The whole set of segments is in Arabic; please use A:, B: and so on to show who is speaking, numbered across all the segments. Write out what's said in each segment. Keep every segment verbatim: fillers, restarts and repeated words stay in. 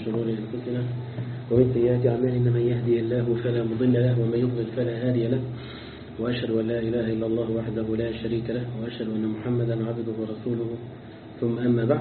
A: شرور أنفسنا ومن سيئات أعمالنا من يهدي الله فلا مضل له ومن يضلل فلا هادي له وأشهد أن لا إله إلا الله وحده لا شريك له وأشهد أن محمدا عبده ورسوله ثم أما بعد.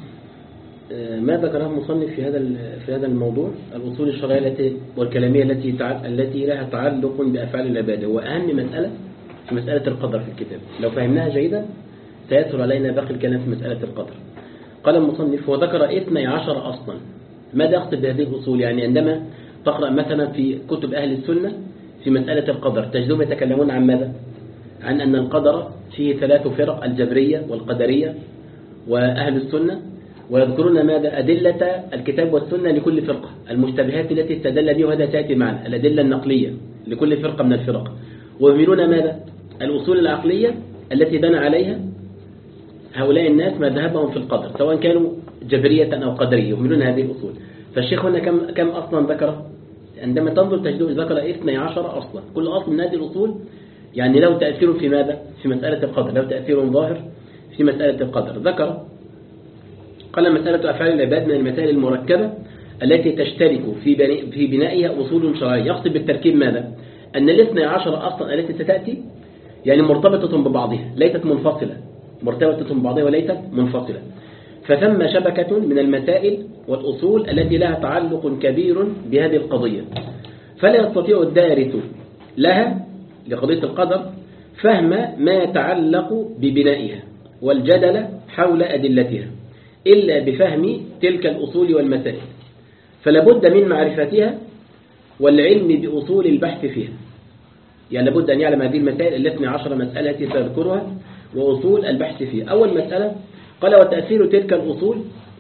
A: ما ذكره المصنف في هذا في هذا الموضوع الأصول الشرعية التي والكلامية التي التي لها تعلق بأفعال العبادة، وأهم مسألة في مسألة القدر في الكتاب. لو فهمناها جيدا سيسهل علينا باقي الكلام في مسألة القدر. قال المصنف وذكر اثني عشر أصلا. ماذا يقصد بهذه الأصول؟ يعني عندما تقرأ مثلا في كتب أهل السنة في مسألة القدر تجدهم يتكلمون عن ماذا؟ عن أن القدر فيه ثلاث فرق: الجبرية والقدرية وأهل السنة، ويذكرون ماذا؟ أدلة الكتاب والسنة لكل فرقة، المشتبهات التي استدل بها، وهذا سيأتي معنا الأدلة النقلية لكل فرقة من الفرق. ويميلون ماذا؟ الأصول العقلية التي بنى عليها هؤلاء الناس مذهبهم في القدر، سواء كانوا جبرية أو قدرية، يميلون هذه الأصول. فالشيخ هنا كم كم أصلا ذكر؟ عندما تنظر تجده ذكر اثني عشر أصلا. كل أصل من هذه الأصول يعني له تأثير في ماذا؟ في مسألة القدر، له تأثير ظاهر في مسألة القدر. ذكر قال مسألة أفعال العباد من المسائل المركبة التي تشترك في في بنائها أصول شرعية. يقصد بالتركيب ماذا؟ أن الاثني عشر أصلا التي ستأتي يعني مرتبطة ببعضها، ليست منفصلة، مرتبطة ببعضها وليست منفصلة. فثم شبكة من المسائل والأصول التي لها تعلق كبير بهذه القضية، فلا يستطيع الدارس لها لقضية القدر فهم ما يتعلق ببنائها والجدل حول أدلتها إلا بفهم تلك الأصول والمسائل، فلا بد من معرفتها والعلم بأصول البحث فيها. يعني لابد أن يعلم هذه المسائل الاثني عشر مسألة التي سأذكرها وأصول البحث فيها. أول مسألة قال وتأثير تلك الأصول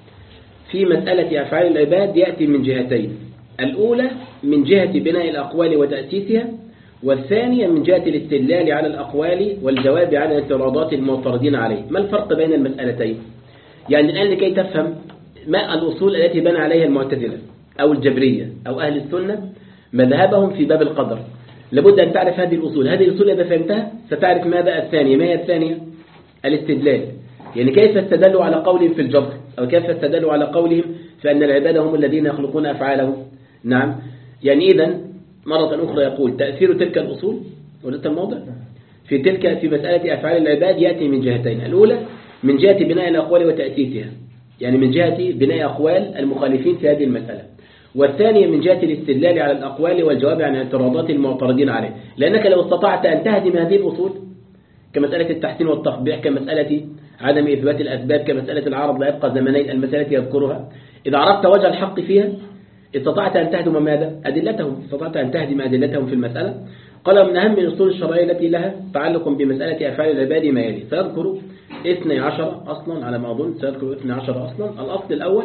A: في مسألة أفعال العباد يأتي من جهتين: الأولى من جهة بناء الأقوال وتأسيسها، والثانية من جهة الاستدلال على الأقوال والجواب على اعتراضات المعترضين عليه. ما الفرق بين المسألتين؟ يعني الآن لكي تفهم ما الأصول التي بنى عليها المعتزلة أو الجبرية أو أهل السنة مذهبهم في باب القدر، لابد أن تعرف هذه الأصول. هذه الأصول إذا فهمتها ستعرف ماذا الثانية. ما هي الثانية؟ الاستدلال. يعني كيف استدلوا على قولهم في الجبر، أو كيف استدلوا على قولهم في أن العباد هم الذين يخلقون أفعالهم. نعم. يعني إذن مرة أخرى يقول تأثير تلك الأصول ولدت الموضع في تلك في مسألة أفعال العباد يأتي من جهتين: الأولى من جهة بناء الأقوال وتأسيسها، يعني من جهة بناء أقوال المخالفين في هذه المسألة، والثانية من جهة الاستدلال على الأقوال والجواب عن اعتراضات المعترضين عليه. لأنك لو استطعت أن تهدم هذه الأصول كمسألة التحسين والتقبيح، كمسألة عدم إثبات الأسباب، كمسألة العرض لا يبقى زمنين، المسألة يذكرها، إذا عرفت وجه الحق فيها استطعت أن تهدم ماذا؟ أدلتهم، استطعت أن تهدم أدلتهم في المسألة. قال من أهم الأصول الشرعية التي لها تعلق بمسألة أفعال العباد ما يلي. سيذكر اثني عشر أصلا على ما أظن، سيذكر اثني عشر أصلا. الأصل الأول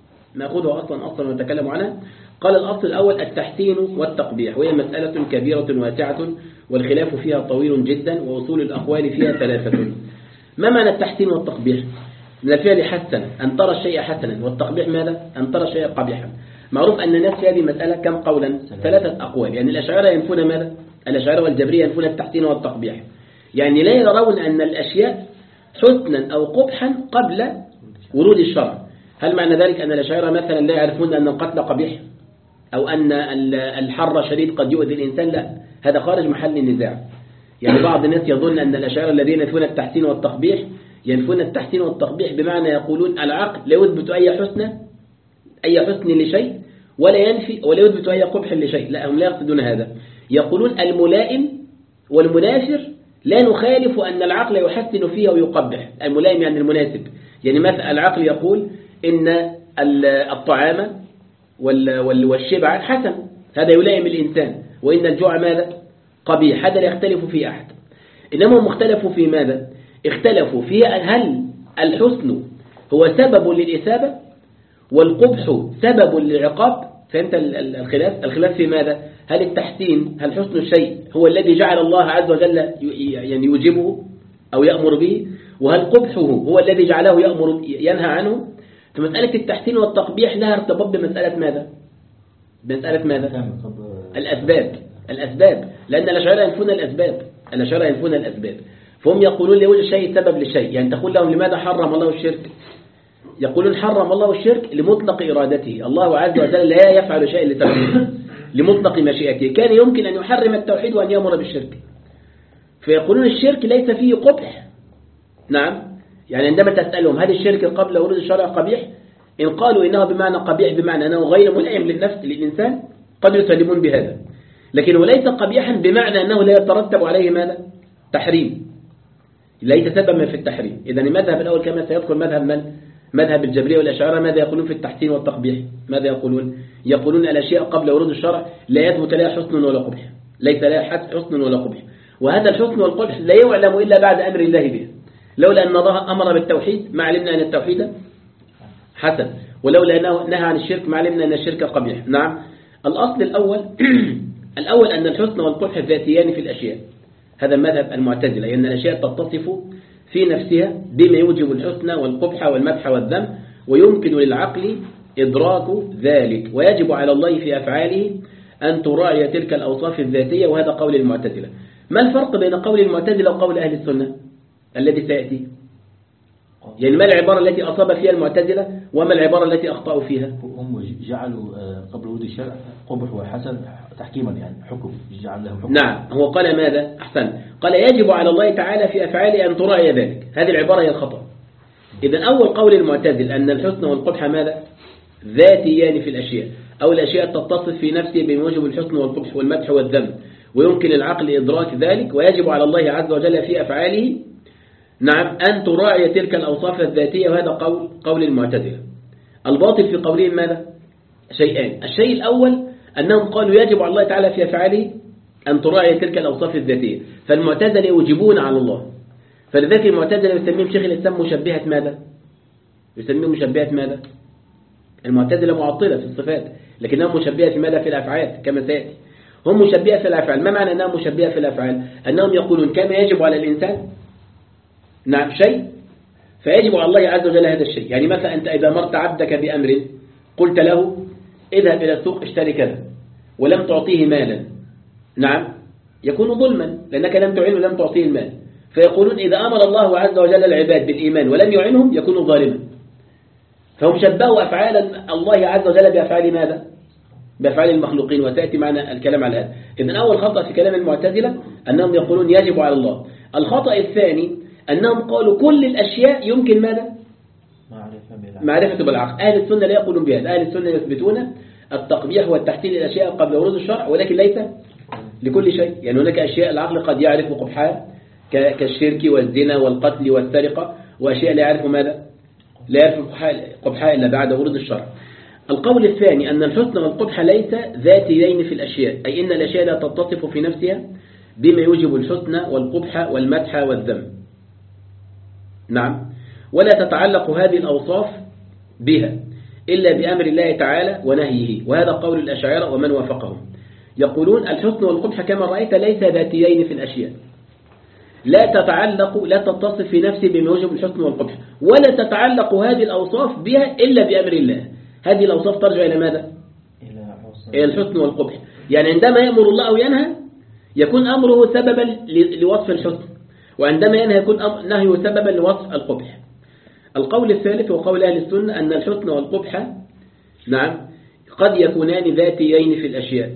A: نأخذه أصلا أصلا ونتكلم عنها. قال الأصل الأول التحسين والتقبيح، وهي مسألة كبيرة واسعة والخلاف فيها طويل جدا، وأصول الأقوال فيها ثلاثة. ما معنى التحسين والتقبيح؟ من الفعل حسن، أن ترى الشيء حسنا، والتقبيح ماذا؟ أن ترى الشيء قبيحا. معروف أن الناس في هذه المسألة كم قولا؟ ثلاثة أقوال. يعني الأشاعرة ينفون ماذا؟ الأشاعرة والجبرية ينفون التحسين والتقبيح، يعني لا يرون أن الأشياء حسنا أو قبحا قبل ورود الشرع. هل معنى ذلك أن الأشاعرة مثلا لا يعرفون أن القتل قبيح أو أن الحر شديد قد يؤذي الإنسان؟ لا، هذا خارج محل النزاع. يعني بعض الناس يظن أن الأشاعرة الذين ينفون التحسين والتقبيح ينفون التحسين والتقبيح بمعنى يقولون العقل لا يثبت أي حسن أي حسن لشيء ولا ينفي ولا يثبت أي قبح لشيء. لا، هم لا يقصدون هذا. يقولون الملائم والمنافر لا نخالف أن العقل يحسن فيه ويقبح. الملائم يعني المناسب. يعني مثلا العقل يقول إن الطعام والشبع حسن، هذا يلائم الإنسان، وإن الجوع ماذا؟ قبيح، هذا لا يختلف فيه أحد. إنما هم اختلفوا في ماذا؟ اختلفوا في هل الحسن هو سبب للإثابة والقبح سبب للعقاب. فهمت الخلاف؟ الخلاف في ماذا؟ هل التحسين، هل حسن الشيء هو الذي جعل الله عز وجل يعني يوجبه أو يأمر به، وهل قبحه هو الذي جعله يأمر ينهى عنه؟ فمسألة التحسين والتقبيح لها ارتباط بمسألة ماذا؟ بمسألة ماذا؟ الأسباب. الأسباب، لأن الأشاعرة ينفون الأسباب، الأشاعرة ينفون الأسباب، فهم يقولون لوجد شيء سبب لشيء. يعني تقول لهم لماذا حرم الله الشرك؟ يقولون حرم الله الشرك لمطلق إرادته، الله عز وجل لا يفعل شيء لتحريمه لمطلق مشيئته، كان يمكن أن يحرم التوحيد وأن يأمر بالشرك، فيقولون الشرك ليس فيه قبح. نعم، يعني عندما تسألهم هل الشرك قبل ورود الشرع قبيح، إن قالوا إنه بمعنى قبيح بمعنى أنه غير ملائم للنفس للإنسان قد يسلمون بهذا، لكنه ليس قبيحا بمعنى أنه لا يترتب عليه ماذا؟ تحريم، ليس سببا في التحريم. إذا المذهب الأول كما سيذكر مذهب من؟ مذهب الجبرية والأشاعرة ماذا يقولون في التحسين والتقبيح؟ ماذا يقولون؟ يقولون الأشياء قبل ورود الشرع لا يثبت لها حسن ولا قبح، ليس لها حسن ولا قبح، وهذا الحسن والقبح لا يعلم إلا بعد أمر الله به، لولا أن الله أمر بالتوحيد ما علمنا أن التوحيد حسن، ولولا أنه نهى عن الشرك ما علمنا أن الشرك قبيح. نعم، الأصل الأول الأول أن الحسن والقبح ذاتيان في الأشياء، هذا مذهب المعتزلة، لأن الأشياء تتصف في نفسها بما يوجب الحسن والقبح والمدح والذم، ويمكن للعقل إدراك ذلك، ويجب على الله في أفعاله أن تراعي تلك الأوصاف الذاتية، وهذا قول المعتزلة. ما الفرق بين قول المعتزلة وقول أهل السنة الذي سيأتي؟ يعني ما العبارة التي أصاب فيها المعتزلة وما العبارة التي أخطأوا فيها؟
B: هم جعلوا قبل ورود الشرع قبح وحسن تحكيما، يعني حكم جعل له حكم.
A: نعم، هو قال ماذا؟ أحسن، قال يجب على الله تعالى في أفعاله أن تراعي ذلك، هذه العبارة هي الخطأ. إذن أول قول المعتزل أن الحسن والقبح ماذا؟ ذاتيان في الأشياء، أو الأشياء تتصف في نفسه بموجب الحسن والقبح والمدح والذم، ويمكن العقل إدراك ذلك، ويجب على الله عز وجل في أفعاله نعم أن تراعي تلك الأوصاف الذاتية، وهذا قول قول المعتزلة. الباطل في قولهم ماذا؟ شيئان، الشيء الأول أنهم قالوا يجب على الله تعالى في أفعاله أن تراعي تلك الأوصاف الذاتية، فالمعتزلة يوجبون على الله، فلذلك المعتزلة يسميهم شيخ الإسلام مشبهة ماذا؟ يسميهم مشبهة ماذا؟ المعتزلة معطلة في الصفات، لكنهم مشبهة في ماذا؟ في الأفعال كما سيأتي. هم مشبهة في الأفعال، ما معنى أنهم مشبهة في الأفعال؟ أنهم يقولون كما يجب على الإنسان نعم شيء فيجب على الله عز وجل هذا الشيء. يعني مثلا أنت إذا مرت عبدك بأمر قلت له اذهب إلى السوق اشتري كذا ولم تعطيه مالا، نعم يكون ظلما لأنك لم تعينه ولم تعطيه المال، فيقولون إذا أمر الله عز وجل العباد بالإيمان ولم يعنهم يكون ظالما، فهم شبهوا أفعال الله عز وجل بأفعال ماذا؟ بأفعال المخلوقين، وسيأتي معنا الكلام على هذا. إذن أول خطأ في كلام المعتزلة أنهم يقولون يجب على الله. الخطأ الثاني أنهم قالوا كل الأشياء يمكن ماذا؟ معرفة بالعقل. أهل السنة لا يقولون بهذا، أهل السنة يثبتون التقبيح والتحسين للأشياء قبل ورود الشرع، ولكن ليس لكل شيء. يعني هناك أشياء العقل قد يعرف قبحها كالشرك والزنا والقتل والسرقة، وأشياء لا يعرف ماذا؟ لا يعرف قبحها إلا بعد ورود الشرع. القول الثاني أن الحسن والقبح ليس ذاتيين في الأشياء، أي إن الأشياء لا تتصف في نفسها بما يوجب الحسن والقبح والمدح والذم، نعم، ولا تتعلق هذه الأوصاف بها إلا بأمر الله تعالى ونهيه، وهذا قول الأشاعرة ومن وافقهم. يقولون الحسن والقبح كما رأيت ليس ذاتيين في الأشياء، لا تتعلق لا تتصف في نفسه بما يوجب الحسن والقبح، ولا تتعلق هذه الأوصاف بها إلا بأمر الله. هذه الأوصاف ترجع إلى ماذا؟ إلى الحسن والقبح. يعني عندما يأمر الله أو ينهى يكون أمره سببا لوصف الحسن، وعندما ينهى يكون نهيه سببا لوصف القبح. القول الثالث وقول أهل السنة أن الحسن والقبح نعم قد يكونان ذاتيين في الأشياء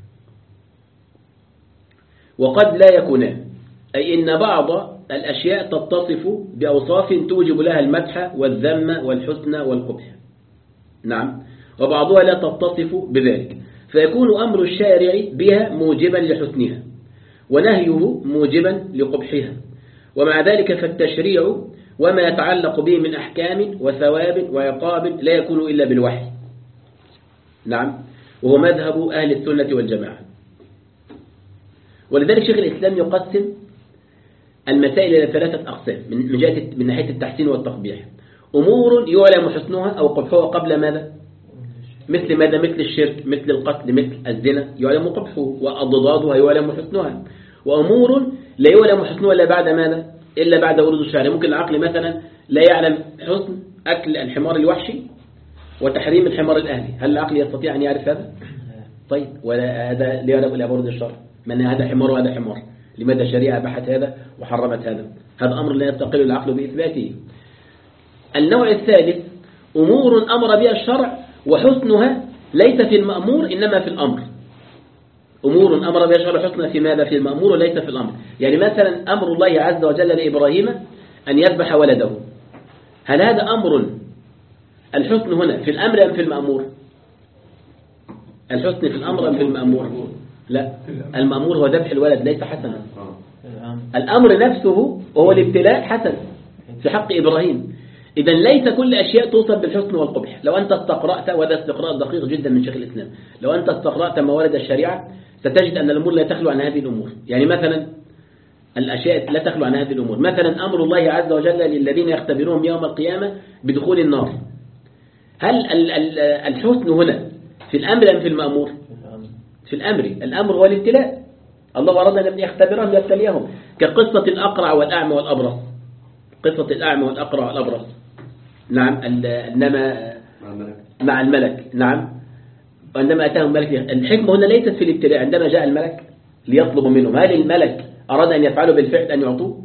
A: وقد لا يكونان، أي إن بعض الأشياء تتصف بأوصاف توجب لها المدح والذم والحسن والقبح، نعم، وبعضها لا تتصف بذلك، فيكون أمر الشارع بها موجبا لحسنها ونهيه موجبا لقبحها، ومع ذلك فالتشريع وما يتعلق به من أحكام وثواب وعقاب لا يكون إلا بالوحي، نعم، وهو مذهب أهل السنة والجماعة. ولذلك شيخ الإسلام يقسم المسائل إلى ثلاثة أقسام من جهة من ناحية التحسين والتقبيح: أمور يعلم حسنها أو قبحها قبل ماذا؟ مثل ماذا؟ مثل الشرك، مثل القتل، مثل الزنا يعلم قبحه وأضدادها يعلم حسنها. وأمور لا يعلم حسنها إلا بعد ماذا؟ إلا بعد ورود الشرع. ممكن العقل مثلا لا يعلم حسن أكل الحمار الوحشي وتحريم الحمار الأهلي، هل العقل يستطيع أن يعرف هذا؟ طيب، ولا هذا لا يعلم إلا ورود الشرع، من هذا حمار وهذا حمار، لماذا الشريعة بحث هذا وحرمت هذا؟ هذا أمر لا يستقل العقل بإثباته. النوع الثالث أمور أمر بها الشرع وحسنها ليس في المأمور إنما في الأمر. أمور أمر بها الشرع حسنها في ماذا؟ في المأمور وليس في الأمر. يعني مثلا أمر الله عز وجل لإبراهيم أن يذبح ولده، هل هذا أمر الحسن هنا في الأمر أم في المأمور؟ الحسن في الأمر أم في المأمور؟ لا، المأمور هو ذبح الولد ليس حسنا. الأمر نفسه وهو الابتلاء حسن في حق إبراهيم. إذن ليس كل أشياء توصف بالحسن والقبح. لو أنت استقرأت، وهذا استقراء دقيق جدا من شيخ الإسلام، لو أنت استقرأت موارد الشريعة ستجد أن الأمور لا تخلو عن هذه الأمور. يعني مثلا الأشياء لا تخلو عن هذه الأمور. مثلا أمر الله عز وجل للذين يختبرون يوم القيامة بدخول النار، هل الحسن هنا في الأمر أم في المأمور؟ في الأمر. الأمر هو الابتلاء، الله أراد أن يختبرهم ليبتليهم، كقصة الأقرع والأعمى والأبرص. قصة الأعمى والأقرع والأبرص، نعم، إنما مع الملك، نعم، وعندما أتاهم ملك. الحكمة هنا ليست في الابتلاء عندما جاء الملك ليطلب منهم، هل الملك أراد أن يفعلوا بالفعل أن يعطوه؟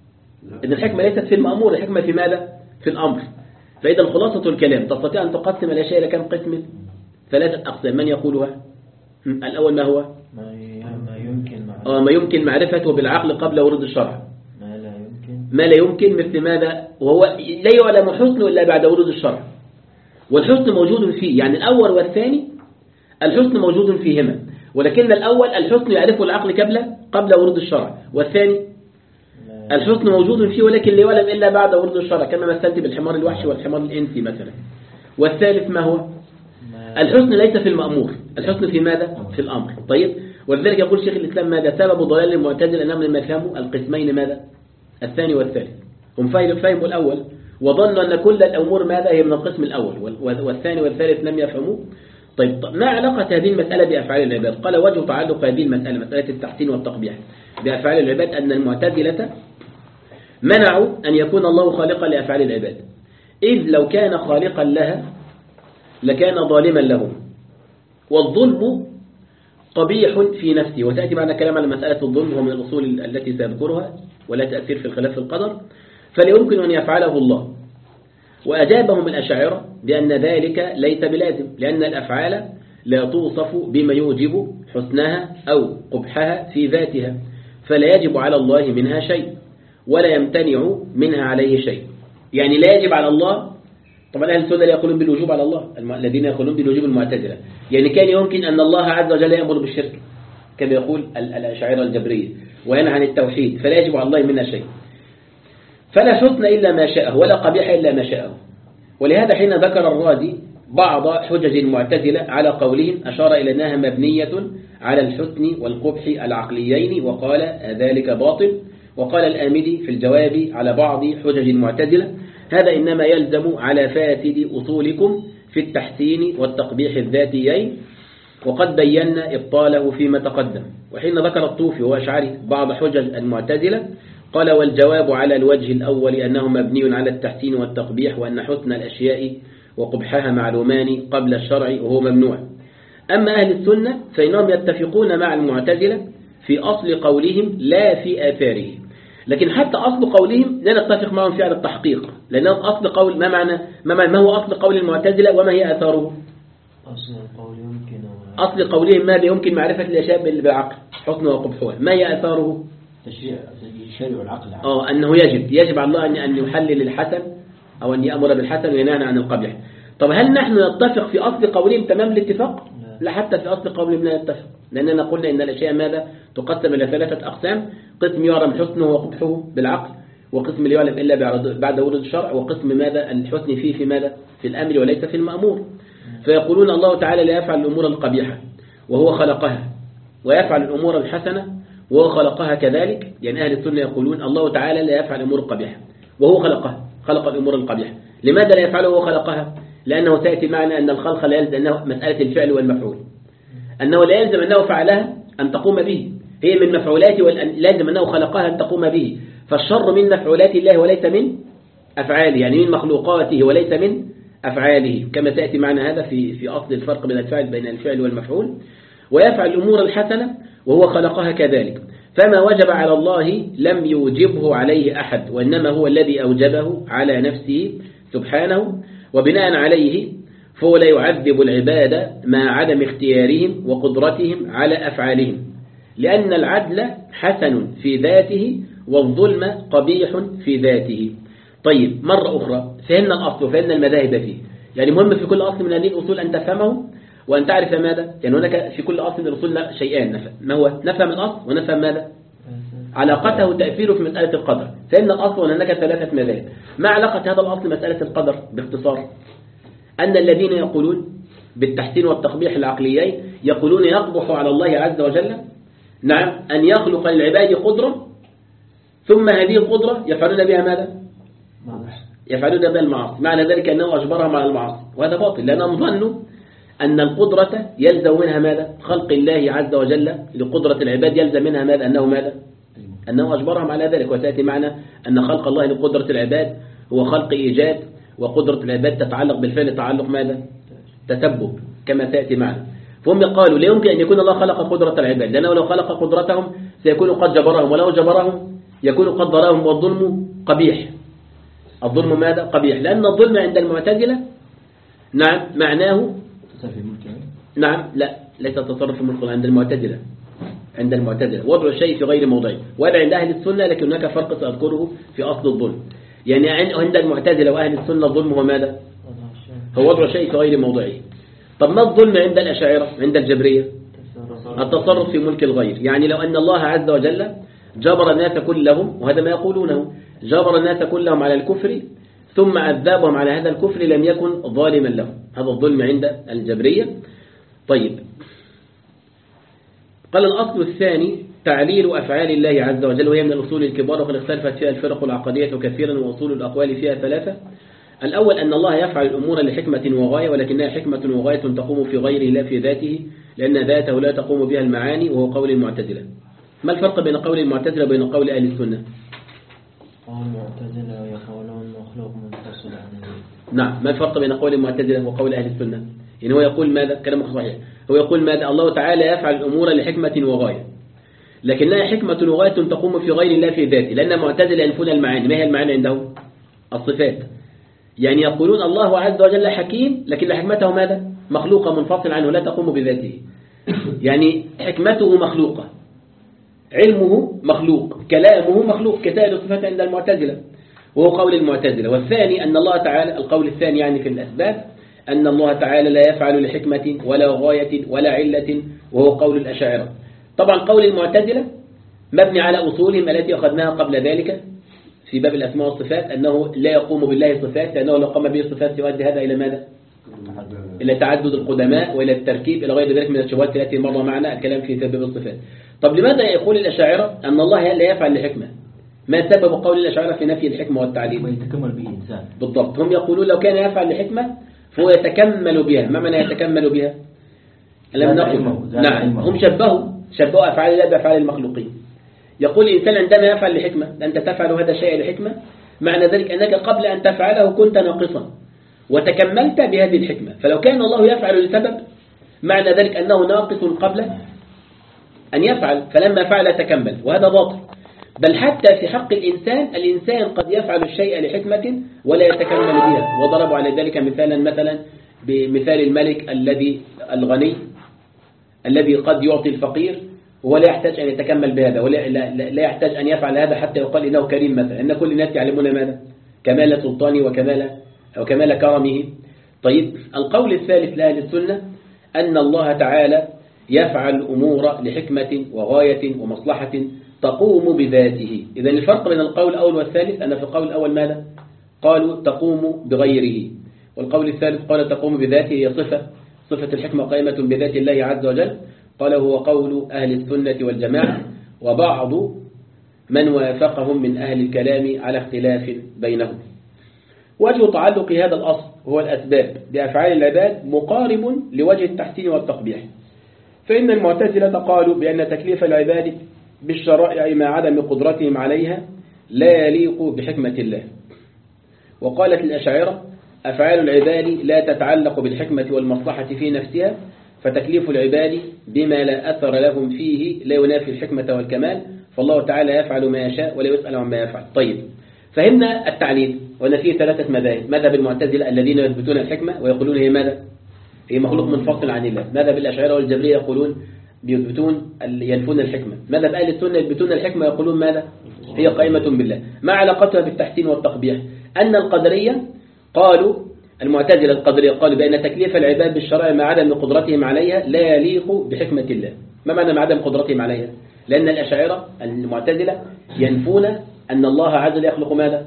A: إن الحكمة ليست في المأمور، الحكمة في ماذا؟ في الأمر. فإذا خلاصة الكلام تستطيع أن تقسم الأشياء إلى كم قسم؟ ثلاثة أقسام. من يقولها؟ الأول ما هو؟
B: ما يمكن
A: معرفته ما يمكن معرفته بالعقل قبل ورود الشرع.
B: ما لا يمكن
A: ما لا يمكن مثل ماذا؟ وهو لا يعلم حسنه إلا بعد ورود الشرع. والحسن موجود فيه، يعني الأول والثاني الحسن موجود فيهما، ولكن الأول الحسن يعرفه العقل قبل قبل ورود الشرع، والثاني الحسن موجود فيه ولكن لا يعلم إلا بعد ورود الشرع، كما مثلت بالحمار الوحشي والحمار الإنسي مثلا. والثالث ما هو؟ الحسن ليس في المأمور، الحسن في ماذا؟ في الأمر. طيب، ولذلك يقول شيخ الإسلام ماذا؟ سبب ضلال المعتزلة أنهم لما فهموا القسمين ماذا؟ الثاني والثالث. هم فهموا الأول وظنوا أن كل الأمور ماذا؟ هي من القسم الأول، والثاني والثالث لم يفهموا. طيب، ما علاقة هذه المسألة بأفعال العباد؟ قال وجه تعلق هذه المسألة، مسألة التحسين والتقبيح، بأفعال العباد أن المعتزلة منعوا أن يكون الله خالقا لأفعال العباد، إذ لو كان خالقا لها لكان ظالما لهم، والظلم قبيح في نفسه. وتأتي معنا كلام على مسألة الظلم، ومن الأصول التي سأذكرها ولا تأثير في الخلاف في القدر، فلا يمكن أن يفعله الله. وأجابهم الأشاعرة بأن ذلك ليس بلازم، لأن الأفعال لا توصف بما يوجب حسنها أو قبحها في ذاتها، فلا يجب على الله منها شيء ولا يمتنع منها عليه شيء. يعني لا يجب على الله. طبعا أهل السنة لا يقولون بالوجوب على الله، الذين يقولون بالوجوب المعتزلة. يعني كان يمكن أن الله عز وجل يأمر بالشرك كما يقول الأشاعرة الجبرية وينهى عن التوحيد، فلا يجب على الله منها شيء، فلا حسن إلا ما شاءه ولا قبيح إلا ما شاءه. ولهذا حين ذكر الرازي بعض حجج المعتزلة على قولهم أشار إلى أنها مبنية على الحسن والقبح العقليين وقال ذلك باطل. وقال الآمدي في الجواب على بعض حجج المعتزلة هذا إنما يلزم على فاسد أصولكم في التحسين والتقبيح الذاتيين، وقد بينا إبطاله فيما تقدم. وحين ذكر الطوفي وأشعري بعض حجج المعتزلة قال والجواب على الوجه الأول أنه مبني على التحسين والتقبيح، وأن حسن الأشياء وقبحها معلومان قبل الشرع وهو ممنوع. أما أهل السنة فإنهم يتفقون مع المعتزلة في أصل قولهم لا في آثاره، لكن حتى أصل قولهم لا نتفق معهم في على التحقيق، لأنهم أصل قول ما معنى ما, معنى ما هو أصل قول المعتزلة وما هي آثاره؟
B: أصل القول يمكن
A: أصل قولهم ماذا؟ يمكن معرفة الأشياء بالعقل حسن وقبحها. ما هي آثاره؟
B: تشريع الشرع والعقل.
A: آه أنه يجب يجب على الله أن أن يحلل الحسن أو أن يأمر بالحسن وينهى عن القبح. طب هل نحن نتفق في أصل قولهم تمام الاتفاق؟ لا, لا حتى في أصل قولهم لا نتفق، لأننا قلنا إن الأشياء ماذا؟ تقسم إلى ثلاثة أقسام: قسم يعلم حسنه وقبحه بالعقل، وقسم لا يعلم إلا بعد ورود الشرع، وقسم ماذا؟ الحسن فيه في ماذا؟ في الأمر وليس في المأمور. فيقولون الله تعالى لا يفعل الأمور القبيحة وهو خلقها، ويفعل الأمور الحسنة وهو خلقها كذلك. يعني أهل السنة يقولون الله تعالى لا يفعل الأمور القبيحة وهو خلقها، خلق الأمور القبيحة. لماذا لا يفعله وهو خلقها؟ لأنه سيأتي معنا أن الخلق لا يلزم أنه مسألة الفعل والمفعول، أنه لا يلزم أنه فعلها أن تقوم به، هي من مفعولاته، ولازم أنه خلقها أن تقوم به. فالشر من مفعولات الله وليس من أفعاله، يعني من مخلوقاته وليس من أفعاله، كما سيأتي معنا هذا في في أصل الفرق بين الفعل بين الفعل والمفعول. ويفعل الأمور الحسنة وهو خلقها كذلك، فما وجب على الله لم يوجبه عليه أحد، وإنما هو الذي أوجبه على نفسه سبحانه. وبناء عليه فهو لا يعذب العباد مع عدم اختيارهم وقدرتهم على أفعالهم، لأن العدل حسن في ذاته والظلم قبيح في ذاته. طيب مرة أخرى فهمنا الأصل وفهمنا المذاهب فيه. يعني مهم في كل أصل من هذه الأصول أن تفهمه وأن تعرف ماذا، يعني هناك في كل أصل من الأصول شيئان نفهم. ما هو نفهم الأصل ونفهم ماذا علاقته وتأثيره في مسألة القدر. فهمنا الأصل وأن هناك ثلاثة مذاهب. ما علاقة هذا الأصل مسألة القدر باختصار؟ أن الذين يقولون بالتحسين والتقبيح العقليين يقولون يقبح على الله عز وجل نعم أن يخلق للعباد قدرة ثم هذه القدرة يفعلون بها ماذا؟ يفعلون بها المعاصي، معنى ذلك أنه أجبرهم على المعاصي، وهذا باطل لأنهم ظنوا أن القدرة يلزم منها ماذا؟ خلق الله عز وجل لقدرة العباد يلزم منها ماذا؟ أنه ماذا؟ أنه أجبرهم على ذلك. وسيأتي معنا أن خلق الله لقدرة العباد هو خلق إيجاد، وقدرة العباد تتعلق بالفعل تعلق ماذا؟ تسبب كما سيأتي معنا. فهم قالوا لا يمكن أن يكون الله خلق قدرة العباد، لأنه لو خلق قدرتهم سيكون قد جبرهم، ولو جبرهم يكون قد ضرهم، والظلم قبيح. الظلم ماذا؟ قبيح، لأن الظلم عند المعتزلة نعم معناه نعم لا ليس تصرف الملك عند المعتزلة. عند المعتزلة وضع الشيء في غير موضعه، وهذا عند أهل السنة، لكن هناك فرق سأذكره في أصل الظلم. يعني عند المعتزلة وأهل السنة الظلم هو ماذا؟ هو وضع الشيء في غير موضعه. طب ما الظلم عند الأشاعرة عند الجبرية؟ التصرف في ملك الغير. يعني لو أن الله عز وجل جبر الناس كلهم، وهذا ما يقولونه، جبر الناس كلهم على الكفر ثم عذبهم على هذا الكفر لم يكن ظالما لهم، هذا الظلم عند الجبرية. طيب قال الأصل الثاني تعليل أفعال الله عز وجل، وهي من الأصول الكبار وقد اختلفت فيها الفرق العقدية كثيرا، وأصول الأقوال فيها ثلاثة. الأول أن الله يفعل الأمور لحكمة وغاية، ولكنها حكمة وغاية تقوم في غيره لا في ذاته، لأن ذاته لا تقوم بها المعاني، وهو قول المعتزلة. ما الفرق بين قول المعتزلة وبين قول أهل السنة؟
C: قول المعتزلة يقولون مخلوق منفصل عن الله.
A: نعم، ما الفرق بين قول المعتزلة وقول أهل السنة؟ يعني هو يقول ماذا؟ كلامك صحيح، هو يقول ماذا؟ الله تعالى يفعل الأمور لحكمة وغاية، لكنها حكمة وغاية تقوم في غير الله في ذاته، لأن المعتزلة ينفون المعاني. ما هي المعاني عندهم؟ الصفات. يعني يقولون الله عز وجل حكيم، لكن حكمته ماذا؟ مخلوقة منفصل عنه لا تقوم بذاته. يعني حكمته مخلوقة، علمه مخلوق، كلامه مخلوق، كسائر الصفات عند المعتزلة، وهو قول المعتزلة. والثاني أن الله تعالى، القول الثاني يعني في الأسباب، أن الله تعالى لا يفعل لحكمة ولا غاية ولا علة، وهو قول الأشاعرة. طبعا قول المعتزلة مبني على أصولهم التي أخذناها قبل ذلك في باب الأسماء والصفات، أنه لا يقوم بالله صفات، لأنه لو قام به صفات يؤدي هذا إلى ماذا؟ إلى تعدد القدماء وإلى التركيب إلى غير ذلك من الشبهات التي مر معنا الكلام في باب الصفات. طب لماذا يقول الأشاعرة أن الله لا يفعل لحكمة؟ ما سبب قول الأشاعرة في نفي الحكمة والتعليم؟
B: ويتكمل به إنسان. بالضبط،
A: هم يقولون لو كان يفعل لحكمة فهو يتكمل بها. ما معنى يتكمل بها؟ لم نقل. نعم، هم شبهوا شبهوا أفعال الله بأفعال المخلوقين. يقول الإنسان عندما يفعل لحكمة، أنت تفعل هذا الشيء لحكمة، معنى ذلك أنك قبل أن تفعله كنت ناقصا وتكملت بهذه الحكمة. فلو كان الله يفعل لسبب معنى ذلك أنه ناقص قبل أن يفعل، فلما فعل تكمل، وهذا باطل. بل حتى في حق الإنسان، الإنسان قد يفعل الشيء لحكمة ولا يتكمل بها، وضربوا على ذلك مثالا مثلا بمثال الملك الذي الغني الذي قد يعطي الفقير ولا يحتاج أن يتكمل بهذا، ولا لا يحتاج أن يفعل هذا حتى يقال إنه كريم مثلا، إن كل الناس يعلمون ماذا؟ كمال سلطانه وكمال أو كمال كرمه. طيب القول الثالث لأهل السنة أن الله تعالى يفعل الأمور لحكمة وغاية ومصلحة تقوم بذاته. إذن الفرق بين القول الأول والثالث أن في القول الأول ماذا؟ قالوا تقوم بغيره، والقول الثالث قال تقوم بذاته، هي صفة صفة الحكمة قائمة بذات الله عز وجل. قال هو قول أهل السنة والجماعة، وبعض من وافقهم من أهل الكلام على اختلاف بينهم. وجه تعلق هذا الأصل هو الأسباب بأفعال العباد مقارب لوجه التحسين والتقبيح. فإن المعتزلة قالوا بأن تكليف العباد بالشرائع مع عدم قدرتهم عليها لا يليق بحكمة الله. وقالت الأشاعرة أفعال العباد لا تتعلق بالحكمة والمصلحة في نفسها، فتكليف العباد بما لا أثر لهم فيه لا ينافي الحكمة والكمال، فالله تعالى يفعل ما يشاء ولا يسأل عما يفعل. طيب فهمنا التعليل، وأن فيه ثلاثة مذاهب: مذهب المعتزلة الذين يثبتون الحكمة ويقولون هي ماذا؟ هي مخلوق منفصل عن الله. مذهب الأشاعرة والجبرية يقولون بيثبتون ينفون الحكمة. مذهب أهل السنة يثبتون الحكمة ويقولون ماذا؟ هي قائمة بالله. ما علاقتها بالتحسين والتقبيح؟ أن القدرية قالوا، المعتزلة القدرية قالوا بأن تكليف العباد بالشرع مع عدم قدرتهم عليها لا يليق بحكمة الله. ما معنى مع عدم قدرتهم عليها؟ لأن الأشاعرة المعتزلة ينفون أن الله عز وجل يخلق ماذا؟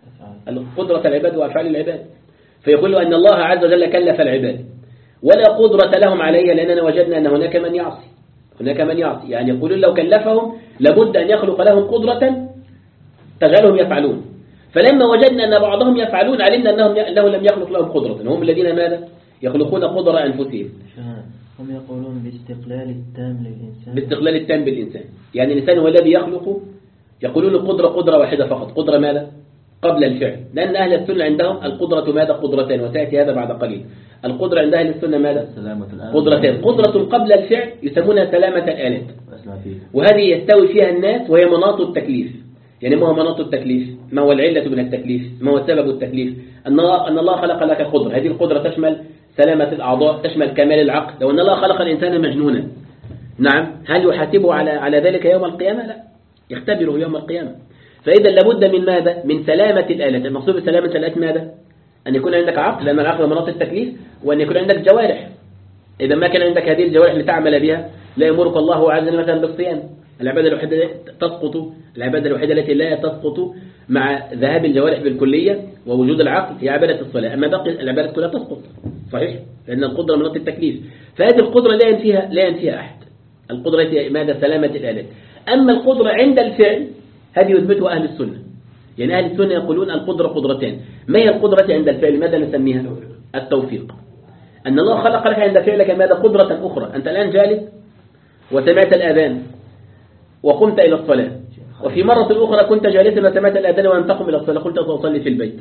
A: قدرة العباد وأفعال العباد، فيقولوا أن الله عز وجل كلف العباد ولا قدرة لهم عليها، لأننا وجدنا أن هناك من يعصي، هناك من يعصي، يعني يقولون لو كلفهم لابد أن يخلق لهم قدرة تجعلهم يفعلون. فلما وجدنا أن بعضهم يفعلون علمنا أنهم أنه لم يخلق لهم قدرة، هم الذين ماذا؟ يخلقون قدرة أنفسهم.
C: هم يقولون باستقلال التام للإنسان،
A: باستقلال التام بالإنسان، يعني الإنسان هو الذي يخلق. يقولون القدرة قدرة واحدة فقط، قدرة ماذا؟ قبل الفعل، لأن أهل السنة عندهم القدرة ماذا؟ قدرتان، وتأتي هذا بعد قليل. القدرة عند أهل السنة ماذا؟ قدرتان، قدرة قبل الفعل يسمونها سلامة الآلات، وهذه يستوي فيها الناس وهي مناط التكليف. يعني ما هو مناط التكليف؟ ما هو العلة من التكليف؟ ما هو سبب التكليف؟ أن الله, أن الله خلق لك قدرة، هذه القدرة تشمل سلامة الأعضاء، تشمل كمال العقل. لو أن الله خلق الإنسان مجنونا، نعم، هل يحاسبه على على ذلك يوم القيامة؟ لا، يختبره يوم القيامة. فإذا لابد من ماذا؟ من سلامة الآلات. المقصود بسلامة الآلات ماذا؟ أن يكون عندك عقل، لأن العقل مناط التكليف، وأن يكون عندك جوارح. إذا ما كان عندك هذه الجوارح لتعمل بها لا يأمرك الله عز وجل مثلا بالصيام. العبادة الوحيدة تسقط، العبادة الوحيدة التي لا تسقط مع ذهاب الجوارح بالكلية ووجود العقل هي عبادة الصلاة، أما باقي العبادات كلها تسقط، صحيح؟ لأن القدرة مناط التكليف. فهذه القدرة لا ينفيها لا ينفيها أحد. القدرة هي ماذا؟ سلامة الآلات. أما القدرة عند الفعل هذه يثبتها أهل السنة. يعني أهل السنة يقولون القدرة قدرتين. ما هي القدرة عند الفعل؟ ماذا نسميها؟ التوفيق. أن الله خلق لك عند فعلك ماذا؟ قدرة أخرى. أنت الآن جالس وسمعت الأذان وقمت إلى الصلاة، وفي مرة أخرى كنت جالسا وسمعت الأذان ولم تقم إلى الصلاة، قلت سأصلي في البيت.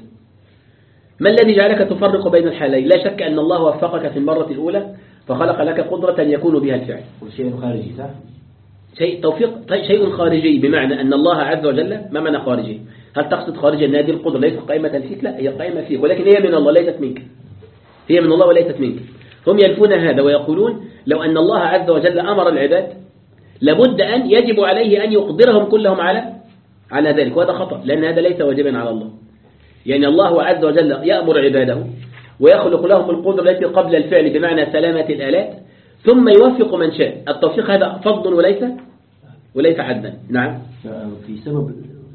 A: ما الذي جعلك تفرق بين الحالين؟ لا شك أن الله وفقك في المرة الأولى فخلق لك قدرة يكون بها الفعل.
B: شيء خارجي، صح؟
A: شيء توفيق، شيء خارجي، بمعنى أن الله عز وجل. ما معنى خارجي؟ هل تقصد خارجي أن هذه القدرة ليست قائمة فيك؟ لا، هي قائمة فيك، ولكن هي من الله ليست منك. هي من الله وليست منك. هم ينفون هذا ويقولون لو أن الله عز وجل أمر العباد لابد أن يجب عليه أن يقدرهم كلهم على على ذلك، وهذا خطأ، لأن هذا ليس واجبا على الله. يعني الله عز وجل يأمر عباده ويخلق لهم القدرة التي قبل الفعل بمعنى سلامة الآلات، ثم يوفق من شاء. التوفيق هذا فضل وليس وليس عدلا. نعم.
B: في سبب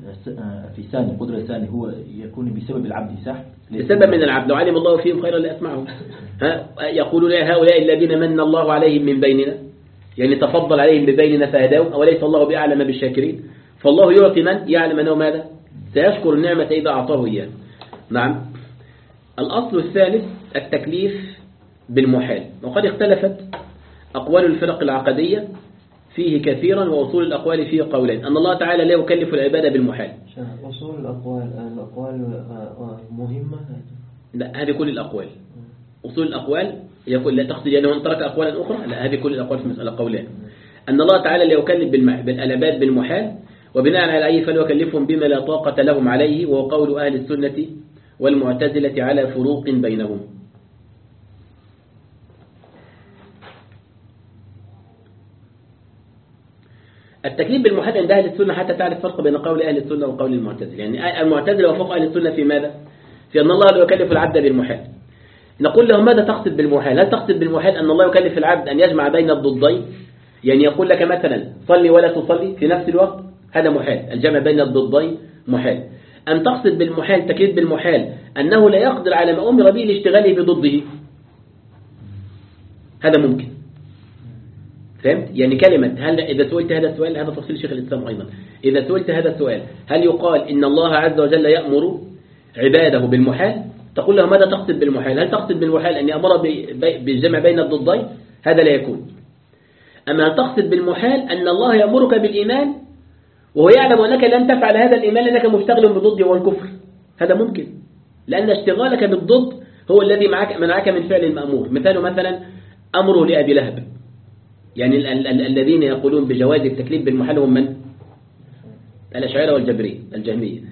B: في ثاني قدرة ثاني هو يكون بسبب العبد، صح؟
A: بسبب من العبد. لو علم الله فيهم خيرا لأسمعهم. ها يقولون هؤلاء الذين من الله عليهم من بيننا، يعني تفضل عليهم ببيننا فهداهم، أوليس الله بأعلم بالشاكرين؟ فالله يعطي من يعلم أنه ماذا؟ سيشكر النعمة إذا أعطاه إياه. نعم. الأصل الثالث التكليف بالمحال، وقد اختلفت أقوال الفرق العقدية فيه كثيرا، وأصول الأقوال فيه قولين: أن الله تعالى لا يكلف العبادة بالمحال.
C: أصول الأقوال الأقوال مهمة.
A: لا، هذه كل الأقوال. أصول الأقوال يقول لا تقصد أنه ترك أقوالا أخرى، لا، هذه كل الأقوال في مسألة قولين: أن الله تعالى لا يكلف بالعباد بالمحال، وبناء على أي فلا يكلفهم بما لا طاقة لهم عليه، وهو قول أهل السنة والمعتزلة على فروق بينهم. التكليف بالمحال عند أهل السنة حتى تعرف فرق بين قول أهل السنة وقول المعتزلة. يعني المعتزلة وفق أهل السنة في ماذا؟ في أن الله لا يكلف العبد بالمحال. نقول لهم ماذا تقصد بالمحال؟ هل تقصد بالمحال أن الله يكلف العبد أن يجمع بين الضدين؟ يعني يقول لك مثلا صلي ولا تصلي في نفس الوقت، هذا محال، الجمع بين الضدين محال. أم تقصد بالمحال تكليف بالمحال أنه لا يقدر على ما أمر به لاشتغاله بضده؟ هذا ممكن. فهمت؟ يعني كلمة هل إذا سئلت هذا السؤال، هذا تفصيل شيخ الإسلام أيضا، إذا سئلت هذا السؤال هل يقال إن الله عز وجل يأمر عباده بالمحال؟ تقول له ماذا تقصد بالمحال؟ هل تقصد بالمحال أن يأمر بالجمع بين الضدين؟ هذا لا يكون. أما هل تقصد بالمحال أن الله يأمرك بالإيمان وهو يعلم أنك لن تفعل هذا الإيمان لأنك مشتغل بضده والكفر؟ هذا ممكن، لأن اشتغالك بالضد هو الذي معك منعك من فعل المأمور. مثال مثلا أمره لأبي لهب، يعني ال ال ال الذين يقولون بجواز التكليف بالمحال هم من؟ الأشاعرة والجبرية الجهمية.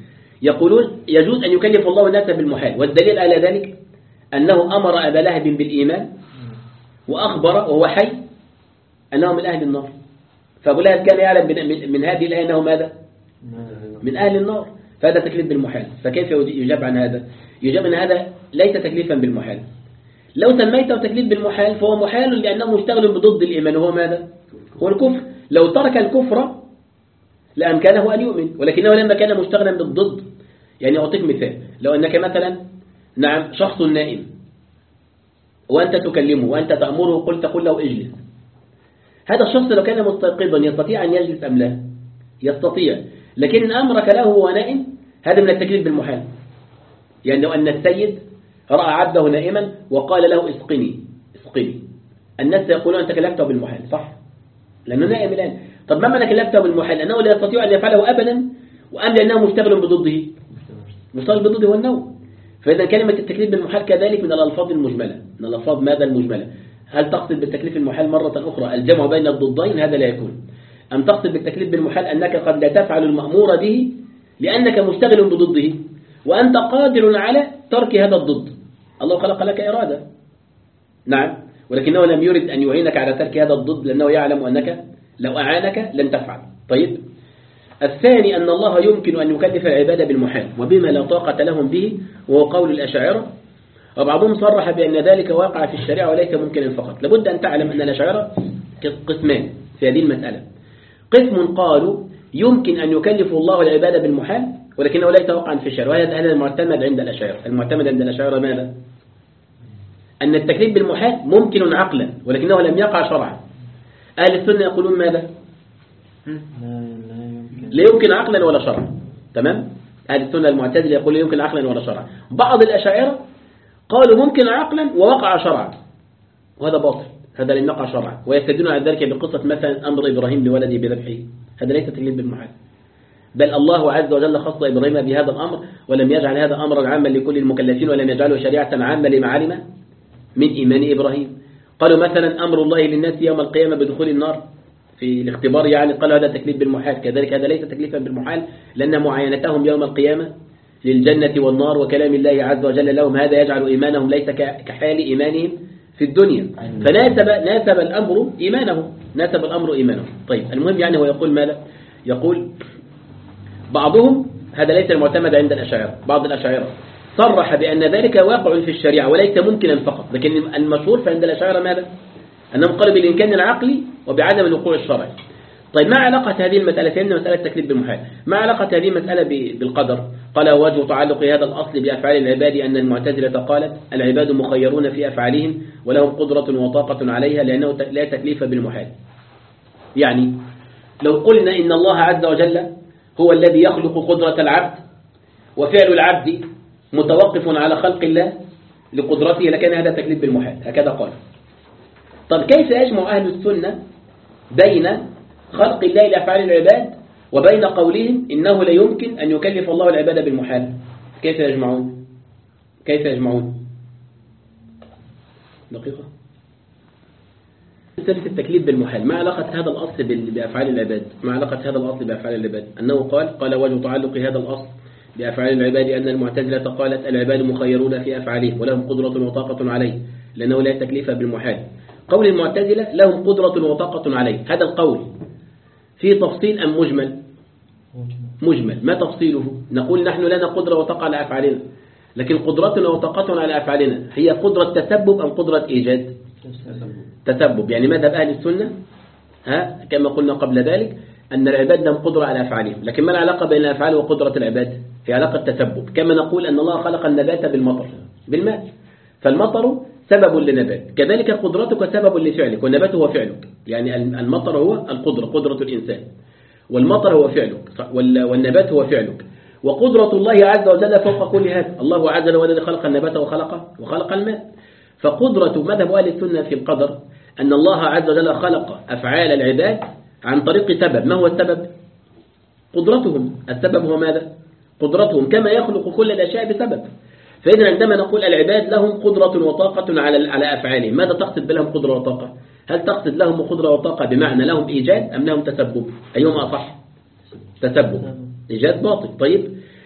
A: يقولون يجوز أن يكلف الله الناس بالمحال، والدليل على ذلك أنه أمر أبا لهب بالإيمان وأخبر وهو حي أنه من أهل النار، فأبو لهب كان يعلم من هذه الآية أنه ماذا؟ من أهل النار، فهذا تكليف بالمحال. فكيف يجاب عن هذا؟ يجاب عن هذا ليس تكليفا بالمحال. لو سميته تكليف بالمحال فهو محال لأنه مشتغل بضد الإيمان وهو ماذا؟ هو الكفر. لو ترك الكفر لأمكانه أن يؤمن، ولكنه لما كان مشتغلا بالضد. يعني أعطيك مثال، لو أنك مثلا نعم شخص نائم وأنت تكلمه وأنت تأمره قلت قل له اجلس، هذا الشخص لو كان مستيقظا يستطيع أن يجلس أم لا؟ يستطيع، لكن إن أمرك له وهو نائم هذا من التكليف بالمحال. يعني لو أن السيد رأى عبده نائما وقال له اسقني اسقني، الناس يقولون أنت كلفته بالمحال، صح؟ لأنه نائم الآن. طب ما معنى كلفته بالمحال؟ أنه لا يستطيع أن يفعله أبدا، وأم لأنه مشتغل بضده؟ مشتغل بضده هو النوم. فإذا كلمة التكليف بالمحال كذلك من الألفاظ المجملة. من الألفاظ ماذا المجملة؟ هل تقصد بالتكليف المحال مرة أخرى الجمع بين الضدين؟ هذا لا يكون. أم تقصد بالتكليف بالمحال أنك قد لا تفعل المأمور به لأنك مشتغل بضده وأنت قادر على ترك هذا الضد؟ الله خلق لك إرادة، نعم، ولكنه لم يرد أن يعينك على ترك هذا الضد لأنه يعلم أنك لو أعانك لن تفعل. طيب، الثاني أن الله يمكن أن يكلف العبادة بالمحال وبما لا طاقة لهم به، وهو قول الأشاعرة، وبعضهم صرح بأن ذلك واقع في الشريعة وليس ممكنا فقط. لابد أن تعلم أن الأشاعرة قسمان في هذه المسألة. قسم قالوا يمكن أن يكلف الله العبادة بالمحال ولكنه ليس واقعا في الشريعة، وهذا هذا المعتمد عند الأشاعرة. المعتمد عند الأشاعرة ماذا؟ أن التكليف بالمحال ممكن عقلا ولكنه لم يقع شرعا. أهل السنة يقولون ماذا؟ لا يمكن عقلا ولا شرعا. تمام؟ أهل السنة المعتزلة يقول لا يمكن عقلا ولا شرعا. بعض الأشاعرة قالوا ممكن عقلا ووقع شرعا، وهذا باطل، هذا لم يقع شرعا، ويستدلون على ذلك بقصة مثلا أمر إبراهيم لولده بذبحه. هذا ليس تكليف بالمحال، بل الله عز وجل خص إبراهيم بهذا الأمر ولم يجعل هذا أمرا عاما لكل المكلفين ولم يجعله شريعة عامة لما علم من إيمان إبراهيم. قالوا مثلا أمر الله للناس يوم القيامة بدخول النار في الاختبار، يعني قالوا هذا تكليف بالمحال. كذلك هذا ليس تكليفا بالمحال لأن معاينتهم يوم القيامة للجنة والنار وكلام الله عز وجل لهم هذا يجعل إيمانهم ليس كحال إيمانهم في الدنيا، فناسب ناسب الأمر إيمانهم ناسب الأمر إيمانهم. طيب، المهم يعني هو يقول ماذا؟ يقول بعضهم هذا ليس المعتمد عند الأشاعرة، بعض الأشاعرة صرح بأن ذلك واقع في الشريعة وليس ممكنا فقط، لكن المشهور فعند الأشاعرة ماذا؟ أنهم قالوا بالإمكان العقلي وبعدم الوقوع الشرعي. طيب، ما علاقة هذه المسألة؟ فهمنا مسألة التكليف بالمحال، ما علاقة هذه المسألة بالقدر؟ قال وجه تعلق هذا الأصل بأفعال العباد أن المعتزلة قالت العباد مخيرون في أفعالهم ولهم قدرة وطاقة عليها لأنه لا تكليف بالمحال. يعني لو قلنا إن الله عز وجل هو الذي يخلق قدرة العبد وفعل العبد متوقف على خلق الله لقدرته لكان هذا تكليف بالمحال، هكذا قال. طب كيف يجمع أهل السنة بين خلق الله لأفعال العباد وبين قولهم إنه لا يمكن أن يكلف الله العبادة بالمحال؟ كيف يجمعون؟ كيف يجمعون؟ دقيقة. مسألة التكليف بالمحال، ما علاقة هذا الأصل بأفعال العباد؟ ما علاقة هذا الأصل بأفعال العباد؟ أنه قال قال وجه تعلق هذا الأصل بأفعال العباد أن المعتزلة قالت العباد مخيرون في أفعالهم ولهم قدرة وطاقة عليه لأنه لا تكليف بالمحال. قول المعتزلة لهم قدرة وطاقة عليه، هذا القول فيه تفصيل أم مجمل؟ مجمل. ما تفصيله؟ نقول نحن لنا قدرة وطاقة على أفعالنا، لكن قدرتنا وطاقتنا على أفعالنا هي قدرة تسبب أم قدرة إيجاد؟ تسبب. يعني مذهب أهل السنة ها كما قلنا قبل ذلك أن العباد لهم قدرة على أفعالهم، لكن ما العلاقة بين الأفعال وقدرة العباد؟ في علاقة تسبب، كما نقول أن الله خلق النبات بالمطر بالماء، فالمطر سبب للنبات، كذلك قدرتك سبب لفعلك، والنبات هو فعلك. يعني المطر هو القدرة، قدرة الإنسان، والمطر هو فعلك، والنبات هو فعلك، وقدرة الله عز وجل فوق كل هذا. الله عز وجل الذي خلق النبات وخلق وخلق الماء. فقدرة مذهب أهل السنة في القدر أن الله عز وجل خلق أفعال العباد عن طريق سبب. ما هو السبب؟ قدرتهم. السبب هو ماذا؟ قدرتهم، كما يخلق كل الأشياء بسبب. فإذا عندما نقول العباد لهم قدرة وطاقة على على أفعالهم، ماذا تقصد بلهم قدرة وطاقة؟ هل تقصد لهم قدرة وطاقة بمعنى لهم إيجاد أم لهم تسبب؟ أيهما أصح؟ تسبب. إيجاد باطل. طيب،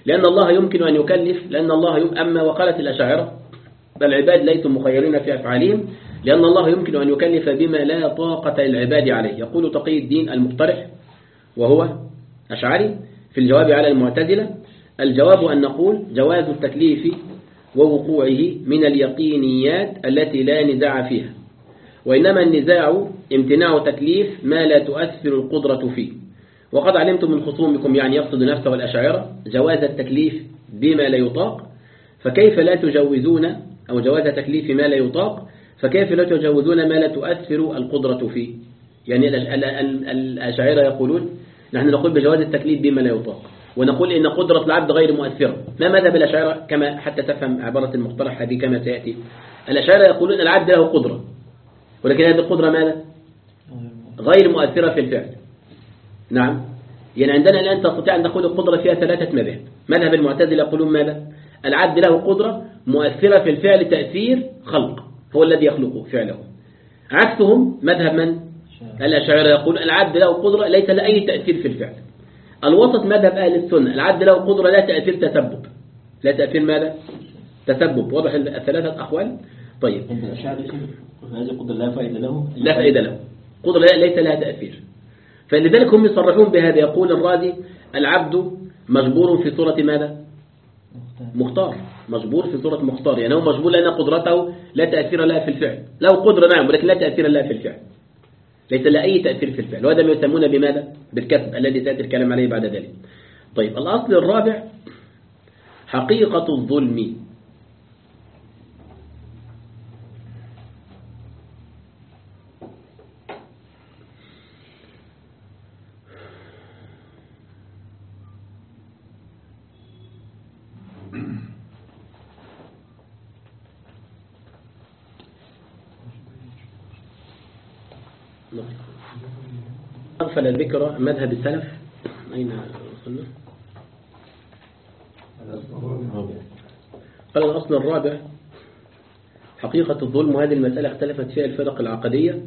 A: لأن الله يمكن أن يكلف، لأن الله يم... أما وقالت الأشاعرة العباد ليسوا مخيرين في أفعالهم، لأن الله يمكن أن يكلف بما لا طاقة للعباد عليه. يقول تقي الدين المقترح وهو أشعري في الجواب على المعتزلة: الجواب أن نقول جواز التكليف ووقوعه من اليقينيات التي لا نزاع فيها، وإنما النزاع امتناع تكليف ما لا تؤثر القدرة فيه. وقد علمتم من خصومكم، يعني يقصد نفسه الأشاعرة، جواز التكليف بما لا يطاق، فكيف لا تجوزون، أو جواز تكليف ما لا يطاق، فكيف لا تجوزون ما لا تؤثر القدرة فيه؟ يعني الأشاعرة يقولون نحن نقول بجواز التكليف بما لا يطاق، ونقول إن قدرة العبد غير مؤثرة. ما مذهب الأشاعرة كما حتى تفهم عبارة المقترح هذه كما سيأتي؟ الأشاعرة يقولون العبد له قدرة، ولكن هذه القدرة ماذا؟ غير مؤثرة في الفعل. نعم، يعني عندنا الآن تستطيع أن تقول القدرة فيها ثلاثة مذاهب. مذهب المعتزلة يقولون ماذا؟ العبد له قدرة مؤثرة في الفعل تأثير خلق، هو الذي يخلقه فعله. عكسهم مذهب من؟ الأشاعرة يقول العبد له قدرة ليس له أي تأثير في الفعل. الوسط مذهب أهل السنة: العبد له قدرة لا تأثير تسبب، لا تأثير ماذا؟ تسبب. واضح الثلاثة أقوال؟ طيب،
B: هذه القدرة لا فائدة له،
A: لا فائدة له، قدرة ليس لها تأثير. فلذلك هم يصرحون بهذا. يقول الرازي: العبد مجبور في صورة ماذا؟ مختار. مجبور في صورة مختار، يعني هو مجبور لأن قدرته لا تأثير لها في الفعل. له قدرة نعم، ولكن لا تأثير لها في الفعل، ليس لها أي تأثير في الفعل. وهذا ما يسمونه بماذا؟ بالكسب، الذي سيأتي الكلام عليه بعد ذلك. طيب، الأصل الرابع حقيقة الظلم. أغفل الذكر مذهب السلف. أين وصلنا؟ قال الأصل الرابع حقيقة الظلم. وهذه المسألة اختلفت فيها الفرق العقدية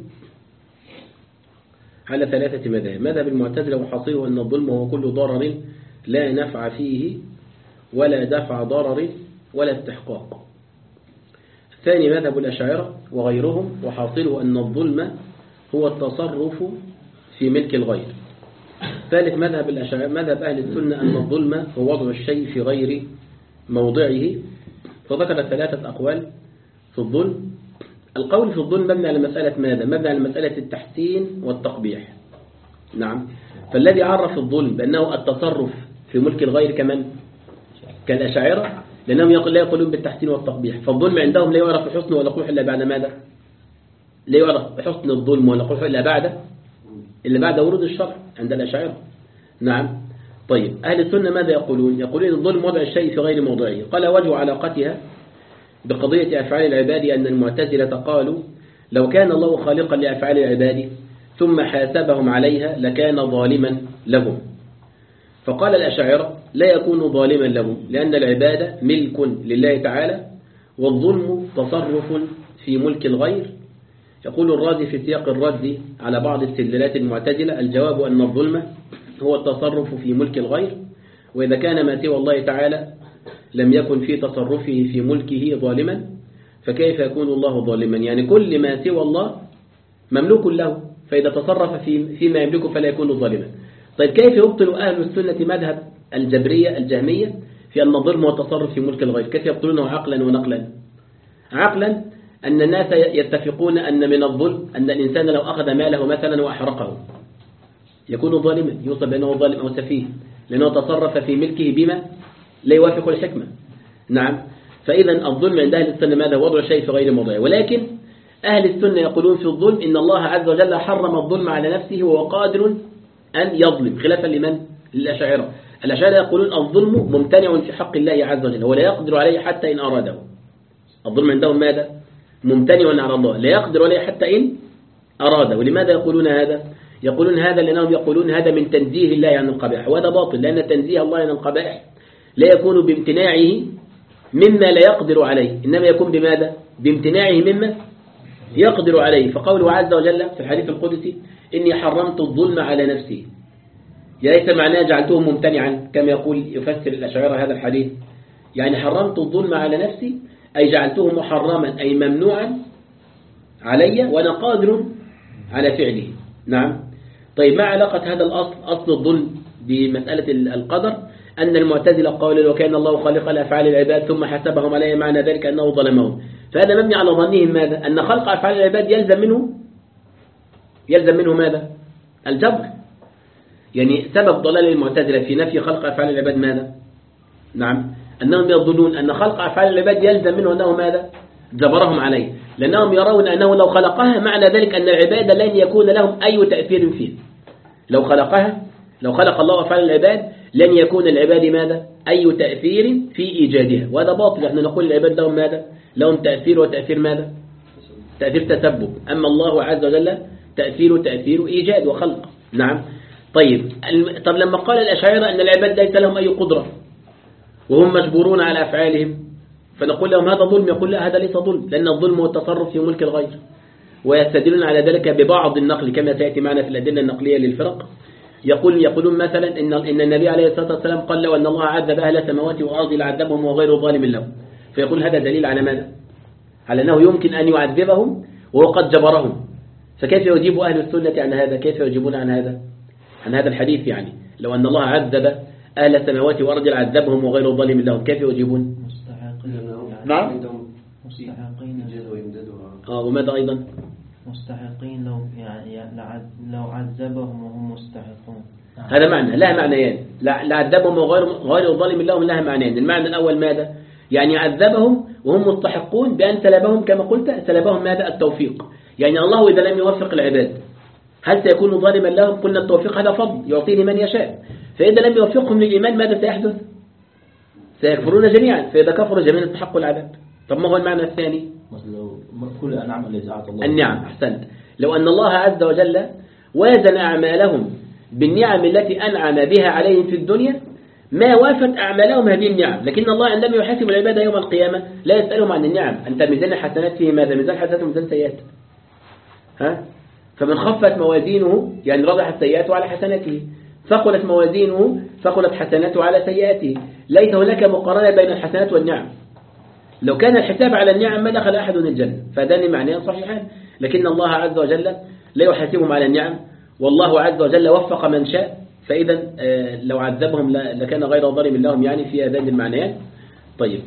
A: على ثلاثة مذاهب. مذهب المعتزلة وحاصله أن الظلم هو كل ضرر لا نفع فيه ولا دفع ضرر ولا استحقاق. الثاني مذهب الأشاعرة وغيرهم وحاصله أن الظلم هو التصرف في ملك الغير. ثالث مذهب الأشاعرة مذهب أهل السنة أن الظلم هو وضع الشيء في غير موضعه. فذكر ثلاثة أقوال في الظلم. القول في الظلم مبني على مسألة ماذا؟ مبني على مسألة التحسين والتقبيح. نعم، فالذي عرف الظلم بأنه التصرف في ملك الغير كمن؟ كالأشاعرة، لأنهم لا يقولون بالتحسين والتقبيح. فالظلم عندهم لا يعرف حسن ولا قبح إلا بعد ماذا؟ لا يعرف حسن الظلم ولا قبح إلا بعد إلا بعد ورود الشرع عند الأشاعرة. نعم. طيب، أهل السنة ماذا يقولون؟ يقولون الظلم وضع الشيء في غير موضعه. قال وجه علاقتها بقضية أفعال العباد أن المعتزلة قالوا لو كان الله خالقا لأفعال العباد ثم حاسبهم عليها لكان ظالما لهم. فقال الأشاعرة لا يكون ظالما لهم لأن العباد ملك لله تعالى، والظلم تصرف في ملك الغير. يقول الرازي في سياق الرد على بعض استدلالات المعتزلة: الجواب أن الظلم هو التصرف في ملك الغير، وإذا كان ما سوى الله تعالى لم يكن في تصرفه في ملكه ظالما فكيف يكون الله ظالما؟ يعني كل ما سوى الله مملوك له، فإذا تصرف في فيما يملكه فلا يكون ظالما. طيب، كيف يبطل أهل السنة مذهب الجبرية الجهمية في أن الظلم هو التصرف في ملك الغير؟ كيف يبطلونه عقلا ونقلا؟ عقلا أن الناس يتفقون أن من الظلم أن الإنسان لو أخذ ماله مثلا وأحرقه يكون ظالما، يوصف بأنه ظالم أو سفيه، لأنه تصرف في ملكه بما لا يوافق الحكمة. نعم، فإذا الظلم عند أهل السنة ماذا؟ وضع شيء في غير موضعه. ولكن أهل السنة يقولون في الظلم إن الله عز وجل حرم الظلم على نفسه وهو قادر أن يظلم، خلافا لمن؟ للأشاعرة. الأشاعرة يقولون الظلم ممتنع في حق الله عز وجل ولا يقدر عليه حتى إن أراده. الظلم عندهم ماذا؟ ممتنع على الله، لا يقدر عليه حتى إن أراده. ولماذا يقولون هذا؟ يقولون هذا لأنهم يقولون هذا من تنزيه الله عن القبائح، وهذا باطل، لأن تنزيه الله عن القبائح لا يكون بامتناعه مما لا يقدر عليه، إنما يكون بماذا؟ بامتناعه مما يقدر عليه. فقوله عز وجل في الحديث القدسي إني حرمت الظلم على نفسي، يا ليس معناه جعلته ممتنعا كما يقول يفسر الأشاعرة هذا الحديث، يعني حرمت الظلم على نفسي أي جعلته محرما أي ممنوعا علي وأنا قادر على فعله. نعم. طيب ما علاقة هذا الأصل أصل الظلم بمسألة القدر؟ أن المعتزلة قالوا وكان الله خالق الأفعال العباد ثم حسبهم عليه، معنى ذلك أنه ظلمهم، فهذا مبني على ظنهم ماذا؟ أن خلق أفعال العباد يلزم منه يلزم منه ماذا؟ الجبر. يعني سبب ضلال المعتزلة في نفي خلق أفعال العباد ماذا؟ نعم، أنهم يظنون أن خلق أفعال العباد يلزم منه أنه ماذا؟ جبرهم عليه، لأنهم يرون أنه لو خلقها معنى ذلك أن العباد لن يكون لهم أي تأثير فيه. لو خلقها لو خلق الله أفعال العباد لن يكون العباد ماذا؟ أي تأثير في إيجادها، وهذا باطل. نحن نقول العباد لهم ماذا؟ لهم تأثير، وتأثير ماذا؟ تأثير تسبب. أما الله عز وجل تأثير تأثير إيجاد وخلق. نعم. طيب طب لما قال الأشاعرة أن العباد ليس لهم أي قدرة وهم مجبورون على أفعالهم، فنقول لهم هذا ظلم. يقول لا، هذا ليس ظلم، لأن الظلم هو التصرف في ملك الغير، ويستدلون على ذلك ببعض النقل كما سيأتي معنا في الأدلة النقلية للفرق. يقول يقولون مثلا إن إن النبي عليه الصلاة والسلام قال لو أن الله عذب أهل السماوات والأرض لعذبهم وغير ظالم لهم، فيقول هذا دليل على ماذا؟ على أنه يمكن أن يعذبهم وهو قد جبرهم. فكيف يجيب أهل السنة عن هذا؟ كيف يجيبون عن هذا عن هذا الحديث؟ يعني لو أن الله عذب أهل السماوات والأرض لعذبهم وغير ظالم لهم، كيف يجيبون؟
C: مستحقين.
A: نعم.
C: مستحقين.
A: آه وماذا أيضا؟
C: مستحقين لو يعني لو عذبهم وهم مستحقون.
A: هذا معنى، لها معنيان. لعذبهم وغير غير ظالم لهم لها معنيان. المعنى الأول ماذا؟ يعني عذبهم وهم مستحقون بأن سلبهم كما قلت سلبهم ماذا؟ التوفيق. يعني الله إذا لم يوفق العباد هل سيكون ظالما لهم؟ قلنا التوفيق هذا فضل يعطيه من يشاء، فإذا لم يوفقهم للإيمان ماذا سيحدث؟ سيكفرون جميعا، فإذا كفروا جميعا استحقوا العذاب. طب ما هو المعنى الثاني؟
B: كل النعم التي أعطى الله.
A: النعم. أحسنت. لو أن الله عز وجل وازن أعمالهم بالنعم التي أنعم بها عليهم في الدنيا ما وافت أعمالهم هذه النعم، لكن الله عندما يحاسب العباد يوم القيامة لا يسألهم عن النعم. أنت ميزان الحسنات فيه ماذا؟ ميزان حسنات وميزان سيئات. ها؟ فمن خفت موازينه يعني رجحت سيئاته على حسناته، ثقلت موازينه ثقلت حسناته على سيئاته. ليس هناك مقارنة بين الحسنات والنعم. لو كان الحساب على النعم ما دخل أحد الجنة، فهذان معنيان صحيحان. لكن الله عز وجل لا يحاسبهم على النعم، والله عز وجل وفق من شاء، فإذا لو عذبهم لكان غير ظالم لهم، يعني في هذان المعنيان. طيب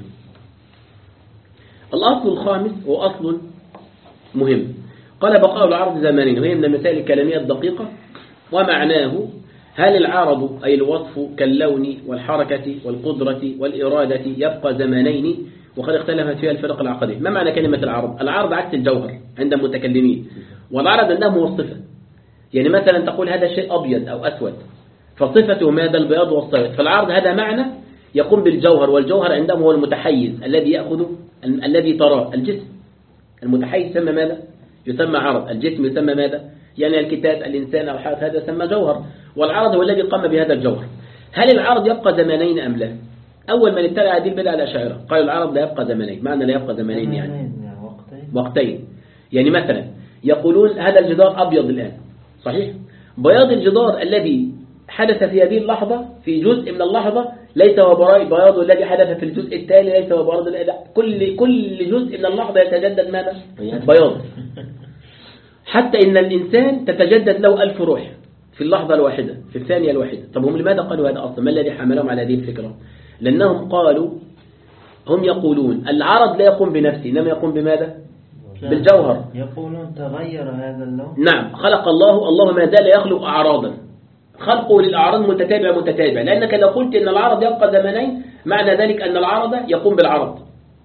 A: الأصل الخامس هو أصل مهم، قال بقاء العرض زمانين، وهي من المسائل الكلامية الدقيقة. ومعناه هل العرض أي الوصف كاللون والحركة والقدرة والإرادة يبقى زمانين؟ وقد اختلفت فيها الفرق العقدية. ما معنى كلمة العرض؟ العرض عكس الجوهر عند المتكلمين، والعرض عندهم هو الصفة. يعني مثلا تقول هذا شيء أبيض أو أسود، فصفته ماذا؟ البياض والصفة. فالعرض هذا معنى يقوم بالجوهر، والجوهر عندهم هو المتحيز الذي يأخذ الذي تراه الجسم. المتحيز يسمى ماذا؟ يسمى عرض. الجسم يسمى ماذا؟ يعني الكتاب، الإنسان أو حاجة، هذا يسمى جوهر، والعرض هو الذي قام بهذا الجوهر. هل العرض يبقى زمانين أم لا؟ أول من اتبع هذه البدعة الأشاعرة قالوا العرض لا يبقى زمانين. معنى لا يبقى زمانين يعني وقتين. يعني مثلا يقولون هذا الجدار أبيض الآن، صحيح؟ بياض الجدار الذي حدث في هذه اللحظة في جزء من اللحظة ليس هو بياض الذي حدث في الجزء التالي، ليس هو بياض كل كل جزء من اللحظة يتجدد ماذا؟ بياض. حتى إن الإنسان تتجدد له ألف روح في اللحظة الواحدة، في الثانية الواحدة. طب هم لماذا قالوا هذا أصلا؟ ما الذي حملهم على هذه الفكرة؟ لأنهم قالوا، هم يقولون العرض لا يقوم بنفسه، إنما يقوم بماذا؟ بالجوهر.
C: يقولون تغير هذا اللون.
A: نعم، خلق الله الله ما زال يخلق أعراضا، خلقه للأعراض متتابع متتابع. لأنك لو قلت إن العرض يبقى زمنين معنى ذلك أن العرض يقوم بالعرض.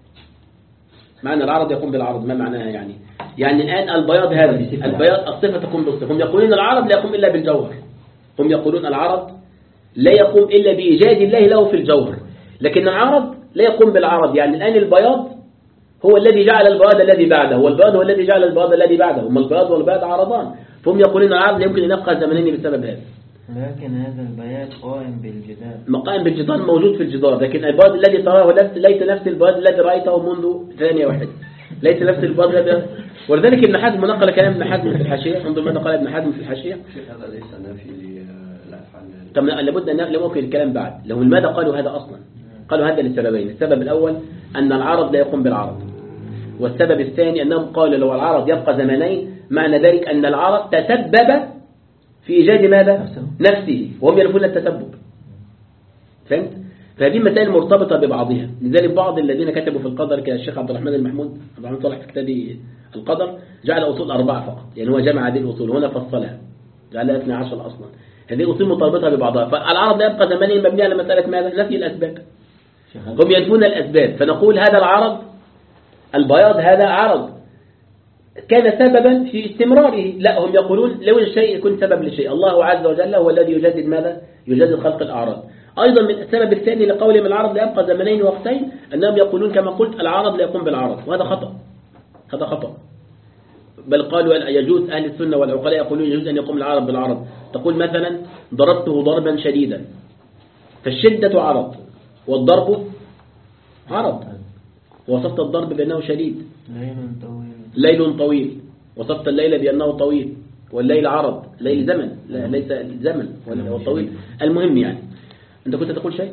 A: معنى العرض يقوم بالعرض ما معناها يعني؟ يعني الآن البياض هذا البياض الصفة تقوم بالصفة. هم يقولون العرض لا يقوم إلا بالجوهر. هم يقولون العرض لا يقوم إلا بإيجاد الله له في الجوهر، لكن العرض لا يقوم بالعرض. يعني الآن البياض هو الذي جعل البياض الذي بعده، والبياض هو الذي جعل البياض الذي بعده، هم البياض والبياض عرضان. فهم يقولون العرض يمكن أن يبقى زمنين بسبب هذا.
C: لكن هذا البياض قائم بالجدار.
A: مقائم بالجدار موجود في الجدار، لكن البياض الذي تراه ليس نفس البياض الذي رأيته منذ ثانية واحدة، ليس نفس البياض الذي. ولذلك ابن حزم نقل كلام ابن حزم في الحاشية، انظر ماذا قال ابن حزم في الحاشية.
D: هذا ليس نافي للأفعال
A: طب لابد أن لا ممكن الكلام بعد. لو لماذا قالوا هذا أصلا؟ قالوا هذا لسببين. السبب الأول أن العرض لا يقوم بالعرض، والسبب الثاني أنهم قالوا لو العرض يبقى زمنين معنى ذلك أن العرض تسبب في إيجاد ماذا؟ نفسه، وهم يعرفون التسبب. فهمت؟ فهذه مسائل مرتبطة ببعضها. لذلك بعض الذين كتبوا في القدر كالشيخ عبد الرحمن المحمود عبد الرحمن صالح في كتابه القدر جعل أصول أربعة فقط، يعني هو جمع هذه الأصول هنا فصلها جعلها اثني عشر أصلا. هذه أصول مرتبطة ببعضها. فالعرض لا يبقى زمنيا مبني على مسألة ماذا؟ نفي الأسباب. هم ينفون الأسباب، فنقول هذا العرض البياض هذا عرض كان سببا في استمراره. لا، هم يقولون لو الشيء يكون سبب لشيء، الله عز وجل هو الذي يجدد ماذا؟ يجدد خلق الأعراض. أيضا من السبب الثاني لقولهم العرض لا يبقى زمنين وقتين أنهم يقولون كما قلت العرض لا يقوم بالعرض، وهذا خطأ. هذا خطأ. بل قالوا يجوز، أهل السنة والعقلاء يقولون يجوز أن يقوم العرض بالعرض. تقول مثلا ضربته ضربا شديدا، فالشدة عرض والضرب عرض، وصفت الضرب بأنه شديد.
C: ليل طويل
A: ليل طويل، وصفت الليل بأنه طويل، والليل عرض، ليل زمن، لا ليس زمن والطويل. المهم يعني أنت كنت تقول شيء؟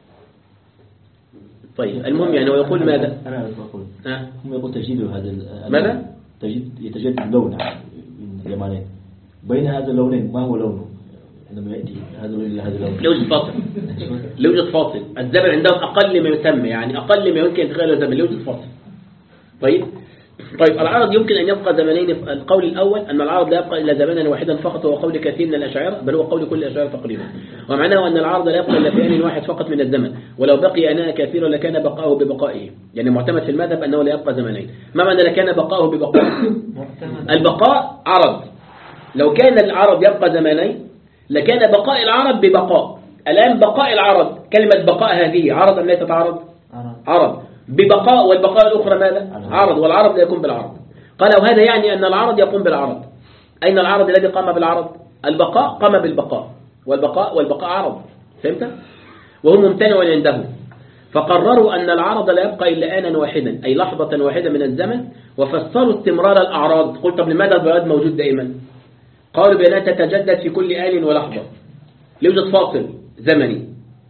A: طيب المهم يعني ويقول ماذا؟
B: أنا أقول
A: أه؟
B: هم يقول تجديد هذا
A: ماذا؟
B: تجد يتجدد اللون من زمانين. بين هذا اللونين ما هو لونه عندما يأتي هذا اللون إلى هذا اللون؟
A: لوجد فاصل. لوجد فاصل. الزمن عندهم أقل ما يسمى، يعني أقل ما يمكن تغير الزمن، لوجد فاصل. طيب طيب العرض يمكن أن يبقى زمنين. القول الأول أن العرض لا يبقى إلا زمنا واحدا فقط، وهو قول كثير من الأشاعرة، بل هو قول كل الأشاعرة تقريبا. ومعناه أن العرض لا يبقى إلا في آن واحد فقط من الزمن، ولو بقي آناء كثيرا لكان بقاؤه ببقائه. يعني معتمد في المذهب أنه لا يبقى زمنين. ما معنى لكان بقاؤه ببقائه؟ البقاء عرض. لو كان العرض يبقى زمنين لكان بقاء العرض ببقاء. الآن بقاء العرض، كلمة بقاء هذه عرض أم ليست عرض؟ عرض ببقاء، والبقاء الأخرى ماذا؟ عرض، والعرض لا يكون بالعرض. قالوا هذا يعني أن العرض يقوم بالعرض. أين العرض الذي قام بالعرض؟ البقاء قام بالبقاء، والبقاء والبقاء عرض. فهمت؟ وهو ممتنع عنده، فقرروا أن العرض لا يبقى إلا آنا واحدا، أي لحظة واحدة من الزمن، وفسروا استمرار الأعراض. قلت طب لماذا البياض موجود دائما؟ قالوا بأنها تتجدد في كل آن ولحظة، يوجد فاصل زمني.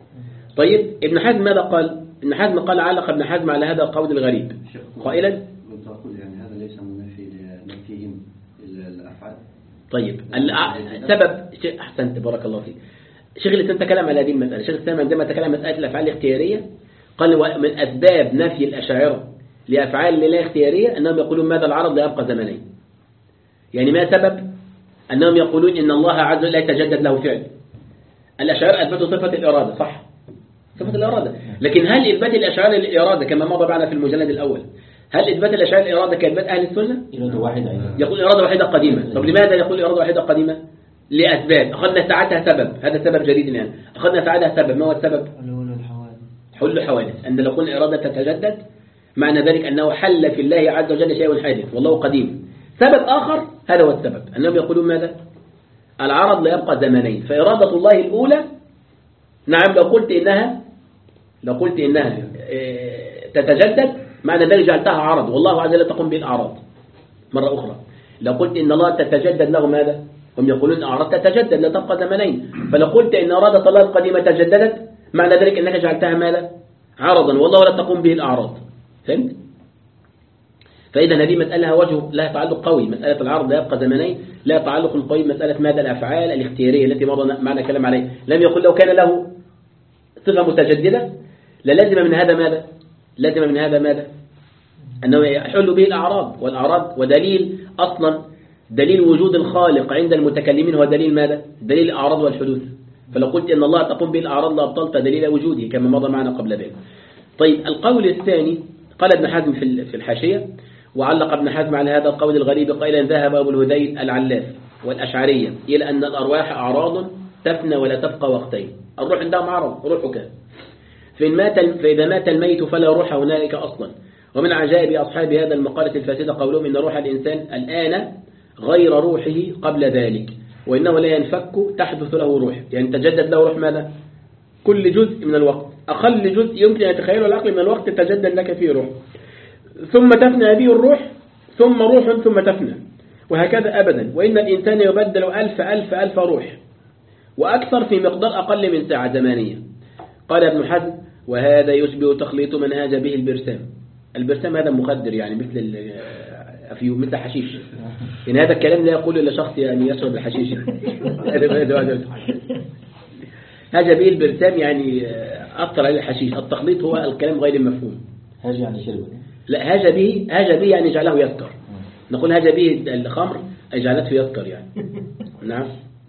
A: طيب ابن حزم ماذا قال؟ ابن حزم قال علق ابن حزم على هذا القول الغريب قائلا
D: يعني هذا ليس منافي لنفيهم الأفعال.
A: طيب سبب أحسنت بارك الله فيك. شيخ الإسلام تكلم على هذه المسألة. شيخ الإسلام عندما تكلم عن مسألة الأفعال الاختيارية قال من أسباب نفي الأشاعرة لأفعال لا اختيارية أنهم يقولون ماذا العرض لا يبقى زمنين. يعني ما سبب أنهم يقولون إن الله عز وجل لا يتجدد له فعل. الأشاعرة أثبتوا صفة الإرادة، صح؟ صفة الإرادة. لكن هل إثبات الأشاعرة للإرادة كما مضى معنا في المجلد الأول، هل إثبات الأشاعرة للإرادة كإثبات أهل السنة؟
B: إرادة واحدة.
A: يقول إرادة واحدة قديمة. طب لماذا يقول إرادة واحدة قديمة؟ لأسباب. أخذنا ساعتها سبب، هذا سبب جديد الآن. أخذنا ساعتها سبب، ما هو السبب؟
C: حلول الحوادث.
A: حل الحوادث. أن لو قلنا الإرادة تتجدد معنى ذلك أنه حل في الله عز وجل شيء حادث والله قديم. سبب آخر هذا هو السبب، أنهم يقولون ماذا؟ العرض لا يبقى زمنين. فإرادة الله الأولى نعم لو قلت إنها لو قلت إنها تتجدد معنى ذلك جعلتها عرض، والله عز وجل تقوم بالأعراض مرة أخرى. لو قلت إن الله تتجدد له ماذا؟ هم يقولون الأعراض تتجدد لا تبقى زمنين. فلو قلت إن إرادة الله القديمة تجددت معنى ذلك أنك جعلتها ماذا؟ عرضا، والله لا تقوم به الأعراض. فهمت؟ فإذا هذه مسألة وجه لها تعلق قوي. مسألة العرض لا يبقى زمنين لا تعلق قوي مسألة ماذا؟ الأفعال الاختيارية التي مضى معنا كلام عليه. لم يقل لو كان له صفة متجددة للازم من هذا ماذا؟ لازم من هذا ماذا؟ أنه يحل به الأعراض، والأعراض ودليل أصلا دليل وجود الخالق عند المتكلمين هو دليل ماذا؟ دليل الأعراض والحدوث. فلو قلت إن الله تقوم به الأعراض لأبطلت دليل وجوده كما مضى معنا قبل ذلك. طيب القول الثاني قال ابن حزم في الحاشية، وعلق ابن حزم على هذا القول الغريب قائلا ذهب أبو الهذيل العلاف والأشعرية إلى أن الأرواح أعراض تفنى ولا تبقى وقتين. الروح عندهم عرض، روحك فإن مات فإذا مات الميت فلا روح هنالك أصلا. ومن عجائب أصحاب هذا المقالة الفاسدة قولهم إن روح الإنسان الآن غير روحه قبل ذلك، وإنه لا ينفك تحدث له روح، يعني تجدد له روح ماذا؟ كل جزء من الوقت، أقل جزء يمكن أن يتخيله العقل من الوقت تجدد لك فيه روح، ثم تفنى هذه الروح ثم روح ثم تفنى، وهكذا أبدا. وإن الإنسان يبدل ألف ألف ألف روح، وأكثر في مقدار أقل من ساعة زمانية. قال ابن حزم وهذا يشبه تخليط من هاج به البرسام. البرسام هذا مخدر يعني مثل أفيو مثل حشيش. إن هذا الكلام لا يقول إلا شخص يعني يشرب الحشيش. هاج به البرسام يعني أثر عليه الحشيش. التخليط هو الكلام غير المفهوم.
B: هاج يعني شرب.
A: لا هاج به هاج به يعني جعله يسكر. نقول هاج به الخمر أي جعلته يسكر يعني. نعم.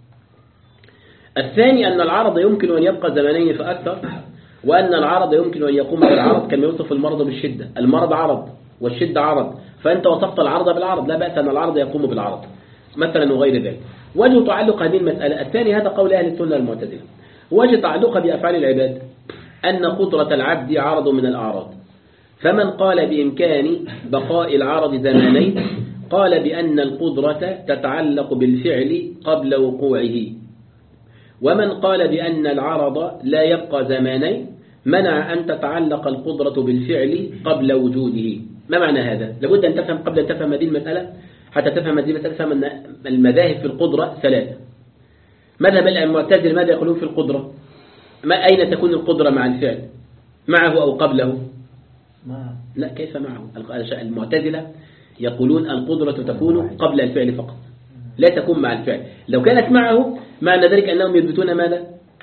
A: الثاني أن العرض يمكن أن يبقى زمنين فأكثر، وأن العرض يمكن أن يقوم بالعرض كما يوصف المرض بالشدة. المرض عرض والشدة عرض، فأنت وصفت العرض بالعرض، لا بأس أن العرض يقوم بالعرض مثلا وغير ذلك. وجه تعلق هذه المسألة الثاني هذا قول أهل السنة المعتزلة. وجه تعلقها بأفعال العباد أن قدرة العبد عرض من الأعراض، فمن قال بإمكان بقاء العرض زمانين قال بأن القدرة تتعلق بالفعل قبل وقوعه، ومن قال بأن العرض لا يبقى زمانين منع أن تتعلق القدرة بالفعل قبل وجوده. ما معنى هذا؟ لابد أن تفهم قبل أن تفهم هذه المسألة، حتى تفهم هذه المسألة تفهم أن المذاهب في القدرة ثلاثة. مذهب المعتزلة ماذا يقولون في القدرة؟ ما أين تكون القدرة مع الفعل؟ معه أو قبله؟
C: معه.
A: لا كيف معه؟ المعتزلة يقولون القدرة تكون قبل الفعل فقط، لا تكون مع الفعل. لو كانت معه معنى ذلك أنهم يثبتون ماذا؟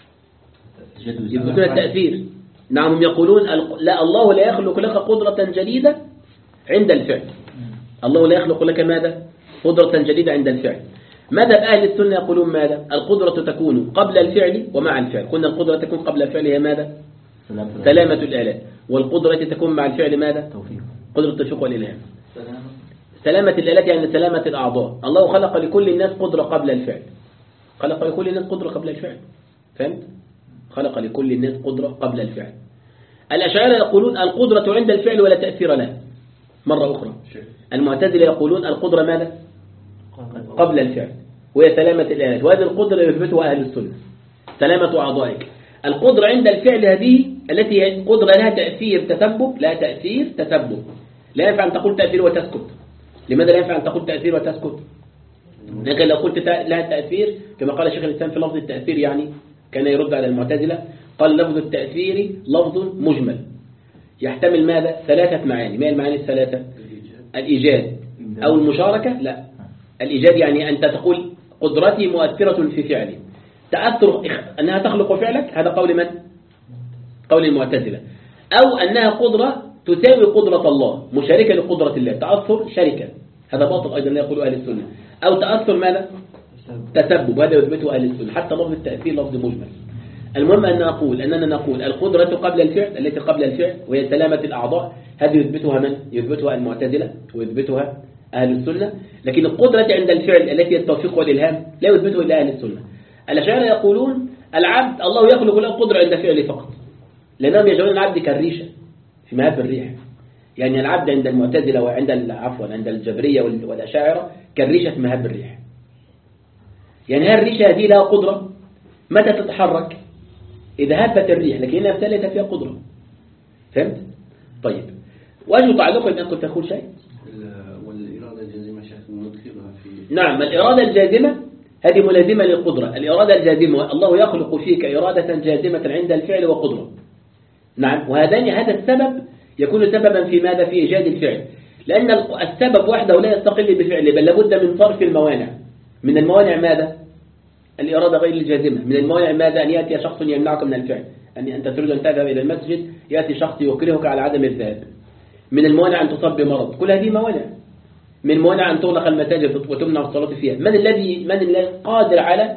A: يثبتون التأثير. نعم هم يقولون لا الله لا يخلق لك قدرة جديدة عند الفعل. الله لا يخلق لك ماذا؟ قدرة جديدة عند الفعل. ماذا أهل السنة يقولون ماذا؟ القدرة تكون قبل الفعل ومع الفعل. قلنا القدرة تكون قبل الفعل هي ماذا؟ سلامة الآلات. والقدرة تكون مع الفعل ماذا؟ توفيق. قدرة التوفيق والإلهام. سلامة الآلات يعني سلامة الأعضاء. الله خلق لكل الناس قدرة قبل الفعل. خلق لكل الناس قدرة قبل الفعل. فهمت؟ خلق لكل الناس قدرة قبل الفعل. الأشاعرة يقولون القدرة عند الفعل ولا تأثير لها. مرة أخرى المعتزلة يقولون القدرة ماذا؟ قبل الفعل وهي سلامة الآلات، وهذه القدرة يثبتها أهل السنة سلامة أعضائك. القدرة عند الفعل هذه التي هي قدرة لها تأثير تسبب، لا تأثير تسبب. لا ينفع أن تقول تأثير وتسكت. لماذا لا ينفع أن تقول تأثير وتسكت؟ لكن لو قلت لها تأثير كما قال شيخ الإسلام في لفظ التأثير يعني كان يرد على المعتزلة قال لفظ التأثير لفظ مجمل يحتمل ماذا؟ ثلاثة معاني. ما المعاني الثلاثة؟ الإيجاد أو المشاركة. لا الإيجاد يعني أنت تقول قدرتي مؤثرة في فعلي. تأثر أنها تخلق فعلك هذا قول من؟ قول المعتزلة. أو أنها قدرة تساوي قدرة الله مشاركة لقدرة الله. تأثر شركة هذا باطل أيضا لا يقول أهل السنة. أو تأثر ماذا؟ تسبب وهذا يثبته أهل السنة. حتى لفظ التأثير لفظ مجمل. المهم أن نقول أننا نقول القدرة قبل الفعل التي قبل الفعل وهي سلامة الأعضاء هذه يثبتها من؟ يثبتها المعتزلة ويثبتها أهل السنة. لكن القدرة عند الفعل التي هي التوفيق والإلهام لا يثبته إلا أهل السنة. الأشاعرة يقولون العبد الله يخلق له قدرة عند فعله فقط، لأنهم يجعلون العبد كالريشة في مهاب الريح. يعني العبد عند المعتزلة وعند عفوا عند الجبرية والأشاعرة كالريشة في مهاب الريح. يعني هذه الريشة هذه لها قدرة متى تتحرك؟ إذا هبت الريح، لكن هنا ليس فيها قدرة. فهمت؟ طيب وجه تعلق أن كنت تقول شيء؟
D: والإرادة الجازمة شيخ ندخلها في
A: نعم الإرادة الجازمة هذه ملازمة للقدرة. الإرادة الجازمة الله يخلق فيك إرادة جازمة عند الفعل وقدرة. نعم وهذان هذا السبب يكون سببا في ماذا؟ في إيجاد الفعل. لأن السبب وحده لا يستقل بفعله بل لابد من صرف الموانع. من الموانع ماذا؟ الإرادة غير الجازمة. من الموانع ماذا؟ أن يأتي شخص يمنعك من الفعل. أن أنت تريد أن تذهب إلى المسجد يأتي شخص يكرهك على عدم الذهاب. من الموانع أن تصاب بمرض. كل هذه موانع. من موانع أن تغلق المساجد وتمنع الصلاة فيها. من الذي من الذي قادر على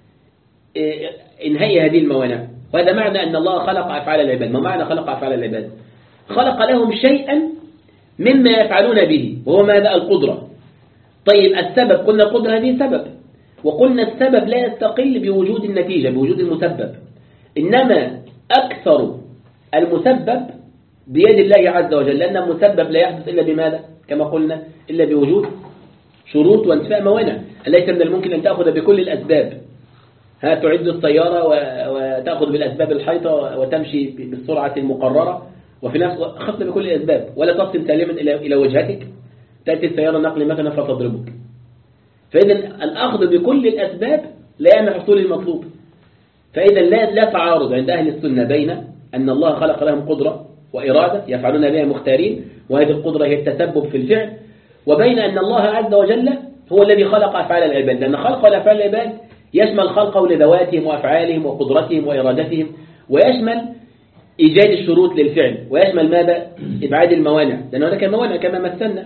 A: إنهاء هذه الموانع؟ وهذا معنى أن الله خلق أفعال العباد. ما معنى خلق أفعال العباد؟ خلق لهم شيئا مما يفعلون به وهو ماذا؟ القدرة. طيب السبب قلنا القدرة هذه سبب، وقلنا السبب لا يستقل بوجود النتيجة بوجود المسبب، إنما أكثر المسبب بيد الله عز وجل، لأن المسبب لا يحدث إلا بماذا؟ كما قلنا إلا بوجود شروط وانتفاء موانع. ليس من الممكن أن تأخذ بكل الأسباب. ها تعد السيارة وتأخذ بالأسباب الحيطة وتمشي بالسرعة المقررة وفي نفس أخذت بكل الأسباب ولا تصل سالما إلى وجهتك. تأتي السيارة نقل مكنة فتضربك. فإذا الأخذ بكل الأسباب لا يعني حصول المطلوب. فإذا لا لا تعارض عند أهل السنة بين أن الله خلق لهم قدرة وإرادة يفعلون بها مختارين، وهذه القدرة هي التسبب في الفعل، وبين أن الله عز وجل هو الذي خلق أفعال العباد، لأن خلق أفعال العباد يشمل خلقه لذواتهم وأفعالهم وقدرتهم وإرادتهم، ويشمل إيجاد الشروط للفعل، ويشمل ماذا؟ إبعاد الموانع، لأن هناك موانع كما مثلنا.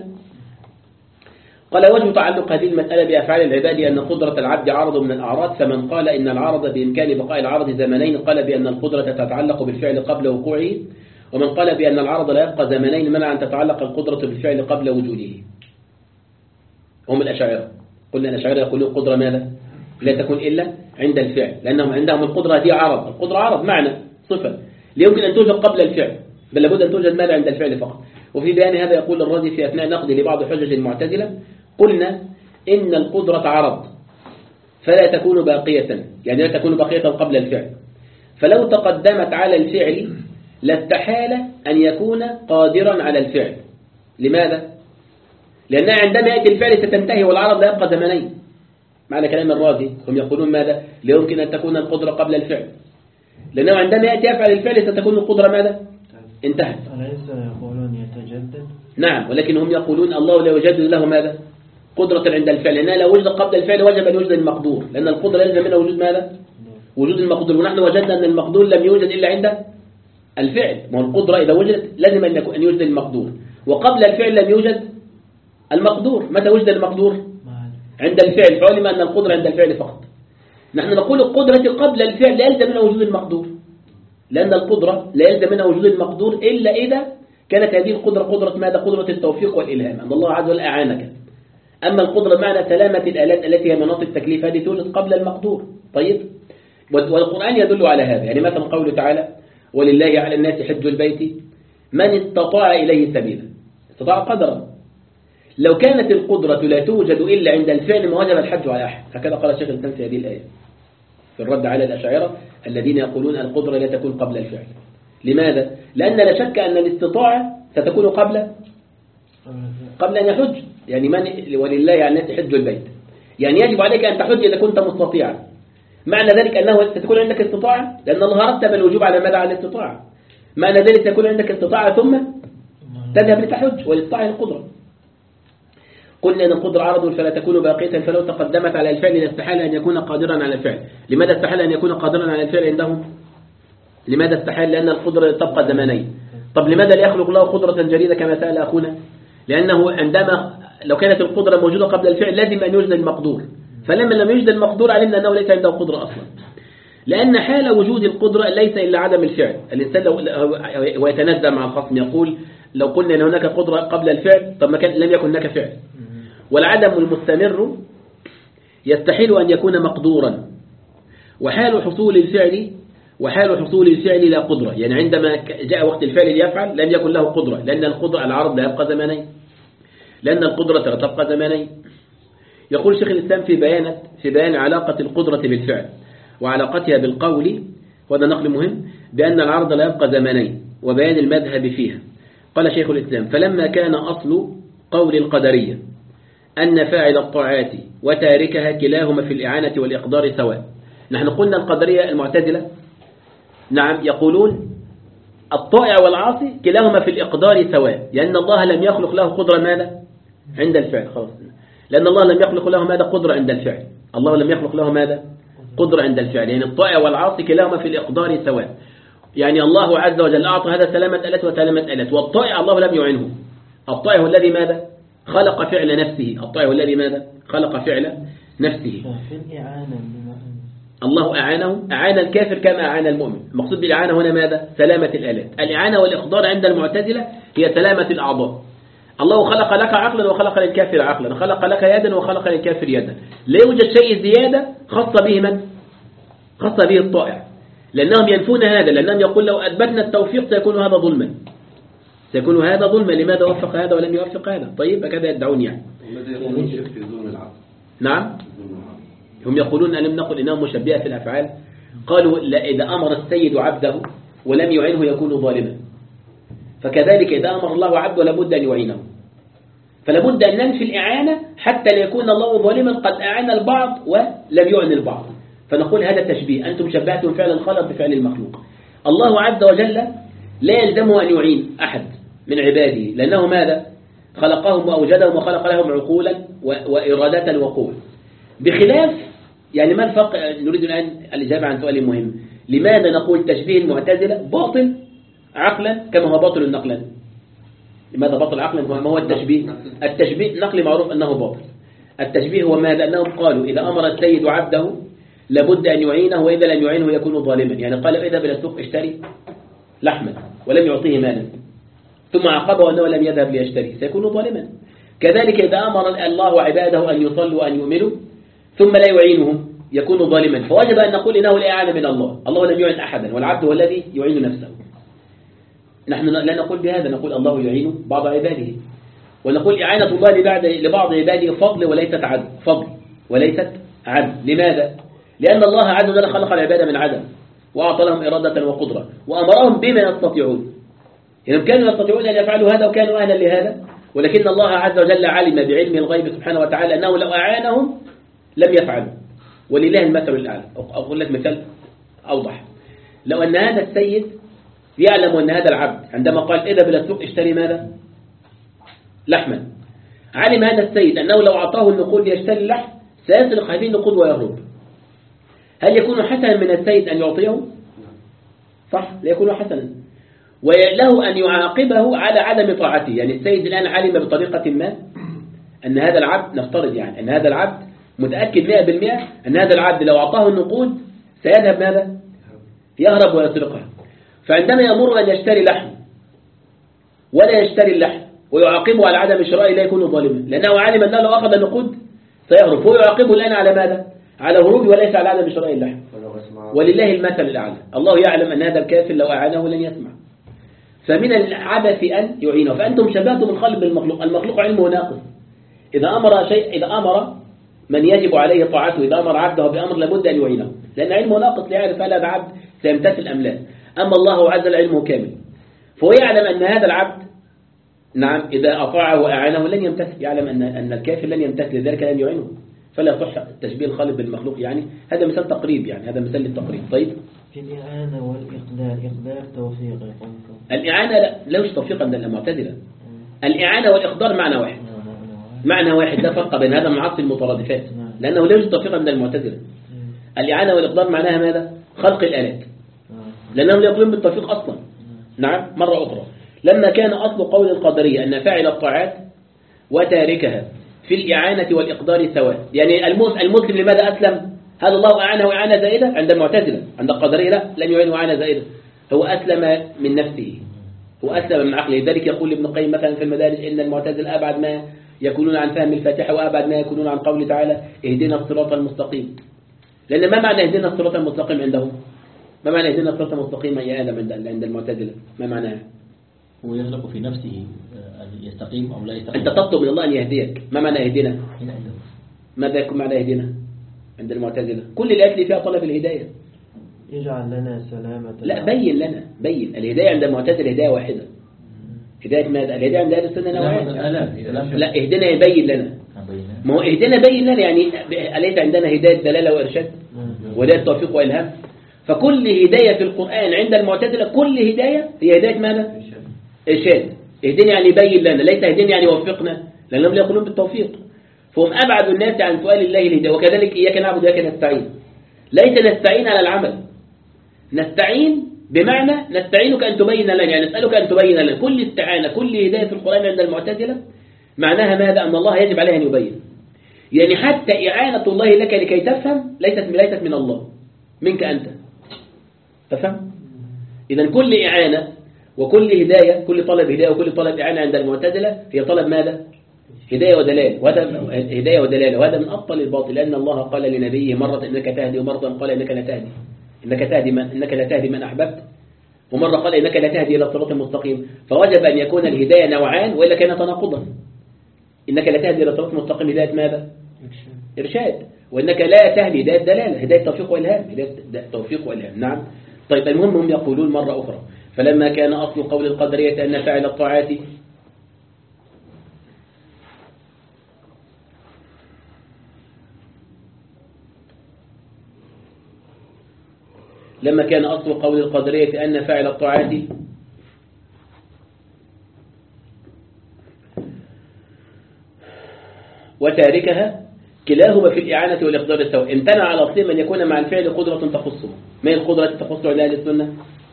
A: قال وجه تعلق هذه المسألة بأفعال العباد أن قدرة العبد عرض من الأعراض، فمن قال إن العرض بإمكان بقاء العرض زمنين قال بأن القدرة تتعلق بالفعل قبل وقوعه، ومن قال بأن العرض لا يبقى زمنين منع أن تتعلق القدرة بالفعل قبل وجوده. هم الأشاعرة، قلنا الأشاعرة يقولون القدرة ماذا؟ لا تكون إلا عند الفعل، لأنهم عندهم القدرة دي عرض، القدرة عرض معنى صفة لا يمكن أن توجد قبل الفعل، بل لابد أن توجد ماذا عند الفعل فقط. وفي بيان هذا يقول الرازي في أثناء نقد لبعض حجج المعتزلة: قلنا إن القدرة عرض فلا تكون باقية، يعني لا تكون باقية قبل الفعل، فلو تقدمت على الفعل لاستحال أن يكون قادرا على الفعل. لماذا؟ لأنها عندما يأتي الفعل ستنتهي والعرض لا يبقى زمنين. معنى كلام الرازي هم يقولون ماذا؟ لا يمكن أن تكون القدرة قبل الفعل، لأنه عندما يأتي يفعل الفعل ستكون القدرة ماذا؟ انتهت.
C: أليس يقولون يتجدد؟
A: نعم، ولكن هم يقولون الله لا يجدد له ماذا؟ قدرة عند الفعل، لأنها لو وجد قبل الفعل وجب أن يوجد المقدور، لأن القدرة يلزم منها وجود ماذا؟ وجود المقدور، ونحن وجدنا أن المقدور لم يوجد إلا عند الفعل. ما القدرة إذا وجدت لازم أن يكون أن يوجد المقدور، وقبل الفعل لم يوجد المقدور. متى وجد المقدور؟ عند الفعل، فعلم أن القدرة عند الفعل فقط. نحن نقول القدرة قبل الفعل لا يلزم منها وجود المقدور، لأن القدرة لا يلزم منها وجود المقدور إلا إذا كانت هذه القدرة قدرة ماذا؟ قدرة التوفيق والإلهام، أن الله عز وجل أعانك. أما القدرة معنى سلامة الآلات التي هي مناط التكليف هذه توجد قبل المقدور. طيب، والقرآن يدل على هذا، يعني مثلا قوله تعالى: ولله على الناس حج البيت من استطاع إليه سبيلا. استطاع قدرا. لو كانت القدرة لا توجد إلا عند الفعل ما وجب الحج على أحد. هكذا قال الشيخ الإسلام في هذه الآية في الرد على الأشاعرة الذين يقولون القدرة لا تكون قبل الفعل. لماذا؟ لأن لا شك أن الاستطاعة ستكون قبل قبل أن يحج. يعني من ولله على الناس حج البيت، يعني يجب عليك أن تحج إذا كنت مستطيعا. معنى ذلك أنه ستكون عندك استطاعة، لأن الله رتب الوجوب على ماذا؟ على الاستطاعة. معنى ذلك تكون عندك استطاعة ثم تذهب لتحج، والاستطاعة القدرة. قلنا أن القدرة عرض فلا تكون باقية، فلو تقدمت على الفعل لاستحال أن يكون قادرا على الفعل. لماذا استحال أن يكون قادرا على الفعل عندهم؟ لماذا استحال؟ لأن القدرة تبقى زمنين. طب لماذا لا يخلق له قدرة جديدة كما سأل أخونا؟ لأنه عندما لو كانت القدرة موجودة قبل الفعل لازم أن يوجد المقدور، فلما لم يوجد المقدور علمنا أنه ليس عنده قدرة أصلا، لأن حال وجود القدرة ليس إلا عدم الفعل. الإنسان لو ويتنزع مع الخصم يقول لو قلنا أن هناك قدرة قبل الفعل طب ما كان لم يكن هناك فعل. والعدم المستمر يستحيل أن يكون مقدورا، وحال حصول الفعل وحال حصول الفعل لا قدرة، يعني عندما جاء وقت الفعل ليفعل لم يكن له قدرة، لأن القدرة العرض لا يبقى زمنين، لأن القدرة لا تبقى زمنين. يقول شيخ الإسلام في بيان في بيان علاقة القدرة بالفعل وعلاقتها بالقول، وهذا نقل مهم، بأن العرض لا يبقى زمنين، وبيان المذهب فيها. قال شيخ الإسلام: فلما كان أصل قول القدرية أن فاعل الطاعات وتاركها كلاهما في الإعانة والإقدار سواء. نحن قلنا القدرية المعتزلة نعم يقولون الطائع والعاصي كلاهما في الإقدار سواء، لأن الله لم يخلق له قدرة ماذا؟ عند الفعل. خلاص، لأن الله لم يخلق له ماذا؟ قدرة عند الفعل. الله لم يخلق له ماذا؟ قدرة عند الفعل، يعني الطائع والعاصي كلاهما في الإقدار سواء. يعني الله عز وجل أعطى هذا سلامة آلات وسلامة آلات، والطائع الله لم يعنه. الطائع هو الذي ماذا؟ خلق فعل نفسه. الطائع هو الذي ماذا؟ خلق فعل نفسه.
C: في الإعانة
A: الله أعانه، أعان الكافر كما أعان المؤمن. المقصود بالإعانة هنا ماذا؟ سلامة الآلات. الإعانة والإقدار عند المعتزلة هي سلامة الأعضاء. الله خلق لك عقلا وخلق للكافر عقلا، خلق لك يدا وخلق للكافر يدا. لا يوجد شيء زيادة خاصة به من؟ خاصة به الطائع، لأنهم ينفون هذا، لأنهم يقول لو أثبتنا التوفيق سيكون هذا ظلما، سيكون هذا ظلما. لماذا وفق هذا ولم يوفق هذا؟ طيب هكذا يدعون يعني. نعم، هم يقولون ألم نقل إنهم مشبهة في الأفعال. قالوا لا، إذا أمر السيد عبده ولم يعينه يكون ظالما، فكذلك إذا أمر الله عبده لابد أن يعينه، فلابد أن ننفي الإعانة حتى لا يكون الله ظالما قد أعان البعض ولم يعن البعض. فنقول هذا تشبيه، أنتم شبهتم فعل الخالق بفعل المخلوق. الله عز وجل لا يلزمه أن يعين أحد من عباده، لأنه ماذا؟ خلقهم وأوجدهم وخلق لهم عقولا وإرادة وقوة. بخلاف يعني ما الفرق؟ نريد الآن الإجابة عن سؤال مهم. لماذا نقول تشبيه المعتزلة باطل عقلا كما هو باطل نقلا؟ لماذا باطل عقلا؟ ما هو التشبيه؟ التشبيه نقل معروف أنه باطل. التشبيه هو ماذا؟ أنهم قالوا إذا أمر السيد عبده لابد أن يعينه، وإذا لم يعينه يكون ظالما. يعني قال اذهب إلى السوق اشتري لحما ولم يعطيه مالا، ثم عاقبه أنه لم يذهب ليشتري، سيكون ظالما. كذلك إذا أمر الله عباده أن يصلوا وأن يؤمنوا ثم لا يعينهم يكون ظالما. فوجب أن نقول إنه لا إعانة من الله، الله لم يعين أحدا والعبد هو الذي يعين نفسه. نحن لا نقول بهذا، نقول الله يعين بعض عباده، ونقول إعانة الله لبعض لبعض عباده فضل وليست عدل، فضل وليست عدل. لماذا؟ لأن الله عز وجل خلق العباد من عدم وأعطى لهم إرادة وقدرة وأمرهم بما يستطيعون. يعني كانوا يستطيعون أن يفعلوا هذا وكانوا أهلا لهذا، ولكن الله عز وجل علم بعلم الغيب سبحانه وتعالى أنه لو أعانهم لم يفعلوا. ولله المثل الأعلى. أقول لك مثال أوضح. لو أن هذا السيد يعلم أن هذا العبد عندما قال اذهب إلى السوق اشتري ماذا؟ لحما، علم هذا السيد أنه لو أعطاه النقود ليشتري اللحم سيسرق هذه النقود ويهرب. هل يكون حسنا من السيد أن يعطيه؟ صح، لا يكون حسنا. وله أن يعاقبه على عدم طاعته. يعني السيد الآن علم بطريقة ما أن هذا العبد، نفترض يعني أن هذا العبد متأكد مئة بالمئة أن هذا العبد لو أعطاه النقود سيذهب ماذا؟ يهرب ويسرقها. فعندما يأمر أن يشتري لحم ولا يشتري اللحم ويعاقبه على عدم شرائه لا يكون ظالما، لأنه علم أنه لو أخذ النقود سيهرب، فهو يعاقبه الآن على ماذا؟ على هروب وليس على عدم شراء اللحم. ولله المثل الأعلى. الله يعلم أن هذا الكافر لو أعانه لن يسمع. فمن العبث أن يعينه. فأنتم شبهتم الخلق بالمخلوق. المخلوق علمه ناقص. إذا أمر شيء إذا أمر من يجب عليه طاعته، إذا أمر عبده بأمر لابد أن يعينه، لأن علمه ناقص ليعرف هل هذا عبد سيمتثل أم لا. أما الله عز وجل علمه كامل، فهو يعلم أن هذا العبد نعم إذا أطاعه وأعانه لن يمتثل، يعلم أن أن الكافر لن يمتثل، لذلك لن يعينه. فلا صح تشبيه الخالق بالمخلوق. يعني هذا مثال تقريب، يعني هذا مثال للتقريب. طيب
C: في الإعانة والإقدار، إقدار توفيق يقول.
A: الإعانة لا لوش توفيق عند المعتزلة. الإعانة والإقدار معنى واحد، معنى واحد، لا فرق بين هذا معطل المترادفات، لأنه لا يوجد توفيق عند المعتزلة. الإعانة والإقدار معناها ماذا؟ خلق الآلات، لأنهم لا يقولون بالتوفيق أصلا. نعم مرة أخرى، لما كان أصل قول القدرية أن فاعل الطاعات وتاركها في الإعانة والإقدار سواء. يعني المسلم لماذا أسلم؟ هل الله أعانه إعانة زائدة؟ عند المعتزلة. عند القدرية لا، لم يعينه إعانة زائدة، هو أسلم من نفسه، هو أسلم من عقله. لذلك يقول ابن القيم مثلا في المدارج إن المعتزلة أبعد ما يكونون عن فهم الفاتحة وأبعد ما يكونون عن قول تعالى اهدنا الصراط المستقيم. لأن ما معنى اهدنا الصراط المستقيم عندهم؟ ما معنى اهدنا الصراط المستقيم يا آدم عند المعتزلة؟ ما معناها؟
B: هو يخلق في نفسه أن يستقيم أو لا يستقيم.
A: أنت تطلب من الله أن يهديك. ما معنى اهدنا؟ ماذا يكون معنى اهدنا عند المعتزلة؟ كل الآيات اللي فيها طلب الهداية.
C: يجعل لنا سلامة.
A: لا بين لنا، بين الهداية عند المعتزلة هداية واحدة. هداية ماذا؟ الهداية عند أهل السنة نوعين. لا اهدنا يبين لنا. ما هو اهدنا بين لنا، يعني أليس عندنا هداية دلالة وإرشاد وهداية توفيق وإلهام؟ فكل هداية في القرآن عند المعتزلة كل هداية هي هداية ماذا؟ إرشاد. اهدنا يعني بين لنا، ليس اهدنا يعني وفقنا، لأنهم لا يقولون بالتوفيق. فهم أبعد الناس عن سؤال الله الهداية. وكذلك إياك نعبد وإياك نستعين، ليس نستعين على العمل، نستعين بمعنى نستعينك أن تبين لنا، يعني نسألك أن تبين لنا. كل استعانة كل هداية في القرآن عند المعتزلة معناها ماذا؟ أن الله يجب عليه أن يبين. يعني حتى إعانة الله لك لكي تفهم ليست ليست من الله، منك أنت. تفهم؟ إذا كل إعانة وكل هداية، كل طلب هداية وكل طلب إعانة عند المعتزلة هي طلب ماذا؟ هداية ودلالة. وهذا هداية ودلالة، وهذا من أبطل الباطل، لأن الله قال لنبيه مرة إنك تهدي ومرة قال إنك لا تهدي، إنك تهدي من إنك لا تهدي من أحببت، ومرة قال إنك لا تهدي إلى الصراط المستقيم. فوجب أن يكون الهداية نوعان وإلا كان تناقضا. إنك لا تهدي إلى الصراط المستقيم هداية ماذا؟ إرشاد. وإنك لا تهدي هداية دلالة، هداية توفيق وإلهام، هداية توفيق وإلهام. نعم. طيب المهم هم يقولون مرة أخرى فلما كان أصل قول القدرية أن فاعل الطاعات لما كان أصل قول القدرية أن فاعل الطاعات وتاركها كلاهما في الإعانة والإقدار السواء. امتنع على أصل من يكون مع الفعل قدرة تخصه. ما هي القدرة التي تخص على أهل السنة؟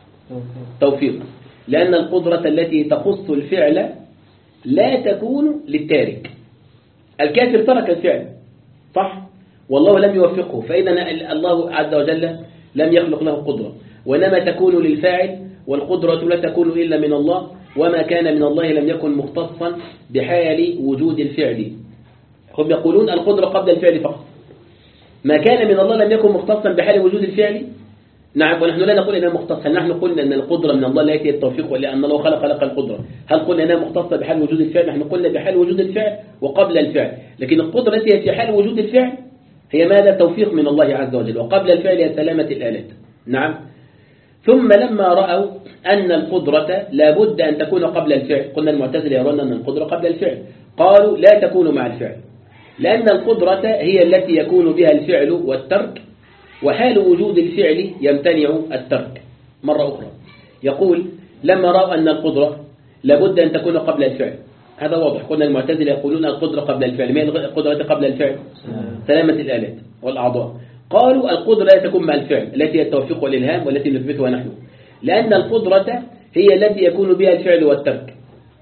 A: توفيق. لأن القدرة التي تخص الفعل لا تكون للتارك. الكافر ترك الفعل صح، والله لم يوفقه، فإذا الله عز وجل لم يخلق له قدرة، وإنما تكون للفاعل، والقدرة لا تكون إلا من الله، وما كان من الله لم يكن مختصا بحال وجود الفعل. هم يقولون القدرة قبل الفعل فقط. ما كان من الله لم يكن مختصا بحال وجود الفعل. نعم، ونحن لا نقول إنها مختصة. نحن قلنا أن القدرة من الله لا يأتي التوفيق، ولأن الله خلق لك القدرة. هل قلنا أنها مختصة بحال وجود الفعل؟ نحن قلنا بحال وجود الفعل وقبل الفعل. لكن القدرة التي هي في حال وجود الفعل هي ماذا؟ توفيق من الله عز وجل. وقبل الفعل هي سلامة الآلات. نعم. ثم لما رأوا أن القدرة لابد أن تكون قبل الفعل، قلنا المعتزلة يرون أن القدرة قبل الفعل، قالوا لا تكون مع الفعل، لأن القدرة هي التي يكون بها الفعل والترك، وحال وجود الفعل يمتنع الترك. مرة أخرى يقول لما رأوا أن القدرة لابد أن تكون قبل الفعل، هذا واضح. قلنا المعتزلة يقولون القدرة قبل الفعل. ما هي القدرة قبل الفعل؟ سلامة الآلات والأعضاء. قالوا القدرة لا تكون مع الفعل، التي هي التوفيق والإلهام والتي نثبتها نحن، لأن القدرة هي التي يكون بها الفعل والترك،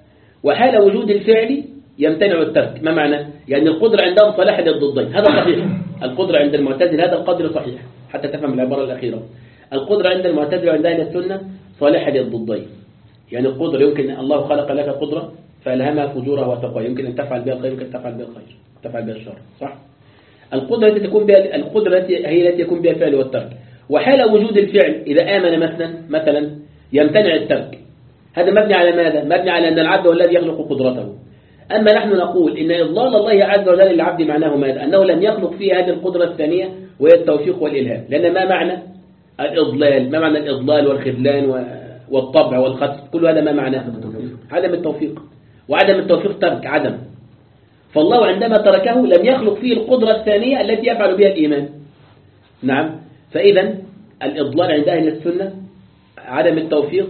A: وحال وجود الفعل يمتنع الترك. ما معنى؟ يعني القدرة عندهم صلاح للضدين، هذا صحيح. القدرة عند المعتزلة هذا القدر صحيح، حتى تفهم العبارة الأخيرة. القدرة عند المعتزلة وعند أهل السنة صالحة للضدين. يعني القدرة يمكن الله خلق لك قدرة فألهمها فجورها وتقوى، يمكن أن تفعل بها الخير، يمكن أن تفعل بها الخير، تفعل بها الشر، صح؟ القدرة التي تكون بها القدرة هي التي يكون بها الفعل والترك، وحال وجود الفعل إذا آمن مثلا مثلا يمتنع الترك. هذا مبني على ماذا؟ مبني على أن العبد هو الذي يخلق قدرته. أما نحن نقول إن إضلال الله عز وجل للعبد معناه ماذا؟ أنه لم يخلق فيه هذه القدرة الثانية وهي التوفيق والإلهام. لأن ما معنى الإضلال؟ ما معنى الإضلال والخذلان والطبع والختم؟ كل هذا ما معناه؟ عدم التوفيق. وعدم التوفيق ترك، عدم. فالله عندما تركه لم يخلق فيه القدرة الثانية التي يفعل بها الإيمان. نعم. فإذا الإضلال عند أهل السنة عدم التوفيق،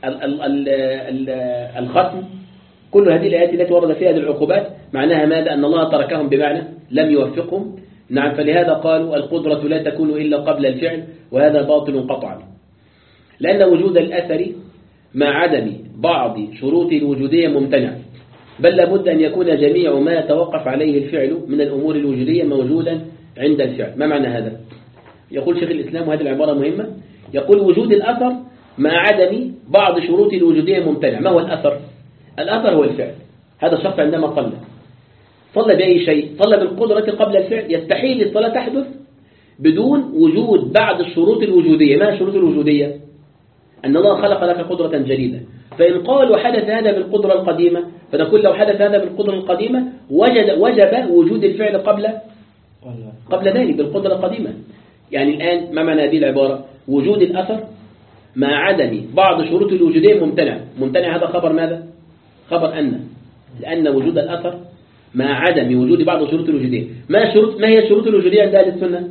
A: الختم، كل هذه الآيات التي ورد فيها هذه العقوبات معناها ماذا؟ أن الله تركهم بمعنى لم يوفقهم. نعم. فلهذا قالوا القدرة لا تكون إلا قبل الفعل، وهذا باطل قطعا، لأن وجود الأثر مع عدم بعض شروط الوجودية ممتنع، بل لابد أن يكون جميع ما يتوقف عليه الفعل من الأمور الوجودية موجودا عند الفعل. ما معنى هذا؟ يقول شيخ الإسلام، وهذه العبارة مهمة، يقول وجود الأثر مع عدم بعض شروط الوجودية ممتنع. ما هو الأثر؟ الأثر هو الفعل. هذا الشخص عندما صلى صلى بأي شيء؟ صلى بالقدرة قبل الفعل. يستحيل الصلاة تحدث بدون وجود بعض الشروط الوجودية. ما الشروط الوجودية؟ أن الله خلق لك قدرة جديدة. فإن قال وحدث هذا بالقدرة القديمة، فنقول لو حدث هذا بالقدرة القديمة وجد وجب وجود الفعل قبل قبل ذلك بالقدرة القديمة. يعني الآن ما معنى هذه العبارة؟ وجود الأثر مع عدم بعض شروط الوجودية ممتنع. ممتنع هذا خبر ماذا؟ خبر أن، لأن وجود الأثر مع عدم وجود بعض شروط الوجودية. ما شروط ما هي الشروط الوجودية عند أهل السنة؟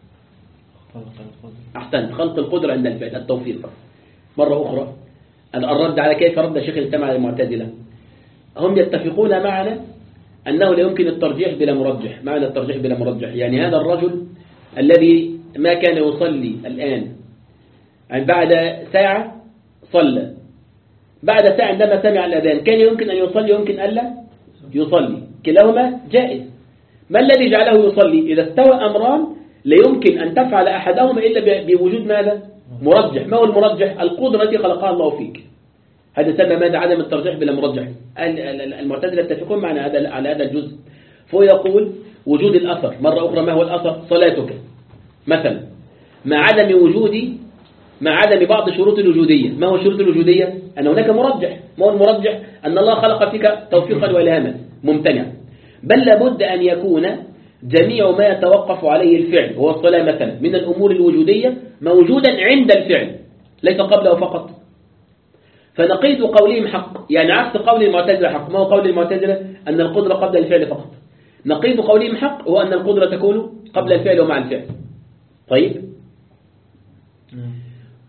A: أحسن، خلق القدرة عند الفعل، التوفيق. مرة أخرى الرد على كيف رد شيخ الإسلام على المعتزلة. هم يتفقون معنا أنه لا يمكن الترجيح بلا مرجح. معنى الترجيح بلا مرجح يعني هذا الرجل الذي ما كان يصلي الآن، يعني بعد ساعة صلى، بعد ساعة عندما سمع الأذان كان يمكن أن يصلي يمكن ألا يصلي، كلاهما جائز. ما الذي جعله يصلي؟ إذا استوى أمران لا يمكن أن تفعل أحدهما إلا بوجود ماذا؟ مرجح. ما هو المرجح؟ القدرة التي خلقها الله فيك. هذا سمى ماذا؟ عدم الترجيح بلا مرجح. المعتزلة يتفقون معنا هذا على هذا الجزء. فهو يقول وجود الأثر. مرة أخرى ما هو الأثر؟ صلاتك مثلا مع عدم وجود مع عدم بعض شروط الوجودية. ما هو الشروط الوجودية؟ أن هناك مرجح. ما هو المرجح؟ أن الله خلق فيك توفيقا والهاما، ممتنع. بل لابد أن يكون جميع ما يتوقف عليه الفعل هو الصلاة مثلا من الأمور الوجودية موجودا عند الفعل ليس قبله فقط. فنقيد قولهم حق، يعني عكس قول المعتزلة حق. ما هو قول المعتزلة؟ أن القدرة قبل الفعل فقط. نقيد قولهم حق هو أن القدرة تكون قبل الفعل ومع الفعل. طيب،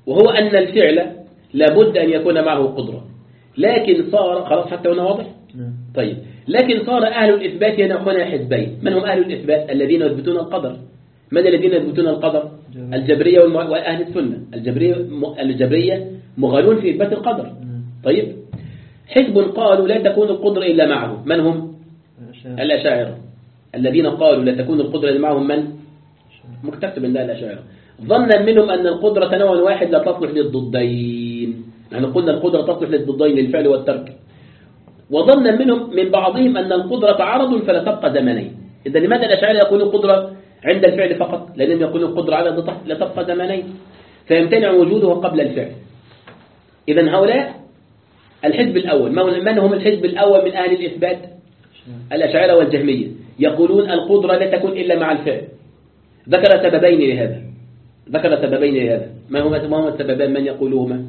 A: وهو أن الفعل لابد أن يكون معه قدرة، لكن صار خلاص حتى هنا واضح. طيب لكن صار أهل الإثبات هنا حزبين. من هم أهل الإثبات؟ الذين يثبتون القدر. من الذين يثبتون القدر؟ الجبرية وأهل السنة. الجبرية الجبرية مغالون في إثبات القدر. طيب حزب قالوا لا تكون القدرة إلا معه. من هم؟ الأشاعرة. الذين قالوا لا تكون القدرة إلا معهم من؟ مكتسب الله الأشاعرة. ظنا منهم أن القدرة نوع واحد لا تصلح للضدين. يعني قلنا القدرة تصلح للضدين للفعل والترك. وظنا منهم من بعضهم أن القدرة عرض فلا تبقى زمنين. إذا لماذا الأشاعرة يقولون القدرة عند الفعل فقط؟ لأنهم يقولون القدرة على لا تبقى زمنين فيمتنع وجوده قبل الفعل. إذا هؤلاء الحزب الأول. من هم الحزب الأول من أهل الإثبات؟ الأشاعرة والجهمية. يقولون القدرة لا تكون إلا مع الفعل. ذكر سببين لهذا. ذكر سببين لهذا. ما هما ما هما السببان من يقولهما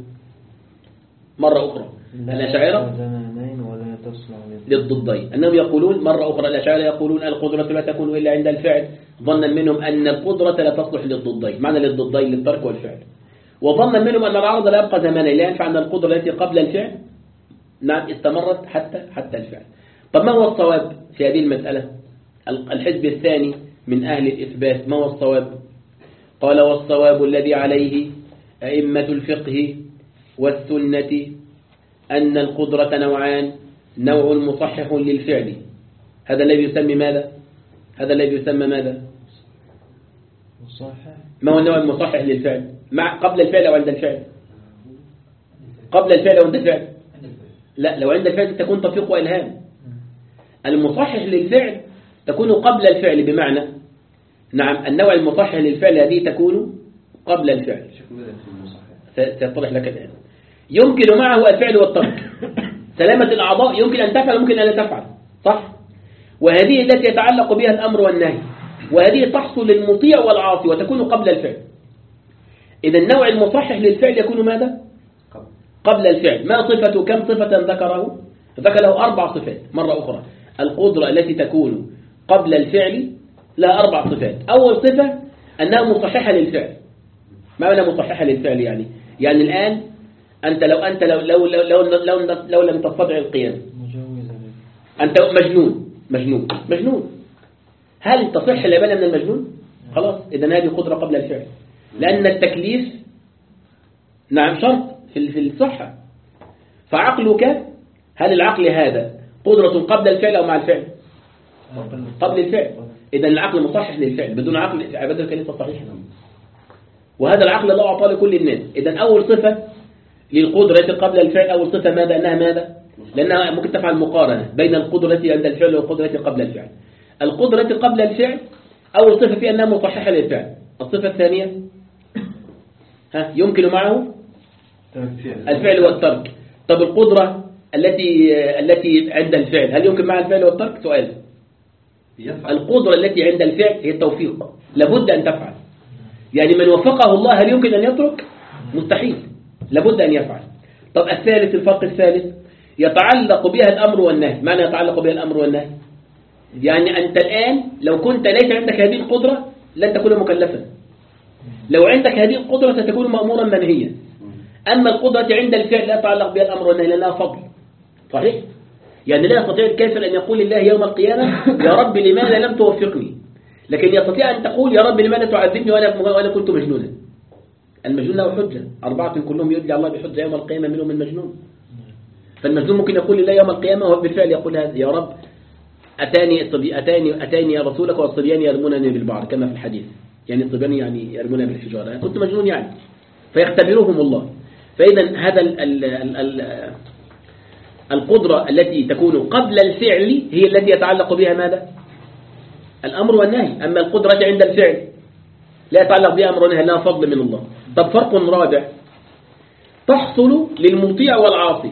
A: مرة أخرى؟ الأشاعرة للضدين. أنهم يقولون مرة أخرى الأشاعرة يقولون القدرة لا تكون إلا عند الفعل، ظنا منهم أن القدرة لا تصلح للضدين. معنى للضدين للترك والفعل. وظنا منهم أن العرض لا يبقى زمانا، لا ينفع أن القدرة التي قبل الفعل نعم استمرت حتى حتى الفعل. طب ما هو الصواب في هذه المسألة؟ الحزب الثاني من أهل الإثبات ما هو الصواب؟ قال والصواب الذي عليه أئمة الفقه والسنة أن القدرة نوعان، نوع مصحح للفعل. هذا الذي يسمى ماذا؟ هذا الذي يسمى ماذا؟
C: مصحح.
A: ما هو النوع المصحح للفعل؟ مع قبل الفعل أو عند الفعل؟ قبل الفعل أو عند الفعل؟ لا، لو عند الفعل تكون تفيق وإلهام. المصحح للفعل تكون قبل الفعل، بمعنى نعم النوع المصحح للفعل هذه تكون قبل الفعل. سيتضح لك الآن. يمكن معه الفعل والترك. سلامة الأعضاء يمكن أن تفعل وممكن أن لا تفعل، صح؟ وهذه التي يتعلق بها الأمر والنهي، وهذه تحصل للمطيع والعاصي وتكون قبل الفعل. إذا النوع المصحح للفعل يكون ماذا؟ قبل الفعل. ما صفته؟ كم صفة ذكره؟ ذكره أربع صفات. مرة أخرى القدرة التي تكون قبل الفعل لها أربع صفات. أول صفة أنها مصححة للفعل. ما معنى مصححة للفعل؟ يعني يعني الآن أنت لو أنت لو لو لو لو, لو, لو, لو لم تستطع القيام أنت مجنون مجنون مجنون هل تصح العبادة من المجنون؟ خلاص، إذا هذه قدرة قبل الفعل، لأن التكليف نعم شرط في في الصحة. فعقلك، هل العقل هذا قدرة قبل الفعل أو مع الفعل؟ قبل الفعل. إذا العقل مصحح للفعل، بدون عقل عبادتك ليست صحيحة. وهذا العقل الله أعطاه لكل الناس. إذا أول صفة للقدرة قبل الفعل، أول صفة ماذا؟ أنها ماذا؟ لأنها ممكن تفعل مقارنة بين القدرة عند الفعل والقدرة قبل الفعل. القدرة قبل الفعل أول صفة فيها أنها مصححة للفعل. الصفة الثانية ها يمكن معه الفعل والترك. طب القدرة التي التي عند الفعل هل يمكن معها الفعل والترك؟ سؤال. القدرة التي عند الفعل هي التوفيق، لابد أن تفعل. يعني من وفقه الله هل يمكن أن يترك؟ مستحيل، لابد أن يفعل. طب الثالث، الفرق الثالث يتعلق بها الأمر والنهي. معنى يتعلق بها الأمر والنهي؟ يعني أنت الآن لو كنت ليس عندك هذه القدرة لن تكون مكلفا. لو عندك هذه القدرة ستكون مأمورا منهيا. أما القدرة عند الفعل لا يتعلق بها الأمر والنهي لأنها فضل. صحيح؟ يعني لا يستطيع الكافر أن يقول لله يوم القيامة يا رب لماذا لم توفقني، لكن يستطيع أن تقول يا رب لماذا تعذبني وأنا كنت مجنونا. المجنون له حجة، أربعة كلهم يدعي الله بحجة يوم القيامة منهم المجنون. فالمجنون ممكن يقول لله يوم القيامة وهو بالفعل يقول هذا يا رب أتاني أتاني أتاني يا رسولك والصبيان يرمونني بالبعر كما في الحديث. يعني الصبيان يعني يرمونني بالحجارة، يعني كنت مجنون يعني. فيختبرهم الله. فإذا هذا ال ال ال ال القدرة التي تكون قبل الفعل هي التي يتعلق بها ماذا؟ الأمر والنهي. أما القدرة عند الفعل لا يتعلق بها أمر والنهي، لها فضل من الله. طب فرق رابع، تحصل للمطيع والعاصي.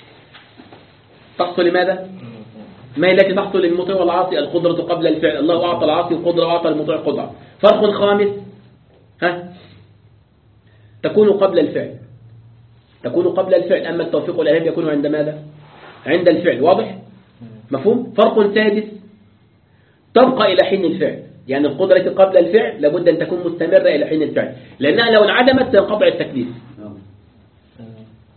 A: تحصل لماذا؟ ما هي التي تحصل للمطيع والعاصي؟ القدرة قبل الفعل. الله أعطى العاصي القدرة وأعطى المطيع قدرة. فرق خامس، ها تكون قبل الفعل. تكون قبل الفعل. أما التوفيق والإلهام يكون عند ماذا؟ عند الفعل. واضح؟ مفهوم؟ فرق سادس، تبقى إلى حين الفعل. يعني القدرة قبل الفعل لابد أن تكون مستمرة إلى حين الفعل، لأنها لو انعدمت سينقطع التكليف.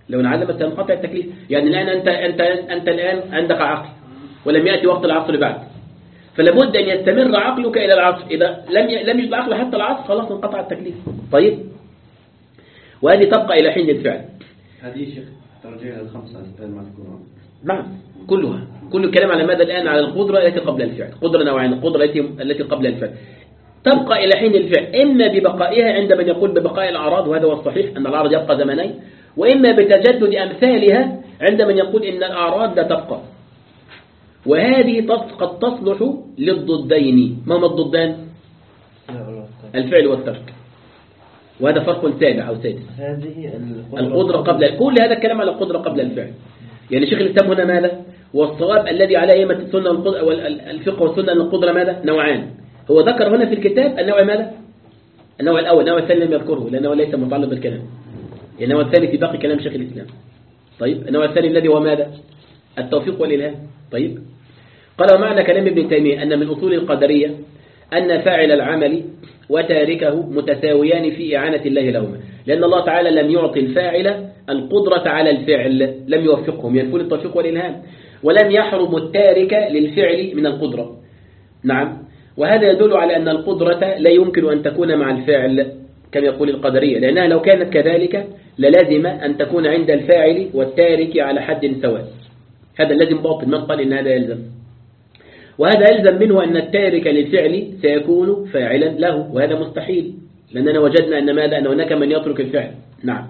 A: لو انعدم تنقطع التكليف. يعني الآن أنت, أنت, أنت الآن عندك عقل ولم يأتي وقت العصر بعد، فلابد أن يستمر عقلك إلى العصر. إذا لم لم يجد عقل حتى العصر خلاص انقطع التكليف. طيب، وهذه تبقى إلى حين الفعل.
D: هذه شيخ ترجع الخمسة المذكورة.
A: نعم كلها، كل الكلام على ماذا الآن؟ على القدرة التي قبل الفعل. قدرة نوعين، القدرة التي التي قبل الفعل تبقى إلى حين الفعل، إما ببقائها عند من يقول ببقاء الأعراض، وهذا هو الصحيح أن الأعراض يبقى زمنين، وإما بتجدد أمثالها عند من يقول إن الأعراض لا تبقى. وهذه قد تصلح للضدين. ما هما الضدان؟ الفعل والترك، وهذا فرق سابع أو سادس.
C: هذه
A: القدرة قبل، كل هذا الكلام على القدرة قبل الفعل. يعني شيخ الإسلام هنا ماذا؟ والصواب الذي عليه أئمة السنة والفقه والسنة أن القدرة ماذا؟ نوعان. هو ذكر هنا في الكتاب النوع ماذا؟ النوع الأول. النوع الثاني لم يذكره لأنه ليس متعلق بالكلام. النوع الثاني في باقي كلام شيخ الإسلام. طيب، النوع الثاني الذي هو ماذا؟ التوفيق والإلهام. طيب، قال ومعنى كلام ابن تيمية أن من أصول القدرية أن فاعل العمل وتاركه متساويان في إعانة الله لهما، لأن الله تعالى لم يعطي الفاعل القدرة على الفعل، لم يوفقهم، ينفون التوفيق والإلهام، ولم يحرم التارك للفعل من القدرة. نعم، وهذا يدل على أن القدرة لا يمكن أن تكون مع الفاعل كما يقول القدرية، لأنها لو كانت كذلك للازم أن تكون عند الفاعل والتارك على حد سواء. هذا اللازم باطل، من قال إن هذا يلزم؟ وهذا يلزم منه أن التارك للفعل سيكون فاعلا له، وهذا مستحيل، لأننا وجدنا أن ماذا؟ أن هناك من يترك الفعل. نعم.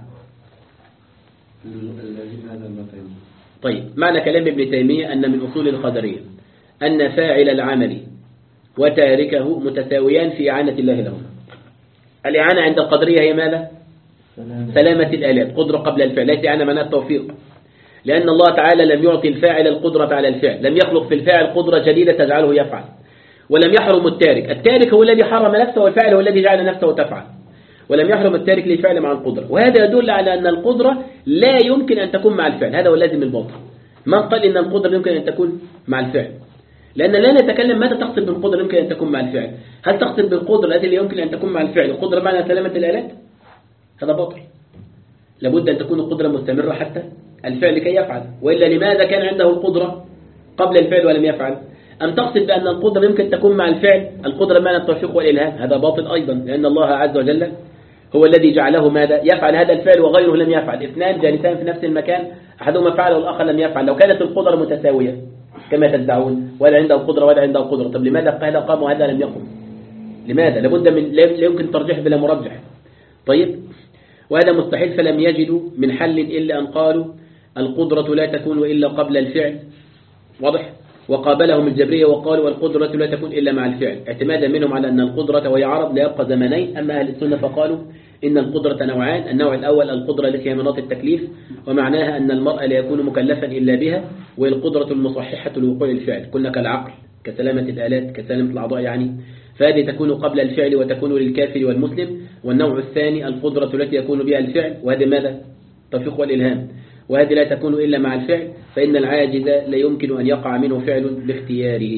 A: طيب، معنى كلام ابن تيمية أن من أصول القدرية أن فاعل العمل وتاركه متساويان في إعانة الله لهما. الإعانة عند القدرية هي ماذا؟ سلامة الآلات، قدرة قبل الفعل، ليس إعانة معناها التوفيق، لأن الله تعالى لم يعطي الفاعل القدرة على الفعل، لم يخلق في الفاعل قدرة جديدة تجعله يفعل، ولم يحرم التارك. التارك هو الذي حرم نفسه، والفاعل هو الذي جعل نفسه تفعل، ولم يحرم التارك للفعل مع القدرة. وهذا يدل على أن القدرة لا يمكن أن تكون مع الفعل. هذا هو اللازم الباطل. من قال إن القدرة يمكن أن تكون مع الفعل؟ لأن لا نتكلم ماذا تقصد بالقدرة يمكن أن تكون مع الفعل. هل تقصد بالقدرة التي يمكن أن تكون مع الفعل القدرة معنى سلامة الآلات؟ هذا باطل. لابد أن تكون القدرة مستمرة حتى الفعل كي يفعل، وإلا لماذا كان عنده القدرة قبل الفعل ولم يفعل؟ أم تقصد بأن القدرة يمكن تكون مع الفعل القدرة معنى التوفيق والإلهام؟ هذا باطل أيضا، لأن الله عز وجل هو الذي جعله ماذا؟ يفعل هذا الفعل وغيره لم يفعل. اثنان جالسان في نفس المكان، أحدهما فعل والآخر لم يفعل. لو كانت القدرة متساوية كما تدعون، ولا عنده قدرة ولا عنده قدرة، طب لماذا هذا قام وهذا لم يقم؟ لماذا؟ لابد من، لا يمكن ترجيح بلا مرجح. طيب، وهذا مستحيل، فلم يجدوا من حل إلا أن قالوا القدرة لا تكون إلا قبل الفعل. واضح؟ وقابلهم الجبرية وقالوا القدرة لا تكون إلا مع الفعل، اعتمادا منهم على أن القدرة وهي عرض لا يبقى زمنين. أما أهل السنة فقالوا إن القدرة نوعان. النوع الأول القدرة التي هي مناط التكليف، ومعناها أن المرء لا يكون مكلفا إلا بها، وهي القدرة المصححة لوقوع الفعل، قلنا كالعقل، كسلامة الآلات، كسلامة الأعضاء يعني. فهذه تكون قبل الفعل وتكون للكافر والمسلم. والنوع الثاني القدرة التي يكون بها الفعل، وهذه ماذا؟ التوفيق والإلهام، وهذه لا تكون إلا مع الفعل، فإن العاجز لا يمكن أن يقع منه فعل باختياره.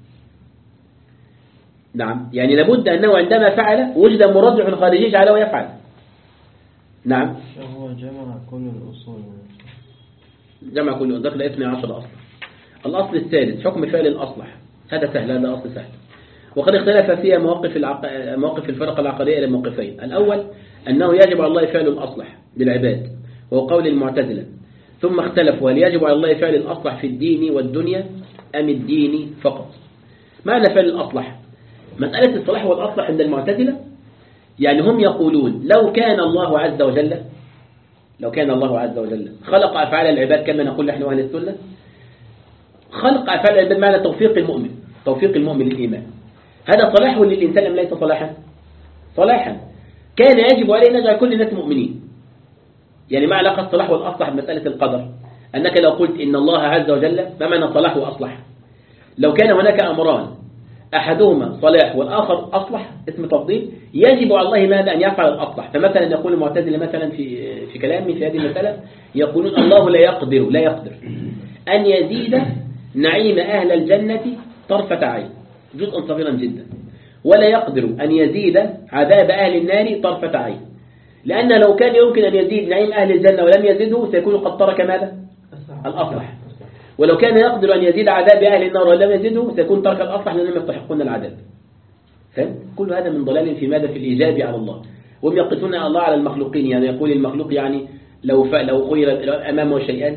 A: نعم، يعني لابد أنه عندما فعل وجد مرجح خارجي جعله يفعل. نعم،
C: هو جمع كل الأصول،
A: جمع كل ذكر اثني عشر أصلا. الأصل الثالث حكم فعل الأصلح، هذا سهل، هذا أصل سهل. وقد اختلف فيها مواقف العق... مواقف الفرق العقدية إلى موقفين. الأول أنه يجب على الله فعل الأصلح للعباد، وهو قول المعتزلة. ثم اختلفوا هل يجب على الله فعل الأصلح في الدين والدنيا أم الدين فقط. معنى فعل الأصلح، مسألة الصلاح والأصلح عند المعتزلة، يعني هم يقولون لو كان الله عز وجل لو كان الله عز وجل خلق أفعال العباد كما نقول نحن أهل السنة، خلق أفعال العباد معنى توفيق المؤمن، توفيق المؤمن للإيمان، هذا صلاح للإنسان أم ليس صلاحا؟ صلاحا. كان يجب عليه أن نجعل كل الناس مؤمنين. يعني ما علاقة الصلاح والأصلح بمسألة القدر؟ أنك لو قلت إن الله عز وجل ما معنى صلاح وأصلح؟ لو كان هناك أمران أحدهما صلاح والآخر أصلح، اسم تفضيل، يجب على الله ماذا؟ أن يفعل الأصلح. فمثلا يقول المعتزلة مثلا في في كلامي في هذه المسألة، يقولون الله لا يقدر لا يقدر أن يزيد نعيم أهل الجنة طرفة عين، جزءا صغيرا جدا، ولا يقدر أن يزيد عذاب أهل النار طرفة عين. لأن لو كان يمكن أن يزيد نعيم أهل الجنة ولم يزده سيكون قد ترك ماذا؟ الأصلح. ولو كان يقدر أن يزيد عذاب أهل النار ولم يزده سيكون ترك الأصلح لأنهم يستحقون العذاب. فهم؟ كل هذا من ضلال في ماذا؟ في الإيجاب على الله. وهم يقصون الله على المخلوقين، يعني يقول المخلوق يعني لو ف... لو خير أمامه شيئان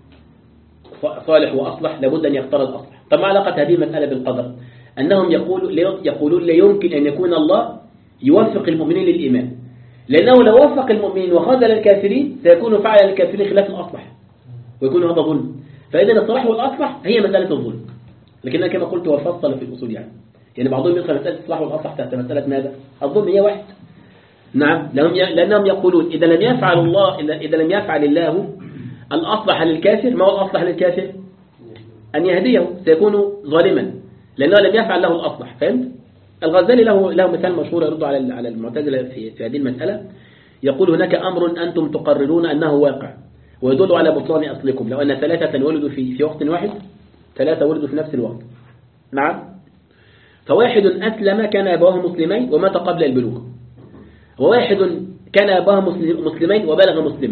A: صالح وأصلح لابد أن يختار الأصلح. طب ما علاقة هذه المسألة بالقدر؟ أنهم يقول يقولون لا يمكن أن يكون الله يوفق المؤمنين للإيمان، لأنه لو وفق المؤمنين وخذل الكافرين سيكون فعل الكافرين خلاف الأصلح ويكون هذا ظلم. فإذا الصلاح والأصلح هي مسألة الظلم، لكنها كما قلت وفصل في الأصول يعني يعني بعضهم يدخل مسألة الصلاح والأصلح تحت مسألة ماذا؟ الظلم هي واحد. نعم، لأنهم يقولون إذا لم يفعل الله إذا لم يفعل الله الأصلح للكافر، ما هو الأصلح للكافر؟ أن يهديه، سيكون ظالما لأنه لم يفعل له الأصلح. فهمت؟ الغزالي له له مثال مشهور يرد على على المعتزلة في في هذه المسألة. يقول هناك أمر أنتم تقررون أنه واقع ويدل على بطلان أصلكم. لو أن ثلاثة ولدوا في في وقت واحد، ثلاثة ولدوا في نفس الوقت، نعم، فواحد أسلم كان أبواه مسلمين ومات قبل البلوغ، وواحد كان أبواه مسلمين وبلغ مسلما،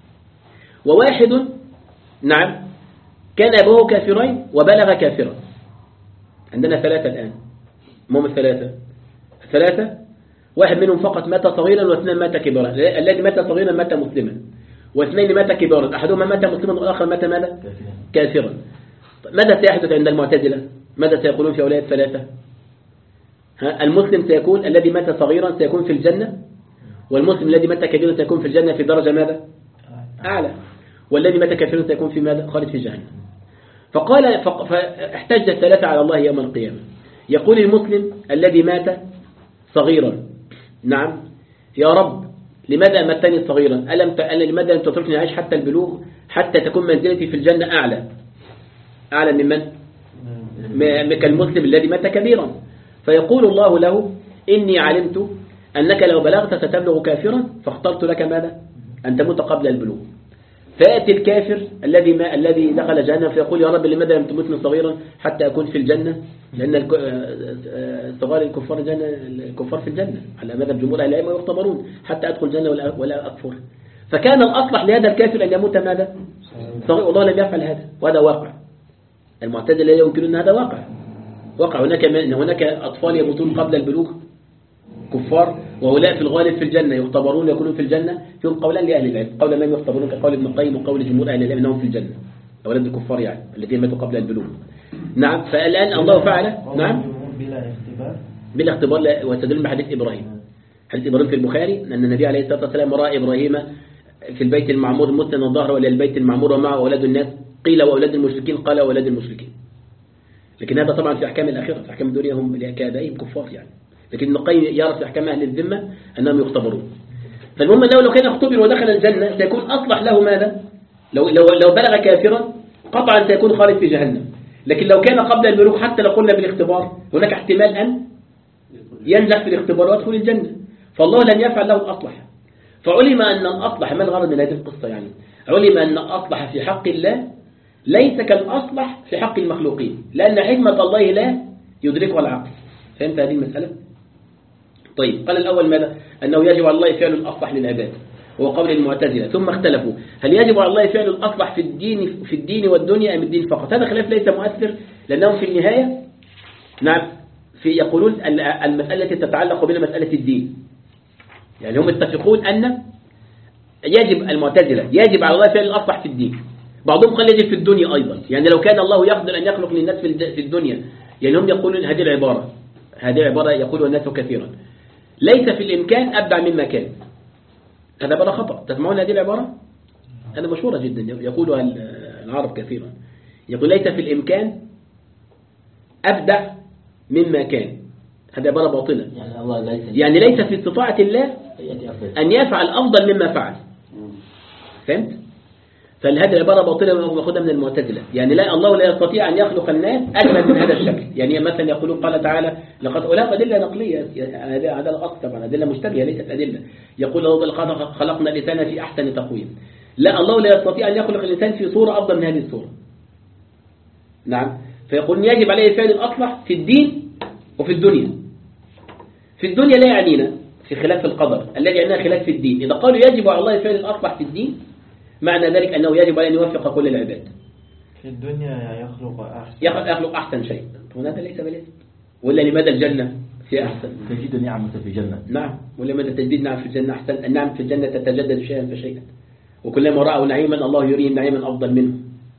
A: وواحد نعم كان أبوه كافرين وبلغ كافرا. عندنا ثلاثة الآن، هم الثلاثة الثلاثة واحد منهم فقط مات صغيرا واثنين مات كبارا. الذي مات صغيرا مات مسلما واثنين مات كبارا، أحدهما مات مسلما والآخر مات ماذا؟ كافرا. ماذا سيحدث عند المعتزلة؟ ماذا سيقولون في أولئك الثلاثة؟ ها، المسلم سيكون الذي مات صغيرا سيكون في الجنة، والمسلم الذي مات كبيرا سيكون في الجنة في درجة ماذا؟ أعلى، والذي مات كافرا سيكون في ماذا؟ خالد في جهنم. فقال فاحتج الثلاثة على الله يوم القيامة. يقول المسلم الذي مات صغيرا نعم يا رب لماذا أمتني صغيرا؟ ألم ت... لماذا لم تتركني أعيش حتى البلوغ حتى تكون منزلتي في الجنة أعلى أعلى من من كالمسلم الذي مات كبيرا؟ فيقول الله له إني علمت أنك لو بلغت ستبلغ كافرا فاخترت لك ماذا؟ أن تموت قبل البلوغ. فيأتي الكافر الذي ما الذي دخل جهنم فيقول يا رب لماذا لم تمتني صغيرا حتى أكون في الجنة؟ لأن صغار الكفار الجنة الكفار في الجنة على مذهب جمهور أهل العلم يختبرون حتى أدخل الجنة ولا ولا أكفر. فكان الأصلح لهذا الكافر أن يموت ماذا؟ صغير، والله لم يفعل هذا وهذا واقع. المعتزلة يمكن أن هذا واقع واقع هناك هناك أطفال يموتون قبل البلوغ كفار، وهؤلاء في الغالب في الجنة يختبرون يكونون في الجنة. فيهم قولان لأهل العلم، قولا لم يختبرون كقول ابن القيم وقول جمهور أهل العلم أنهم في الجنة أولاد الكفار يعني الذين ماتوا قبل البلوغ. نعم، فالآن الله فعل نعم
C: بلا اختبار
A: بلا اختبار. واستدل بحديث إبراهيم، حديث إبراهيم في البخاري أن النبي عليه الصلاة والسلام رأى إبراهيم في البيت المعمور مسند ظهره إلى البيت المعمور ومعه أولاد الناس، قيل وأولاد المشركين قال أولاد المشركين. لكن هذا طبعا في أحكام الآخرة، في أحكام الدنيا هم كآبائهم كفار يعني، لكن ابن القيم يرى في أحكام أهل الذمة أنهم يختبرون. فالمهم أنه لو كان اختبر ودخل الجنة سيكون أصلح له ماذا؟ لو لو لو بلغ كافرا قطعا سيكون خالد في جهنم. لكن لو كان قبل البلوغ حتى لو قلنا بالاختبار هناك احتمال أن ينجح في الاختبار ويدخل الجنة، فالله لم يفعل له الأصلح. فعلم أن الأصلح، ما الغرض من هذه القصة يعني؟ علم أن الأصلح في حق الله ليس كالأصلح في حق المخلوقين، لأن حكمة الله لا يدركها العقل. فهمت هذه المسألة؟ طيب، قال الأول ماذا؟ أنه يجب على الله فعل الأصلح للعباد، وهو قول المعتزلة. ثم اختلفوا هل يجب على الله فعل الأصلح في الدين في الدين والدنيا أم الدين فقط؟ هذا خلاف ليس مؤثر، لأنهم في النهاية نعم في يقولون المسألة التي تتعلق بنا مسألة الدين، يعني هم يتفقون أن يجب المعتزلة يجب على الله فعل الأصلح في الدين. بعضهم قال يجب في الدنيا أيضا، يعني لو كان الله يقدر أن يخلق للناس في الدنيا، يعني هم يقولون هذه العبارة هذه العبارة يقولها الناس كثيرا، ليس في الإمكان أبدع مما كان. هذا عبارة خطأ، تسمعون هذه العبارة؟ هذا مشهورة جدا يقولها العرب كثيرا، يقول ليس في الإمكان أبدع مما كان. هذه عبارة باطلة،
B: يعني الله ليس
A: يعني ليس في استطاعة الله أن يفعل أفضل مما فعل. فهمت؟ فهذه العبارة باطلة ومأخوذة من المعتزلة، يعني لا الله لا يستطيع أن يخلق الناس أجمل من هذا الشكل. يعني مثلا يقولون قال تعالى لقد أولاق أدلة نقلية، هذا الأصل طبعا أدلة مشتبهة ليست أدلة. يقول الله لقد خلقنا الإنسان في أحسن تقويم. لا، الله لا يستطيع أن يخلق الإنسان في صورة أفضل من هذه الصورة. نعم، فيقول يجب عليه فعل الأصلح في الدين وفي الدنيا. في الدنيا لا يعنينا في خلاف القدر الذي عندنا خلاف في الدين. إذا قالوا يجب على الله فعل الأصلح في الدين معنى ذلك أنه يجب عليه أن يوفق كل العباد
C: في الدنيا يخلق أحسن
A: يخلق أحسن شيء. هذا ليس بلازم. ولا لماذا الجنة في أحسن
B: تجد نعمة في الجنة.
A: نعم. ولا ماذا تجديد نعم في الجنة أحسن. النعم في الجنة تتجدد شيئا فشيئا وكلما رأوا نعيما الله يريهم نعيما أفضل منه.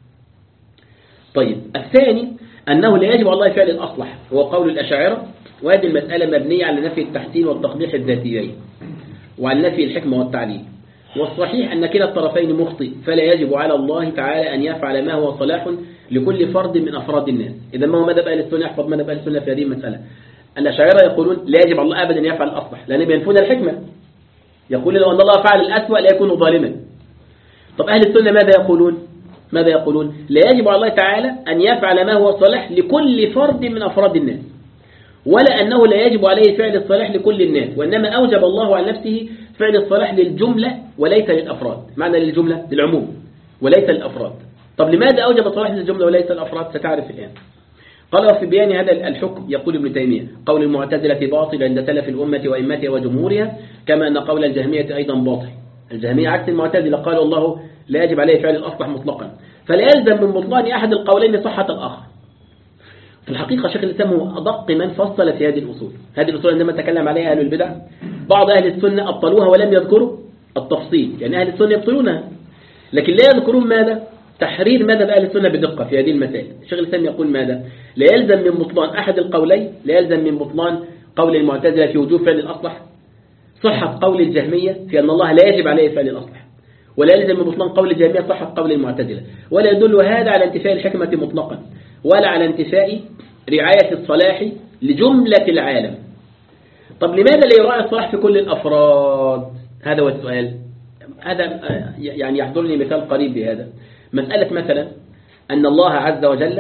A: طيب الثاني أنه لا يجب على الله فعل الأصلح هو قول الأشاعرة، وهذه المسألة مبنية على نفي التحسين والتقبيح الذاتيين وعلى نفي الحكمة والتعليل. والصحيح أن كلا الطرفين مخطئ، فلا يجب على الله تعالى أن يفعل ما هو صلاح لكل فرد من أفراد الناس. إذا ما هو مذهب أهل السنة يحفظ مذهب أهل السنة في هذه المسألة. الأشاعرة يقولون لا يجب على الله أبدا أن يفعل الأصلح لأنهم ينفون الحكمة، يقول لو أن الله فعل الأسوأ لا يكون ظالما. طب أهل السنة ماذا يقولون؟ ماذا يقولون؟ لا يجب على الله تعالى أن يفعل ما هو صلاح لكل فرد من أفراد الناس، ولا أنه لا يجب عليه فعل الصلاح لكل الناس، وإنما أوجب الله عن نفسه فعل الصلاح للجملة وليس للأفراد. معنى للجملة للعموم وليس للأفراد. طب لماذا أوجب الصلاح للجملة وليس للأفراد؟ ستعرف الآن. قال في بيان هذا الحكم يقول ابن تيمية قول المعتزلة باطل عند سلف الأمة وإمتها وجمهورها، كما أن قول الجهمية أيضا باطل. الجهمية عكس المعتزلة قالوا الله لا يجب عليه فعل الأصلح مطلقا، فلا يلزم من بطلان أحد القولين صحة الآخر. في الحقيقة شيخ الإسلام هو أدق من فصل في هذه الأصول. هذه الأصول عندما تكلم عليها أهل البدع بعض أهل السنة أبطلوها ولم يذكروا التفصيل، يعني أهل السنة يبطلونها لكن لا يذكرون ماذا؟ تحرير ماذا بأهل السنة بدقة في هذه المسائل. شيخ الإسلام يقول ماذا؟ لا يلزم من بطلان أحد القولين، لا يلزم من بطلان قول المعتزلة في وجوب فعل الأصلح صحة قول الجهمية في أن الله لا يجب عليه فعل الأصلح، ولا يلزم من بطلان قول الجهمية صحة قول المعتزلة، ولا يدل هذا على انتفاء الحكمة مطلقا ولا على انتفاء رعاية الصلاح لجملة العالم. طب لماذا لا يراعي الصلاح في كل الأفراد؟ هذا هو السؤال. هذا يعني يحضرني مثال قريب بهذا. مسألة مثلا أن الله عز وجل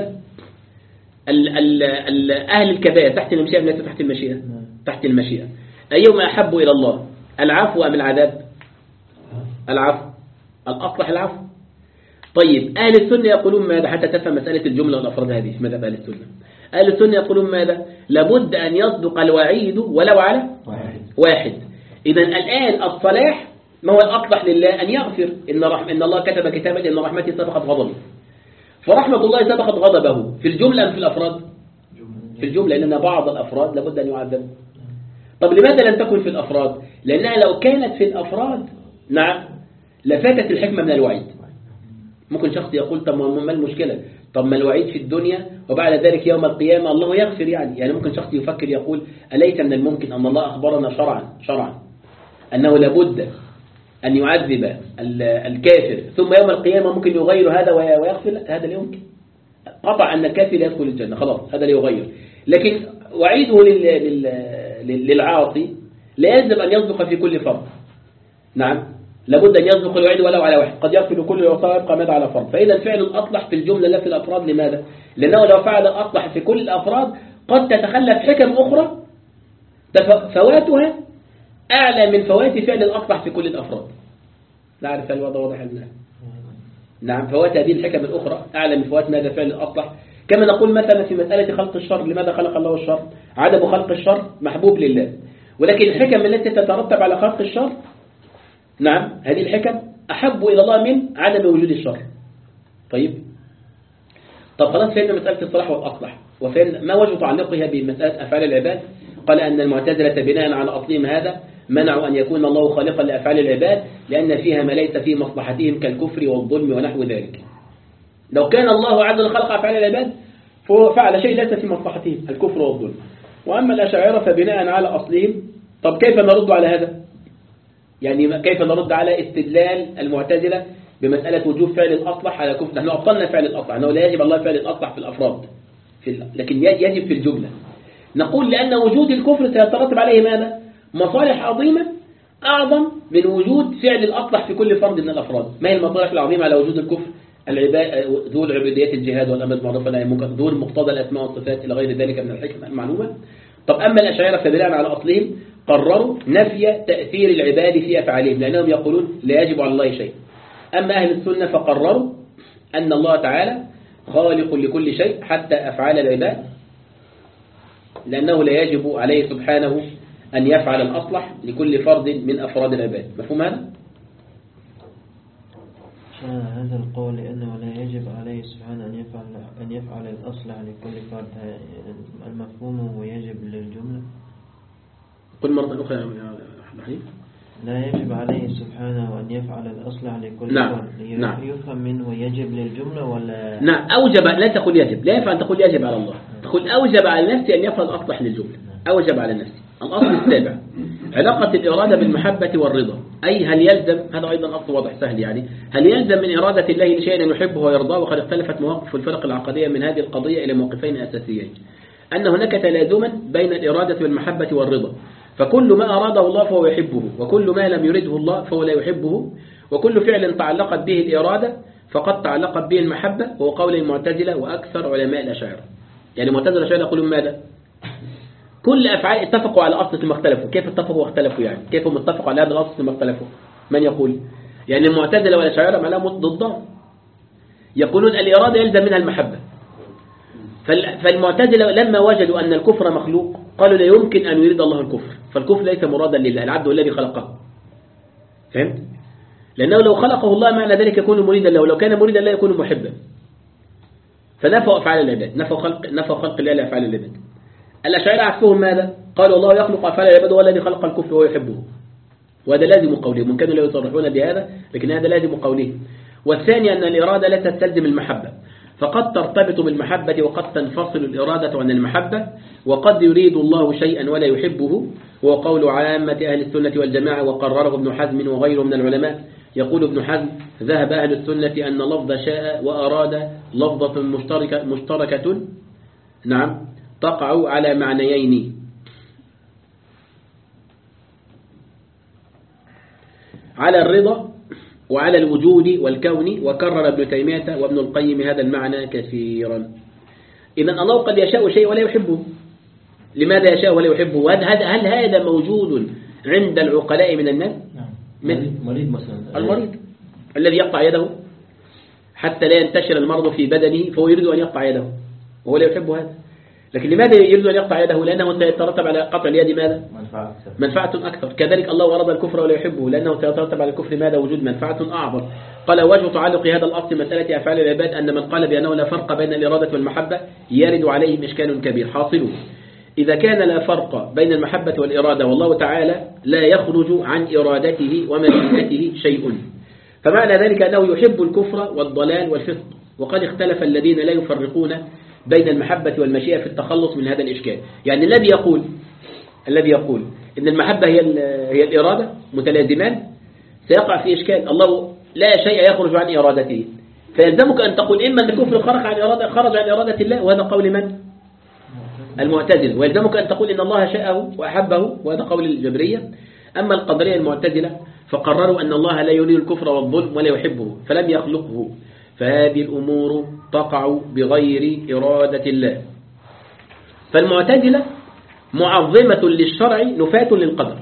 A: ال ال ال أهل الكبائر تحت المشيئة ليس تحت المشيئة تحت المشيئة أيهما أحب إلى الله العفو أم العذاب؟ العفو. الأصلح العفو. طيب أهل السنة يقولون ماذا حتى تفهم مسألة الجملة والأفراد هذه في مذهب أهل السنة؟ أهل السنة يقولون ماذا؟ لابد أن يصدق الوعيد ولو على واحد, واحد. إذن الآن الصلاح ما هو الأصلح لله أن يغفر. إن, رحم إن الله كتب كتابا إن رحمتي سبقت غضبي، فرحمة الله سبقت غضبه في الجملة أم في الأفراد؟ في الجملة، لأن بعض الأفراد لابد أن يعذب. طب لماذا لم تكن في الأفراد؟ لأنها لو كانت في الأفراد نعم لفاتت الحكمة من الوعيد. ممكن شخص يقول طب ما المشكلة؟ طب ما الوعيد في الدنيا وبعد ذلك يوم القيامة الله يغفر. يعني يعني ممكن شخص يفكر يقول أليس من الممكن أن الله أخبرنا شرعا شرعا أنه لابد أن يعذب الكافر ثم يوم القيامة ممكن يغير هذا ويغفر؟ هذا لا يمكن. قطع أن الكافر لا يدخل الجنة خلاص هذا لا يغير. لكن وعيده للعاصي لا يلزم أن يصدق في كل فرد. نعم لابد أن يصدق الوعيد ولو على واحد، قد يغفل كل يعصى يبقى ماذا على فرد. فإذا فعل الأصلح في الجملة لا في الأفراد. لماذا؟ لأنه لو فعل الأصلح في كل الأفراد قد تتخلف حكم أخرى فواتها أعلى من فوات فعل الأصلح في كل الأفراد. نعرف الوضع واضح لنا. نعم فوات هذه الحكم الأخرى أعلى من فوات ماذا فعل الأصلح. كما نقول مثلا في مسألة خلق الشر، لماذا خلق الله الشر؟ عدم خلق الشر محبوب لله، ولكن الحكم التي تترتب على خلق الشر نعم هذه الحكم أحب إلى الله من عدم وجود الشر. طيب طب خلاص فهمنا مسألة الصلاح والأصلح، وفهمنا ما وجه تعلقها بمسألة أفعال العباد. قال أن المعتزلة بناء على أصلهم هذا منعوا أن يكون الله خالقا لأفعال العباد لأن فيها ما ليس في مصلحتهم كالكفر والظلم ونحو ذلك. لو كان الله عز وجل خلق أفعال العباد فهو فعل شيء ليس في مصلحتهم الكفر والظلم. وأما الأشاعرة فبناء على أصلهم. طب كيف نرد على هذا؟ يعني كيف نرد على استدلال المعتزلة بمسألة وجوب فعل الأصلح على كفر؟ نحن أبطلنا فعل الأصلح أنه لا يجب الله فعل الأصلح في الأفراد في ال... لكن يجب في الجملة. نقول لأن وجود الكفر سيترتب عليه ماذا؟ مصالح عظيمة أعظم من وجود فعل الأصلح في كل فرد من الأفراد. ما هي المصالح العظيمة على وجود الكفر؟ ذو العبوديات الجهاد والأمر بالمعروف والنهي عن المنكر، ذو مقتضى الأسماء والصفات إلى غير ذلك من الحكمة المعلومة. طب أما الأشاعرة فبناء على أصلهم قرروا نفي تأثير العباد في أفعالهم لأنهم يقولون لا يجب على الله شيء. أما أهل السنة فقرروا أن الله تعالى خالق لكل شيء حتى أفعال العباد، لأنه لا يجب عليه سبحانه أن يفعل الأصلح لكل فرد من أفراد العباد. مفهوم هذا؟
C: هذا القول لأنه لا يجب عليه سبحانه أن يفعل أن يفعل الأصلح لكل فرد، المفهوم ويجب للجملة.
A: قل مرة أخرى يا رحيم.
C: لا يجب عليه سبحانه أن يفعل الأصلح لكل
A: نعم.
C: فرد.
A: نعم.
C: يفهم منه يجب للجملة ولا؟
A: نعم. أوجب، لا تقول يجب، لا يفعل تقول يجب على الله، تقول أوجب على نفسي أن يفعل الأصلح للجملة. أوجب على نفسي. الأصل السابع علاقة الإرادة بالمحبة والرضا، أي هل يلزم، هذا أيضا أصل واضح سهل يعني، هل يلزم من إرادة الله لشيء أن يحبه ويرضاه؟ وقد اختلفت مواقف الفرق العقدية من هذه القضية إلى موقفين أساسيين، أن هناك تلازما بين الإرادة والمحبة والرضا، فكل ما أراده الله فهو يحبه، وكل ما لم يرده الله فهو لا يحبه، وكل فعل تعلقت به الإرادة فقد تعلقت به المحبة، وهو قول المعتزلة وأكثر علماء الأشاعرة. يعني المعتزلة الأشاعرة يقولون ماذا؟ كل أفعال اتفقوا على أصل ثم اختلفوا. كيف اتفقوا واختلفوا يعني؟ كيف هم اتفقوا على هذا الأصل ثم اختلفوا؟ من يقول؟ يعني المعتزلة والأشاعرة معناهم ضدهم، يقولون الإرادة يلزم منها المحبة. فالمعتزلة لما وجدوا أن الكفر مخلوق قالوا لا يمكن أن يريد الله الكفر، فالكفر ليس مرادا لله، العبد هو الذي خلقه. فهمت؟ لأنه لو خلقه الله معنى ذلك يكون مريدا له، ولو كان مريدا لا يكون محبا. فنفوا أفعال العباد، نفوا خلق نفوا خلق الله لأفعال العباد. الأشاعرة عكسهم ماذا؟ قالوا الله يخلق أفعال العباد وهو الذي خلق الكفر وهو يحبه، وهذا لازم قولهم، من كانوا لا يصرحون بهذا لكن هذا لازم قولهم. والثاني أن الإرادة لا تستلزم المحبة، فقد ترتبط بالمحبة وقد تنفصل الإرادة عن المحبة، وقد يريد الله شيئا ولا يحبه، وهو قول عامة أهل السنة والجماعة، وقرره ابن حزم وغيره من العلماء. يقول ابن حزم ذهب أهل السنة أن لفظ شاء وأراد لفظة مشتركة, مشتركة نعم تقع على معنيين، على الرضا وعلى الوجود والكون، وكرر ابن تيمية وابن القيم هذا المعنى كثيرا. إذن الله قد يشاء شيء ولا يحبه. لماذا يشاء ولا يحبه؟ هل هذا موجود عند العقلاء من الناس؟
B: من مريض مثلا،
A: المريض الذي يقطع يده حتى لا ينتشر المرض في بدنه فهو يريد أن يقطع يده وهو لا يحب هذا. لكن لماذا يريد أن يقطع يده؟ لأنه سيترتب على قطع اليد ماذا؟
B: منفعة أكثر.
A: منفعة أكثر. كذلك الله أراد الكفر ولا يحبه لأنه سيترتب على الكفر ماذا؟ وجود منفعة أعظم. قال وجه تعلق هذا الأصل مسألة أفعال العباد أن من قال بأنه لا فرق بين الإرادة والمحبة يرد عليه إشكال كبير. حاصله إذا كان لا فرق بين المحبة والإرادة والله تعالى لا يخرج عن إرادته ومشيئته شيء، فمعنى ذلك أنه يحب الكفر والضلال والفسق. وقد اختلف الذين لا يفرقون بين المحبة والمشيئة في التخلص من هذا الإشكال. يعني الذي يقول الذي يقول إن المحبة هي هي الإرادة متلازمان سيقع في إشكال. الله لا شيء يخرج عن إرادته، فيلزمك أن تقول إما أن الكفر خرج عن إرادة خرج عن إرادة الله، وهذا قول من؟ المعتزلة. ويلزمك أن تقول إن الله شاءه وأحبه، وهذا قول الجبرية. أما القدرية المعتزلة فقرروا أن الله لا يريد الكفر والظلم ولا يحبه فلم يخلقه، فهذه الأمور تقع بغير إرادة الله. فالمعتزلة معظمة للشرع نفاة للقدر،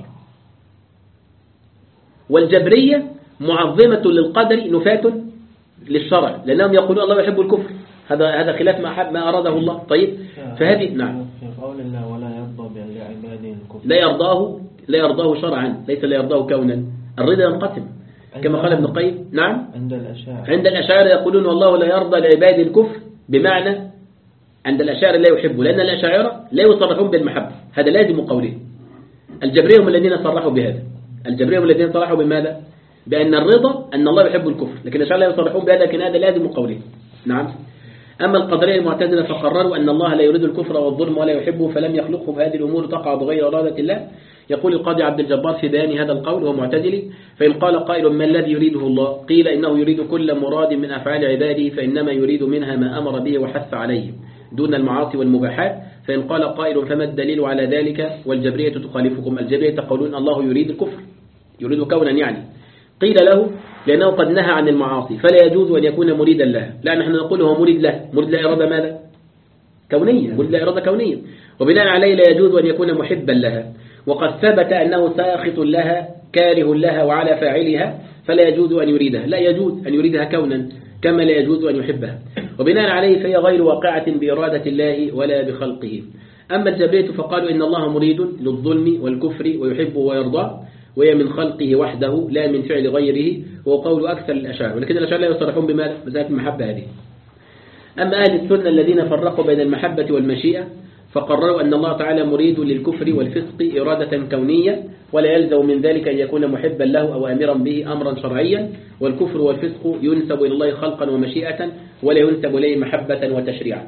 A: والجبرية معظمة للقدر نفاة للشرع، لأنهم يقولون الله يحب الكفر، هذا هذا خلاف ما حب ما أراده الله. طيب فهذه نعم
C: في قول الله ولا يرضى لعباده الكفر،
A: لا يرضاه لا يرضاه شرعا، ليس لا يرضاه كونا. الرضا ينقسم كما قال ابن القيم. نعم
C: عند الأشاعرة
A: عند الأشاعرة يقولون والله لا يرضى لعباد الكفر، بمعنى عند الأشاعرة لا يحبه، لأن الأشاعرة لا يصرحون بالمحبة، هذا لازم قوله. الجبرية هم الذين صرحوا بهذا، الجبرية هم الذين صرحوا بماذا؟ بأن الرضا أن الله يحب الكفر، لكن الأشاعرة لا يصرحون بهذا، لكن هذا لازم قوله. نعم. أما القدرية المعتزلة فقرروا أن الله لا يريد الكفر والظلم ولا يحبه فلم يخلقه، فهذه الأمور تقع بغير إرادة الله. يقول القاضي عبد الجبار في بيان هذا القول وهو معتزلي: فإن قال قائل ما الذي يريده الله؟ قيل إنه يريد كل مراد من أفعال عباده، فإنما يريد منها ما أمر به وحث عليه دون المعاصي والمباحات. فإن قال قائل فما الدليل على ذلك؟ والجبرية تخالفكم. الجبرية تقولون الله يريد الكفر، يريد كونا يعني. قيل له لأنه قد نهى عن المعاصي فلا يجوز أن يكون مريدا لها. لا، نحن نقول هو مريد له، مريد لا إرادة ماذا؟ كونية، مريد لا إرادة كونية، وبناء عليه لا يجوز أن يكون محبا لها. وقد ثبت أنه ساخط لها كاره لها وعلى فاعلها، فلا يجوز أن يريدها، لا يجوز أن يريدها كونا كما لا يجوز أن يحبها، وبناء عليه فهي غير واقعة بإرادة الله ولا بخلقه. أما الجبرية فقالوا إن الله مريد للظلم والكفر ويحب ويرضى، وهي من خلقه وحده لا من فعل غيره، وهو قول أكثر الأشاعرة، ولكن الأشاعرة لا يصرحون بماذا؟ بذات المحبة هذه. أما أهل السنة الذين فرقوا بين المحبة والمشيئة فقرروا أن الله تعالى مريد للكفر والفسق إرادة كونية، ولا يلزم من ذلك أن يكون محبا له أو آمرا به أمرا شرعيا، والكفر والفسق ينسب إلى الله خلقا ومشيئة ولا ينسب إليه محبة وتشريعا.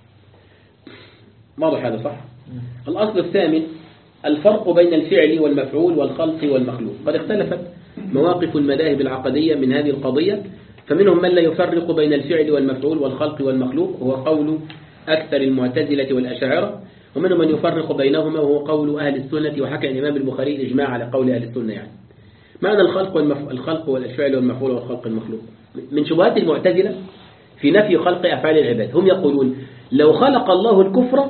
A: واضح هذا صح؟ الأصل الثامن الفرق بين الفعل والمفعول والخلق والمخلوق. قد اختلفت مواقف المذاهب العقدية من هذه القضية، فمنهم من لا يفرق بين الفعل والمفعول والخلق والمخلوق وهو قول أكثر المعتزلة والأشاعرة، ومنهم من يفرق بينهما وهو قول أهل السنة، وحكى الإمام البخاري الإجماع على قول أهل السنة. يعني معنى الخلق والمف... الخلق والفعل والمفعول والخلق المخلوق من شبهات المعتزلة في نفي خلق أفعال العباد. هم يقولون لو خلق الله الكفر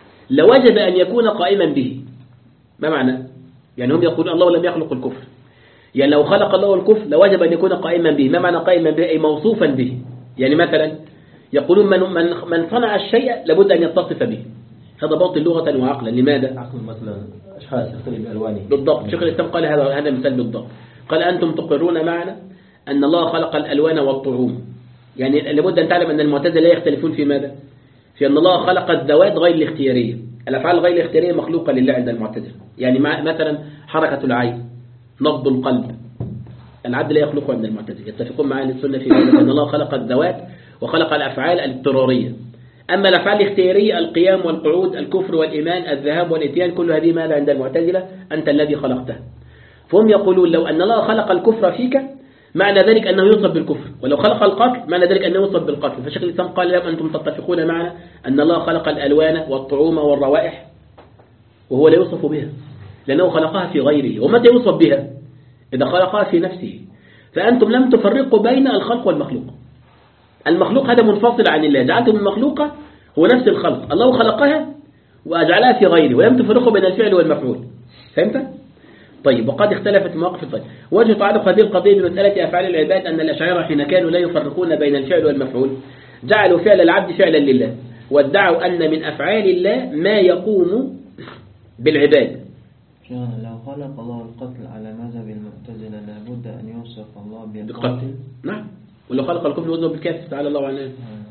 A: لوجب أن يكون قائما به. ما معنى؟ يعني هم يقولون الله لم يخلق الكفر، يعني لو خلق الله الكفر لوجب أن يكون قائما به. ما معنى قائما به؟ أي موصوفا به. يعني مثلا يقولون من, من, من صنع الشيء لابد أن يتصف به. هذا باطل لغة وعقلا. لماذا؟
B: عقل مثلا أشخاص يختلف بألوانه.
A: بالضبط. شيخ الإسلام قال هذا هذا مثال بالضبط. قال أنتم تقرون معنا أن الله خلق الألوان والطعوم، يعني لابد أن تعلم أن المعتزلة لا يختلفون في ماذا؟ في أن الله خلق الذوات غير الاختيارية. الأفعال غير الاختيارية مخلوقة لله عند المعتزلة. يعني مثلا حركة العين، نبض القلب، العبد لا يخلقه عند المعتزلة. يتفقون مع أهل السنة في ذلك أن الله خلق الذوات وخلق الأفعال الاضطرارية. أما الأفعال الاختيارية القيام والقعود الكفر والإيمان الذهاب والإتيان كل هذه ماذا عند المعتزلة؟ أنت الذي خلقته. فهم يقولون لو أن الله خلق الكفر فيك معنى ذلك أنه يوصف بالكفر، ولو خلق القتل معنى ذلك أنه يوصف بالقتل. فشيخ الإسلام قال لهم أنتم تتفقون معنا أن الله خلق الألوان والطعوم والروائح وهو لا يوصف بها لأنه خلقها في غيره. ومتى يوصف بها؟ إذا خلقها في نفسه. فأنتم لم تفرقوا بين الخلق والمخلوق. المخلوق هذا منفصل عن الله، جعلتم المخلوقة هو نفس الخلق، الله خلقها وأجعلها في غيره، ولم تفرقوا بين الفعل والمفعول. فهمت؟ طيب. وقد اختلفت مواقف الطيب. وجه تعلق هذه القضية بمسألة أفعال العباد أن الأشاعرة حين كانوا لا يفرقون بين الفعل والمفعول جعلوا فعل العبد فعلا لله، وادعوا أن من أفعال الله ما يقوم بالعباد.
C: لو خلق الله القتل على مذهب المعتزلة لابد أن يوصف الله
A: بالقتل. نعم. ولو خلق الكفر وزنه بالكافر تعالى الله عنه.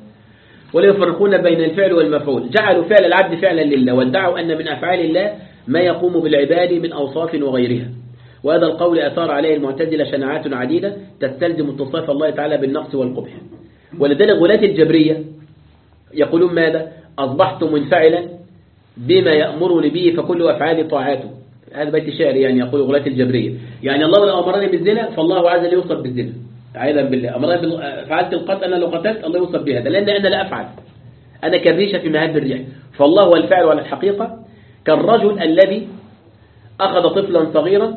A: ولا يفرقون بين الفعل والمفعول، جعلوا فعل العبد فعلا لله، وادعوا أن من أفعال الله ما يقوم بالعباد من أوصاف وغيرها. وهذا القول أثار عليه المعتزلة شناعات عديدة تستلزم اتصاف الله تعالى بالنقص والقبح. ولذلك غلاة الجبرية يقولون ماذا؟ أصبحت منفعلا بما يأمرني به فكل أفعالي طاعاته. هذا بيت شعر يعني يقول غلاة الجبرية، يعني الله لو أمرني بالزنا فالله عز وجل يوصف بالزنا عياذا بالله. أمرني فعلت القتل أنا لو قتلت الله يوصف بهذا، لأن أنا لا أفعل، أنا كالريشة في مهب الريح. فالله هو الفاعل على الحقيقة، كالرجل الذي أخذ طفلا صغيرا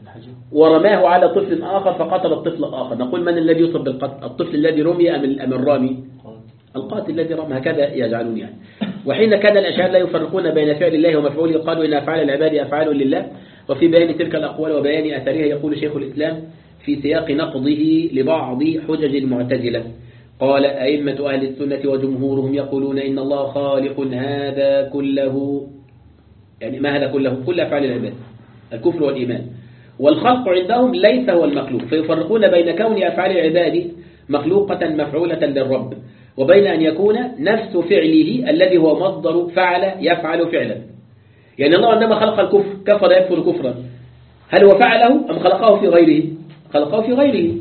A: ورماه على طفل آخر فقتل الطفل الآخر. نقول من الذي يوصف بالقتل؟ الطفل الذي رمي أم الرامي؟ القاتل الذي رمى. هكذا يجعلون يعني. وحين كان الأشاعرة لا يفرقون بين فعل الله ومفعوله قالوا إن أفعال العباد أفعال لله. وفي بيان تلك الأقوال وبيان أثرها يقول شيخ الإسلام في سياق نقضه لبعض حجج المعتزلة قال أئمة أهل السنة وجمهورهم يقولون إن الله خالق هذا كله. يعني ما هذا كله؟ كل أفعال العباد الكفر والإيمان. والخلق عندهم ليس هو المخلوق، فيفرقون بين كون أفعال العباد مخلوقة مفعولة للرب وبين أن يكون نفس فعله الذي هو مصدر فعل يفعل فعلا. يعني الله عندما خلق الكفر كفر يكفر كفرا، هل هو فعله أم خلقه في غيره؟ خلقه في غيره.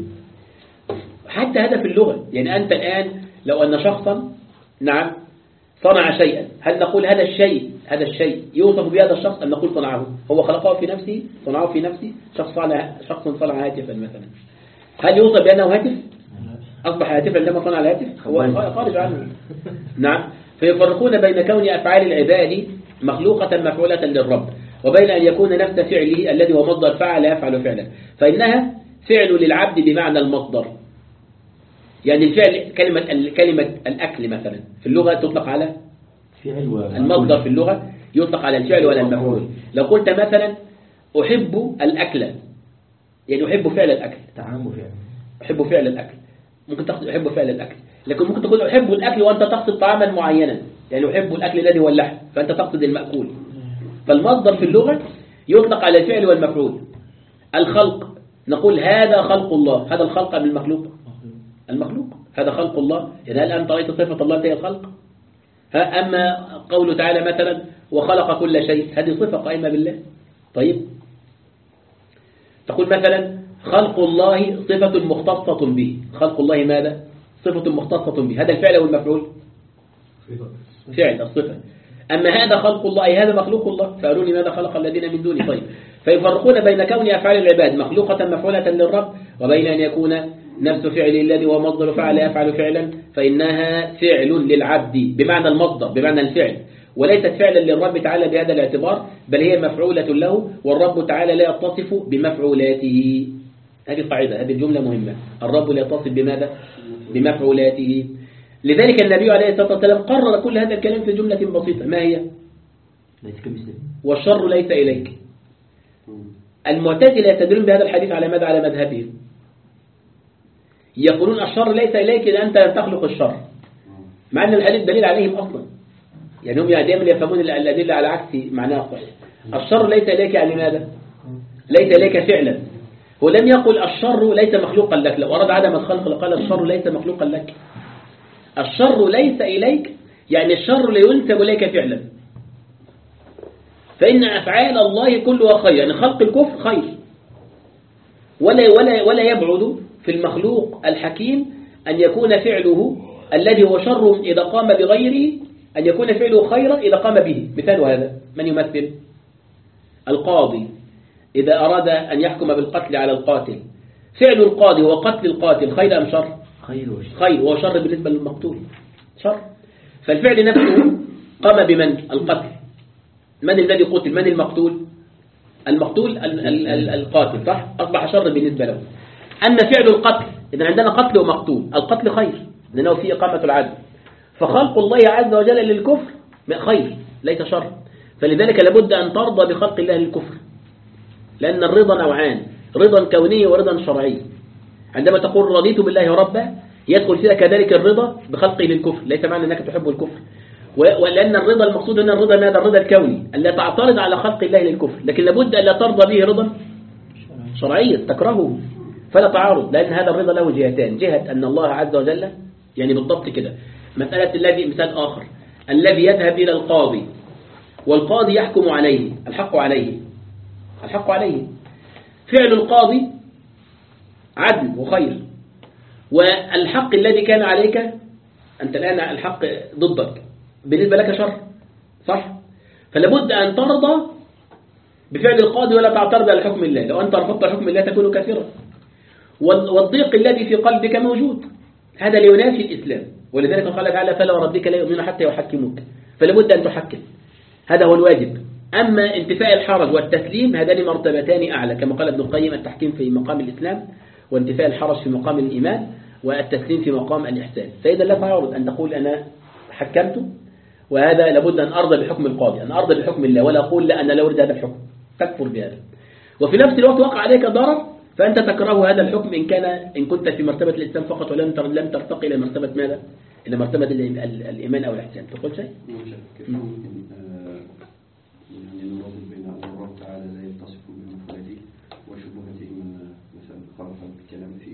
A: حتى هذا في اللغة. يعني أنت الآن لو أن شخصا نعم صنع شيئا، هل نقول هذا الشيء هذا الشيء يوصف بهذا الشخص أم نقول صنعه؟ هو خلقه في نفسه، صنعه في نفسه. شخص صنع شخص صنع هاتفا مثلا، هل يوصف بأنه هاتف؟ أصبح هاتفا لما صنع الهاتف؟ هو خارج عنه. نعم. فيفرقون بين كون أفعال العباد مخلوقة مفعولة للرب وبين أن يكون نفس فعله الذي هو مصدر فعل يفعل فعلا، فإنها فعل للعبد بمعنى المصدر. يعني الفعل كلمة كلمة الأكل مثلا في اللغة تطلق على المصدر، في اللغة يطلق على الفعل ولا المفعول. لو قلت مثلا أحب الأكل يعني أحب فعل الأكل،
B: تعامل فعل،
A: أحب فعل الأكل، ممكن تقصد أحب فعل الأكل، لكن ممكن تقول أحب الأكل وأنت تقصد طعاما معينا يعني يحب الأكل الذي هو اللحم، فأنت تقصد المأكول. فالمصدر في اللغة يطلق على الفعل والمفعول. الخلق نقول هذا خلق الله، هذا الخلق من المخلوق، المخلوق هذا خلق الله. يعني هل أنت رأيت صفة الله هي الخلق؟ ها أما قوله تعالى مثلا وخلق كل شيء، هذه صفة قائمة بالله. طيب تقول مثلا خلق الله صفة مختصة به، خلق الله ماذا؟ صفة مختصة به، هذا الفعل والمفعول فعل الصفة. أما هذا خلق الله أي هذا مخلوق الله، فأروني ماذا خلق الذين من دونه. طيب فيفرقون بين كون أفعال العباد مخلوقة مفعولة للرب، وبين أن يكون نفس فعل الذي هو مصدر فعل يفعل فعلا فإنها فعل للعبد بمعنى المصدر بمعنى الفعل، وليست فعلا للرب تعالى بهذا الاعتبار، بل هي مفعولة له، والرب تعالى لا يتصف بمفعولاته. هذه قاعدة، هذه الجملة مهمة. الرب لا يتصف بماذا؟ بمفعولاته. لذلك النبي عليه الصلاة والسلام قرر كل هذا الكلام في جملة بسيطة، ما هي؟ والشر ليس إليك. المعتزلة يستدلون بهذا الحديث على ماذا؟ على مذهبهم. يقولون الشر ليس إليك إذا أنت لم تخلق الشر، مع أن الحديث دليل عليهم أصلا. يعني هم دائما يفهمون الأدلة على عكس معناها الصحيح. الشر ليس إليك يعني ماذا؟ ليس إليك فعلا. هو لم يقل الشر ليس مخلوقا لك، لو أراد عدم الخلق لقال الشر ليس مخلوقا لك. الشر ليس إليك يعني الشر لا ينسب إليك فعلا، فإن أفعال الله كلها خير. يعني خلق الكفر خير، ولا ولا ولا يبعد في المخلوق الحكيم أن يكون فعله الذي هو شر إذا قام بغيره أن يكون فعله خيرا إذا قام به. مثال هذا من يمثل؟ القاضي إذا أراد أن يحكم بالقتل على القاتل، فعل القاضي هو قتل القاتل خير أم شر؟ خير. خير، وهو شر بالنسبة للمقتول، شر. فالفعل نفسه قام بمن؟ القتل. من الذي قتل؟ من المقتول؟ المقتول ال ال ال القاتل، صح؟ أصبح شر بالنسبة له. أما فعل القتل، إذا عندنا قتل ومقتول، القتل خير لأنه فيه إقامة العدل، فخلق الله عز وجل للكفر خير ليس شر. فلذلك لابد أن ترضى بخلق الله للكفر، لأن الرضا نوعان، رضا كوني ورضا شرعي. عندما تقول رضيت بالله ربا يدخل فيها كذلك الرضا بخلقه للكفر، ليس معنى أنك تحب الكفر، ولأن الرضا المقصود هنا الرضا ماذا؟ الرضا الكوني، ألا تعترض على خلق الله للكفر، لكن لابد أن لا ترضى به رضا شرعيا تكرهه، فلا تعارض، لأن هذا الرضا له جهتان، جهة أن الله عز وجل يعني بالضبط كده. مسألة الذي مثال آخر، الذي يذهب إلى القاضي والقاضي يحكم عليه، الحق عليه، الحق عليه، فعل القاضي عدل وخير، والحق الذي كان عليك أنت الآن الحق ضدك بالنسبة لك شر، صح؟ فلابد أن ترضى بفعل القاضي ولا تعترض على حكم الله. لو أنت رفضت حكم الله تكون كافرا. والضيق الذي في قلبك موجود، هذا لينافي الإسلام، ولذلك قال تعالى فلا وربك لا يؤمنون حتى يحكموك، فلابد أن تحكم، هذا هو الواجب. أما انتفاء الحرج والتسليم هذان مرتبتان أعلى، كما قال ابن القيم التحكيم في مقام الإسلام، وانتفاء الحرج في مقام الإيمان، والتسليم في مقام الإحسان. فإذا لا تعارض أن تقول أنا حكمت، وهذا لابد أن أرضى بحكم القاضي، أن أرضى بحكم الله، ولا أقول لا أنا لا أريد هذا الحكم، تكفر بهذا. وفي نفس الوقت وقع عليك ضرر فأنت تكره هذا الحكم إن كان إن كنت في مرتبة الإسلام فقط، ولم لم ترتقي إلى مرتبة ماذا؟ إلى مرتبة الإيمان أو الإحسان. تقول شيء؟
D: كيف ممكن يعني نربط بين أن الله تعالى لا يتصف بمفعوله وشبهته من مثلا خلق الكلام فيه؟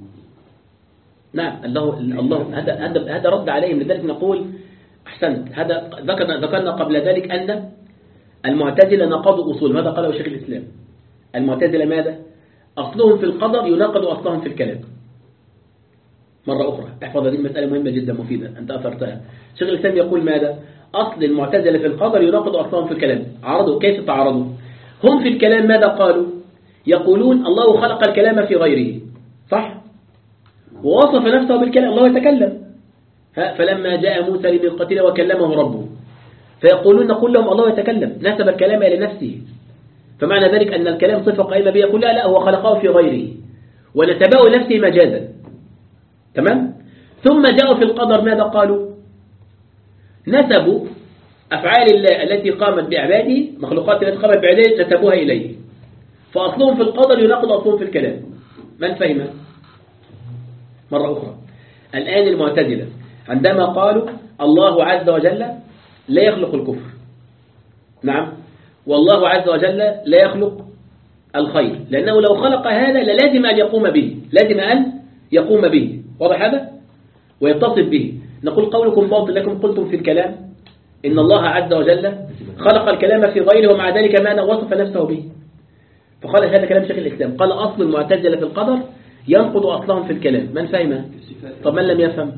A: نعم، الله الله هذا هذا هذا رد عليهم. لذلك نقول أحسنت، هذا ذكرنا ذكرنا قبل ذلك أن المعتزلة نقضوا أصول. ماذا قاله شيخ الإسلام؟ المعتزلة ماذا؟ أصلهم في القدر يناقض أصلهم في الكلام. مرة أخرى احفظ، هذه المسألة مهمة جدا مفيدة أنت أثرتها. شيخ الإسلام يقول ماذا؟ أصل المعتزلة في القدر يناقض أصلهم في الكلام. عرضوا كيف تعارضوا؟ هم في الكلام ماذا قالوا؟ يقولون الله خلق الكلام في غيره، صح؟ ووصف نفسه بالكلام، الله يتكلم. فلما جاء موسى لميقاتنا وكلمه ربه، فيقولون نقول لهم الله يتكلم، نسب الكلام إلى نفسه، فمعنى ذلك أن الكلام صفة قائمة به. يقول لا لا هو خلقه في غيره ونسبه نفسه مجازا، تمام؟ ثم جاءوا في القدر ماذا قالوا؟ نسبوا أفعال الله التي قامت بعباده، مخلوقات التي قامت بعباده نسبوها إليه، فأصلهم في القدر يناقض أصلهم في الكلام. من فهم؟ مرة أخرى، الآن المعتزلة عندما قالوا الله عز وجل لا يخلق الكفر، نعم، والله عز وجل لا يخلق الخير، لأنه لو خلق هذا للازم أن يقوم به، لازم أن يقوم به، واضح هذا؟ ويتصف به. نقول قولكم باطل، لكم قلتم في الكلام إن الله عز وجل خلق الكلام في غيره ومع ذلك ما وصف نفسه به. فقال هذا كلام شيخ الإسلام، قال أصل المعتزلة في القدر ينقض أصلهم في الكلام. من فهمه؟ طب من لم يفهم؟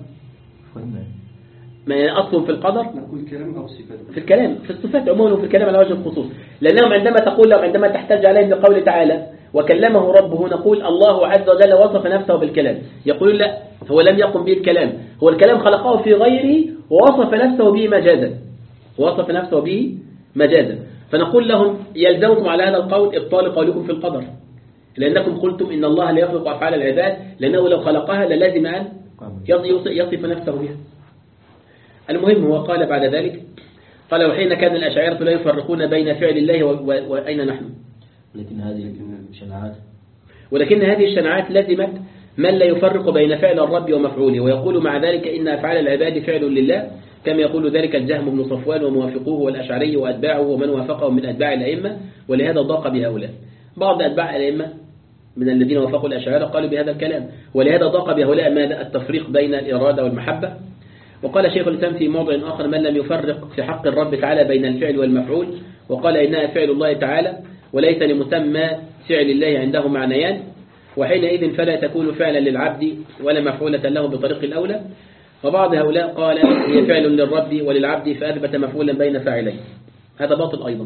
A: ما أصل في القدر
D: نقول الكلام أو الصفات؟
A: في الكلام، في الصفات عموما وفي الكلام على وجه الخصوص، لأنهم عندما تقول لهم عندما تحتج عليهم بقول تعالى وكلمه ربه، نقول الله عز وجل وصف نفسه بالكلام، يقولون لا، هو لم يقم به الكلام، هو الكلام خلقه في غيره ووصف نفسه به مجازا، ووصف نفسه به مجازا. فنقول لهم يلزمكم على هذا القول إبطال قولكم في القدر، لأنكم قلتم إن الله لا يخلق أفعال العباد، لأنه لو خلقها للازم أن يصف نفسه بها. المهم هو قال بعد ذلك، قال وحين كان الأشاعرة لا يفرقون بين فعل الله وأين نحن،
B: لكن هذه الشناعات
A: ولكن هذه الشناعات لزمت من لا يفرق بين فعل الرب ومفعوله، ويقول مع ذلك إن أفعال العباد فعل لله، كما يقول ذلك الجهم بن صفوان وموافقوه والأشعري وأتباعه ومن وافقهم من أتباع الأئمة، ولهذا ضاق بهؤلاء. بعض أتباع الأئمة من الذين وافقوا الأشاعرة قالوا بهذا الكلام، ولهذا ضاق بهؤلاء ماذا؟ التفريق بين الإرادة والمحبة. وقال شيخ الإسلام في موضع آخر من لم يفرق في حق الرب تعالى بين الفعل والمفعول، وقال إنها فعل الله تعالى وليس لمسمى فعل الله عنده معنيان، وحينئذ فلا تكون فعلا للعبد ولا مفعولة له بطريق الأولى. وبعض هؤلاء قال هي فعل للرب وللعبد فأثبت مفعولا بين فاعلين، هذا باطل أيضا.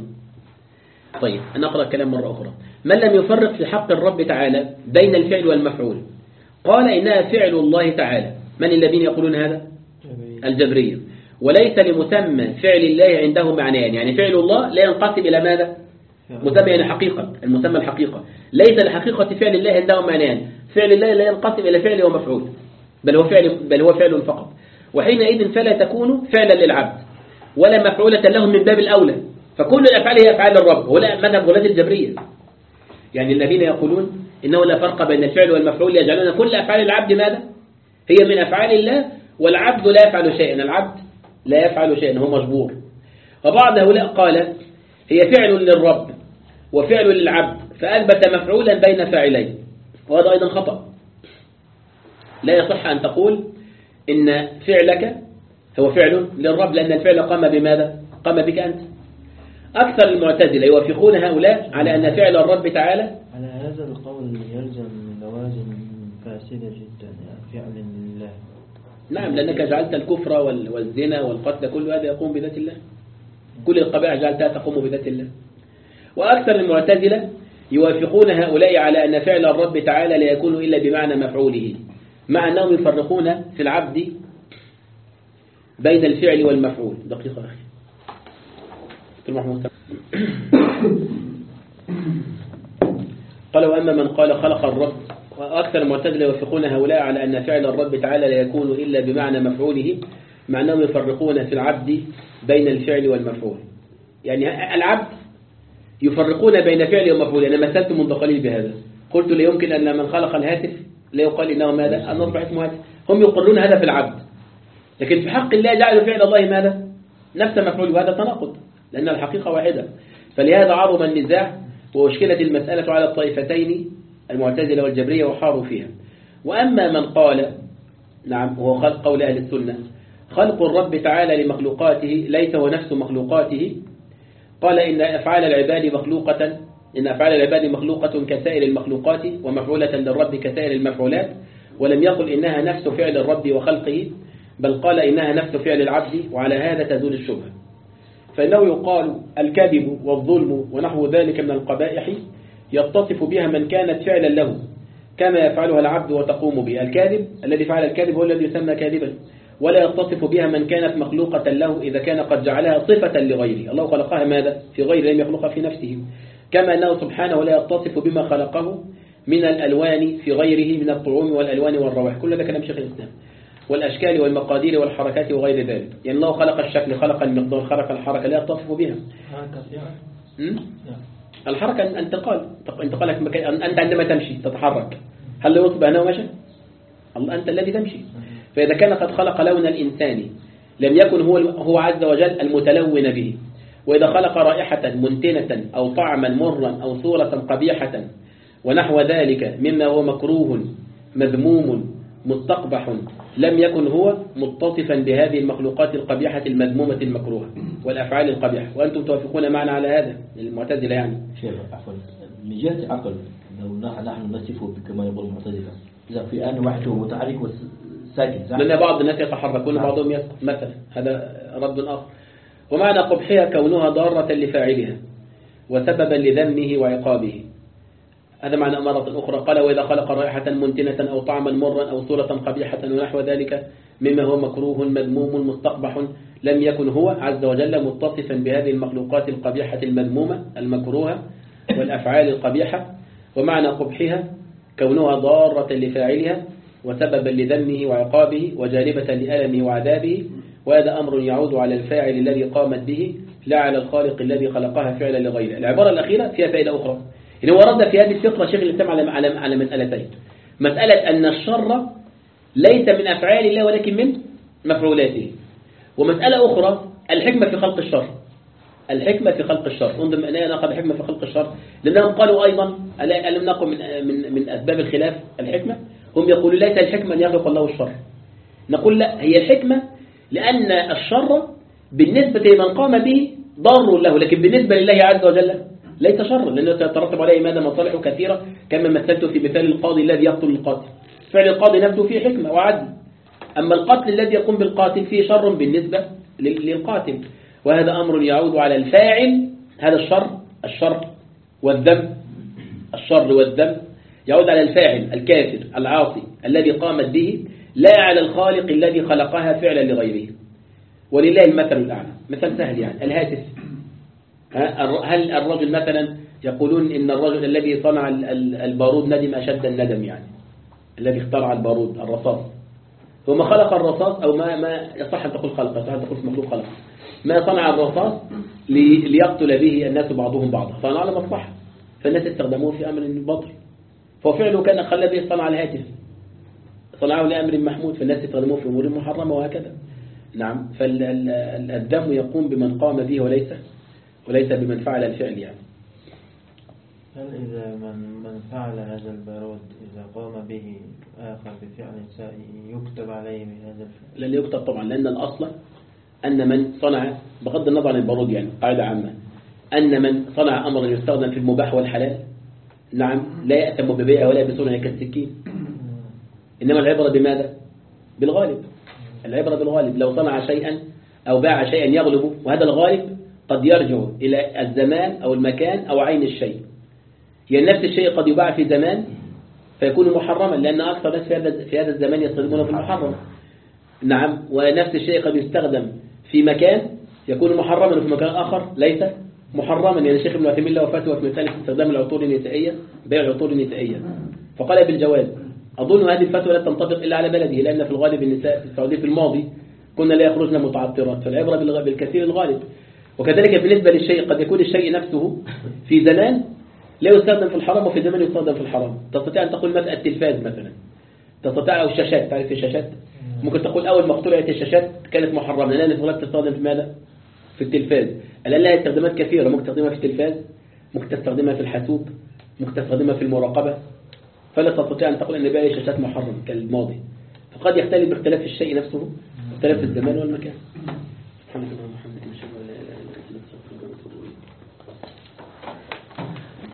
A: طيب نقرأ الكلام مرة أخرى. من لم يفرق في حق الرب تعالى بين الفعل والمفعول قال إنها فعل الله تعالى. من الذين يقولون هذا؟ الجبرية. وليس لمسمى فعل الله عنده معنيان، يعني فعل الله لا ينقسم إلى ماذا؟ مسمى يعني حقيقة، المسمى الحقيقة، ليس لحقيقة فعل الله عنده معنيان، فعل الله لا ينقسم إلى فعل ومفعول، بل هو فعل بل هو فعل فقط. وحينئذ فلا تكون فعلا للعبد ولا مفعولة له من باب الأولى، فكل الأفعال هي أفعال الرب. ولا مذهب غلاة الجبرية، يعني الذين يقولون إنه لا فرق بين الفعل والمفعول، يجعلون كل أفعال العبد ماذا؟ هي من أفعال الله، والعبد لا يفعل شيئا، العبد لا يفعل شيئا، هو مجبور. وبعض هؤلاء قال هي فعل للرب وفعل للعبد فأثبت مفعولا بين فاعلين، وهذا أيضا خطأ. لا يصح أن تقول إن فعلك هو فعل للرب، لأن الفعل قام بماذا؟ قام بك أنت. أكثر المعتزلة يوافقون هؤلاء على أن فعل الرب تعالى
C: على هذا القول يلزم لوازم فاسدة جدا، فعل لله.
A: نعم، لأنك جعلت الكفر والزنا والقتل كل هذا يقوم بذات الله، كل القبائح جعلتها تقوم بذات الله. وأكثر المعتزلة يوافقون هؤلاء على أن فعل الرب تعالى لا يكون إلا بمعنى مفعوله، مع أنهم يفرقون في العبد بين الفعل والمفعول. دقيقة أخي قال وأما من قال خلق الرب، وأكثر المعتزلة يوافقون هؤلاء على أن فعل الرب تعالى لا يكون إلا بمعنى مفعوله، مع أنهم يفرقون في العبد بين الفعل والمفعول. يعني العبد يفرقون بين فعل ومفعول. أنا مثلت منذ قليل بهذا، قلت لا يمكن أن من خلق الهاتف لا يقال إنه ماذا؟ أن نصبح اسمه هاتف. هم يقرون هذا في العبد، لكن في حق الله جعلوا فعل الله ماذا؟ نفس مفعول، وهذا تناقض لأن الحقيقة واحدة. فلهذا عرض النزاع وأشكلت المسألة على الطائفتين المعتزلة والجبرية وحاروا فيها. وأما من قال نعم وهو خلق قول أهل السنة خلق الرب تعالى لمخلوقاته ليس هو نفس مخلوقاته، قال إن أفعال العباد مخلوقة إن أفعال العباد مخلوقة كسائر المخلوقات ومفعولة للرب كسائر المفعولات، ولم يقل إنها نفس فعل الرب وخلقه، بل قال إنها نفس فعل العبد، وعلى هذا تزول الشبهة. فإنه يقال الكذب والظلم ونحو ذلك من القبائح يتصف بها من كانت فعلا له كما يفعلها العبد وتقوم به. الكاذب الذي فعل الكذب هو الذي يسمى كاذبا، ولا يتصف بها من كانت مخلوقة له إذا كان قد جعلها صفة لغيره. الله خلقها ماذا؟ في غير لم يخلقها في نفسه، كما أنه سبحانه لا يتصف بما خلقه من الألوان في غيره من الطعوم والألوان والروائح. كل هذا كلام شيخ الإسلام. والأشكال والمقادير والحركات وغير ذلك. يعني الله خلق الشكل، خلق المقدار، خلق الحركة، لا يتصف بها. الحركة انتقال انتقالك مكان. أنت عندما تمشي تتحرك، هل يصبح أنه مشى؟ الله أنت الذي تمشي. فإذا كان قد خلق لون الإنسان لم يكن هو هو عز وجل المتلون به. وإذا خلق رائحة منتنة أو طعما مرا أو صورة قبيحة ونحو ذلك مما هو مكروه مذموم مستقبح لم يكن هو متصفا بهذه المخلوقات القبيحة المذمومة المكروهة والأفعال القبيحة. وأنتم توافقون معنا على هذا المعتزلة يعني.
B: شيخ عفوا من جهة عقل لو نحن نصفه كما يقول المعتزلة إذا في آن وحده متحرك وساكن
A: لأن بعض الناس يتحركون بعضهم يسقط مثلا، هذا رد آخر. ومعنى قبحها كونها ضارة لفاعلها وسببا لذمه وعقابه، هذا معنى مرة أخرى. قال وإذا خلق رائحة منتنة أو طعما مرا أو صورة قبيحة ونحو ذلك مما هو مكروه مذموم مستقبح لم يكن هو عز وجل متصفا بهذه المخلوقات القبيحة المذمومة المكروهة والأفعال القبيحة. ومعنى قبحها كونها ضارة لفاعلها وسببا لذمه وعقابه وجالبة لألمه وعذابه، وهذا أمر يعود على الفاعل الذي قامت به لا على الخالق الذي خلقها فعلا لغيره. العبارة الأخيرة فيها فائدة أخرى، إن هو رد في هذه الفقرة شيخ الإسلام على على على مسألتين: مسألة أن الشر ليس من أفعال الله ولكن من مفعولاته، ومسألة أخرى الحكمة في خلق الشر. الحكمة في خلق الشر، انظر من أين نقل الحكمة في خلق الشر، لأنهم قالوا أيضا ألم نقل من من من أسباب الخلاف الحكمة، هم يقولون ليس الحكمة أن يخلق الله الشر. نقول لا، هي الحكمة لأن الشر بالنسبة لمن قام به ضار له، لكن بالنسبة لله عز وجل ليس شر، لأنه سيترتب عليه ماذا مصالح كثيرة كما مثلت في مثال القاضي الذي يقتل القاتل. فعل القاضي نفسه فيه حكمة وعدل، أما القتل الذي يقوم بالقاتل فيه شر بالنسبة للقاتل، وهذا أمر يعود على الفاعل. هذا الشر الشر والذنب الشر والذنب يعود على الفاعل الكافر العاصي الذي قامت به لا على الخالق الذي خلقها فعلا لغيره. ولله المثل الأعلى، مثل سهل يعني الهاتف. هل الرجل مثلا يقولون إن الرجل الذي صنع البارود ندم أشد الندم، يعني الذي اخترع البارود الرصاص، هو ما خلق الرصاص أو ما ما يصح أن تقول خلق، يصح أن تقول مخلوق خلق، ما صنع الرصاص ليقتل به الناس بعضهم بعضا، صنع على مصلحة فالناس استخدموه في أمر باطل، ففعله كان خلى به صنع الهاتف، صنعه لأمر محمود فالناس استخدموه في أمور محرمة وهكذا. نعم، فالذم يقوم بمن قام به وليس وليس بمن فعل الفعل يعني.
C: هل إذا من من فعل هذا البارود إذا قام به آخر بفعل سائء يكتب عليه بهذا الفعل؟
A: لن يكتب طبعا، لأن الأصل أن من صنع بغض النظر عن البارود، يعني قاعدة عامة، أن من صنع أمرا يستخدم في المباح والحلال نعم لا يأثم ببيعه ولا بصنعه كالسكين، إنما العبرة بماذا؟ بالغالب. العبرة بالغالب، لو صنع شيئا أو باع شيئا يغلب، وهذا الغالب قد يرجع إلى الزمان أو المكان أو عين الشيء. يعني نفس الشيء قد يباع في زمان فيكون محرما لأن أكثر ناس في هذا في هذا الزمان يستخدمونه في المحرم. نعم، ونفس الشيء قد يستخدم في مكان يكون محرما وفي مكان آخر ليس محرما. يعني الشيخ ابن عثيمين له فتوى في مسألة استخدام العطور النسائية، بيع العطور النسائية، فقال بالجواز. أظن هذه الفتوى لا تنطبق إلا على بلده، لأن في الغالب النساء في السعودية في الماضي كنا لا يخرجن متعطرات، فالعبرة بالكثير الغالب. وكذلك بالنسبة للشيء قد يكون الشيء نفسه في زمان لا يستخدم في الحرام وفي زمان يستخدم في الحرام. تستطيع أن تقول مثلا التلفاز مثلا، تستطيع أو الشاشات، تعرف الشاشات ممكن تقول أول ما اخترعت الشاشات كانت محرمة لأن الفضلات تستخدم في ماذا؟ في التلفاز. الآن لها استخدامات كثيرة، ممكن تستخدمها في التلفاز، ممكن تستخدمها في الحاسوب، ممكن تستخدمها في المراقبة، فلا تستطيع أن تقول أن بيع الشاشات محرم كالماضي. فقد يختلف باختلاف الشيء نفسه، اختلاف الزمان والمكان. سبحانك اللهم وبحمدك.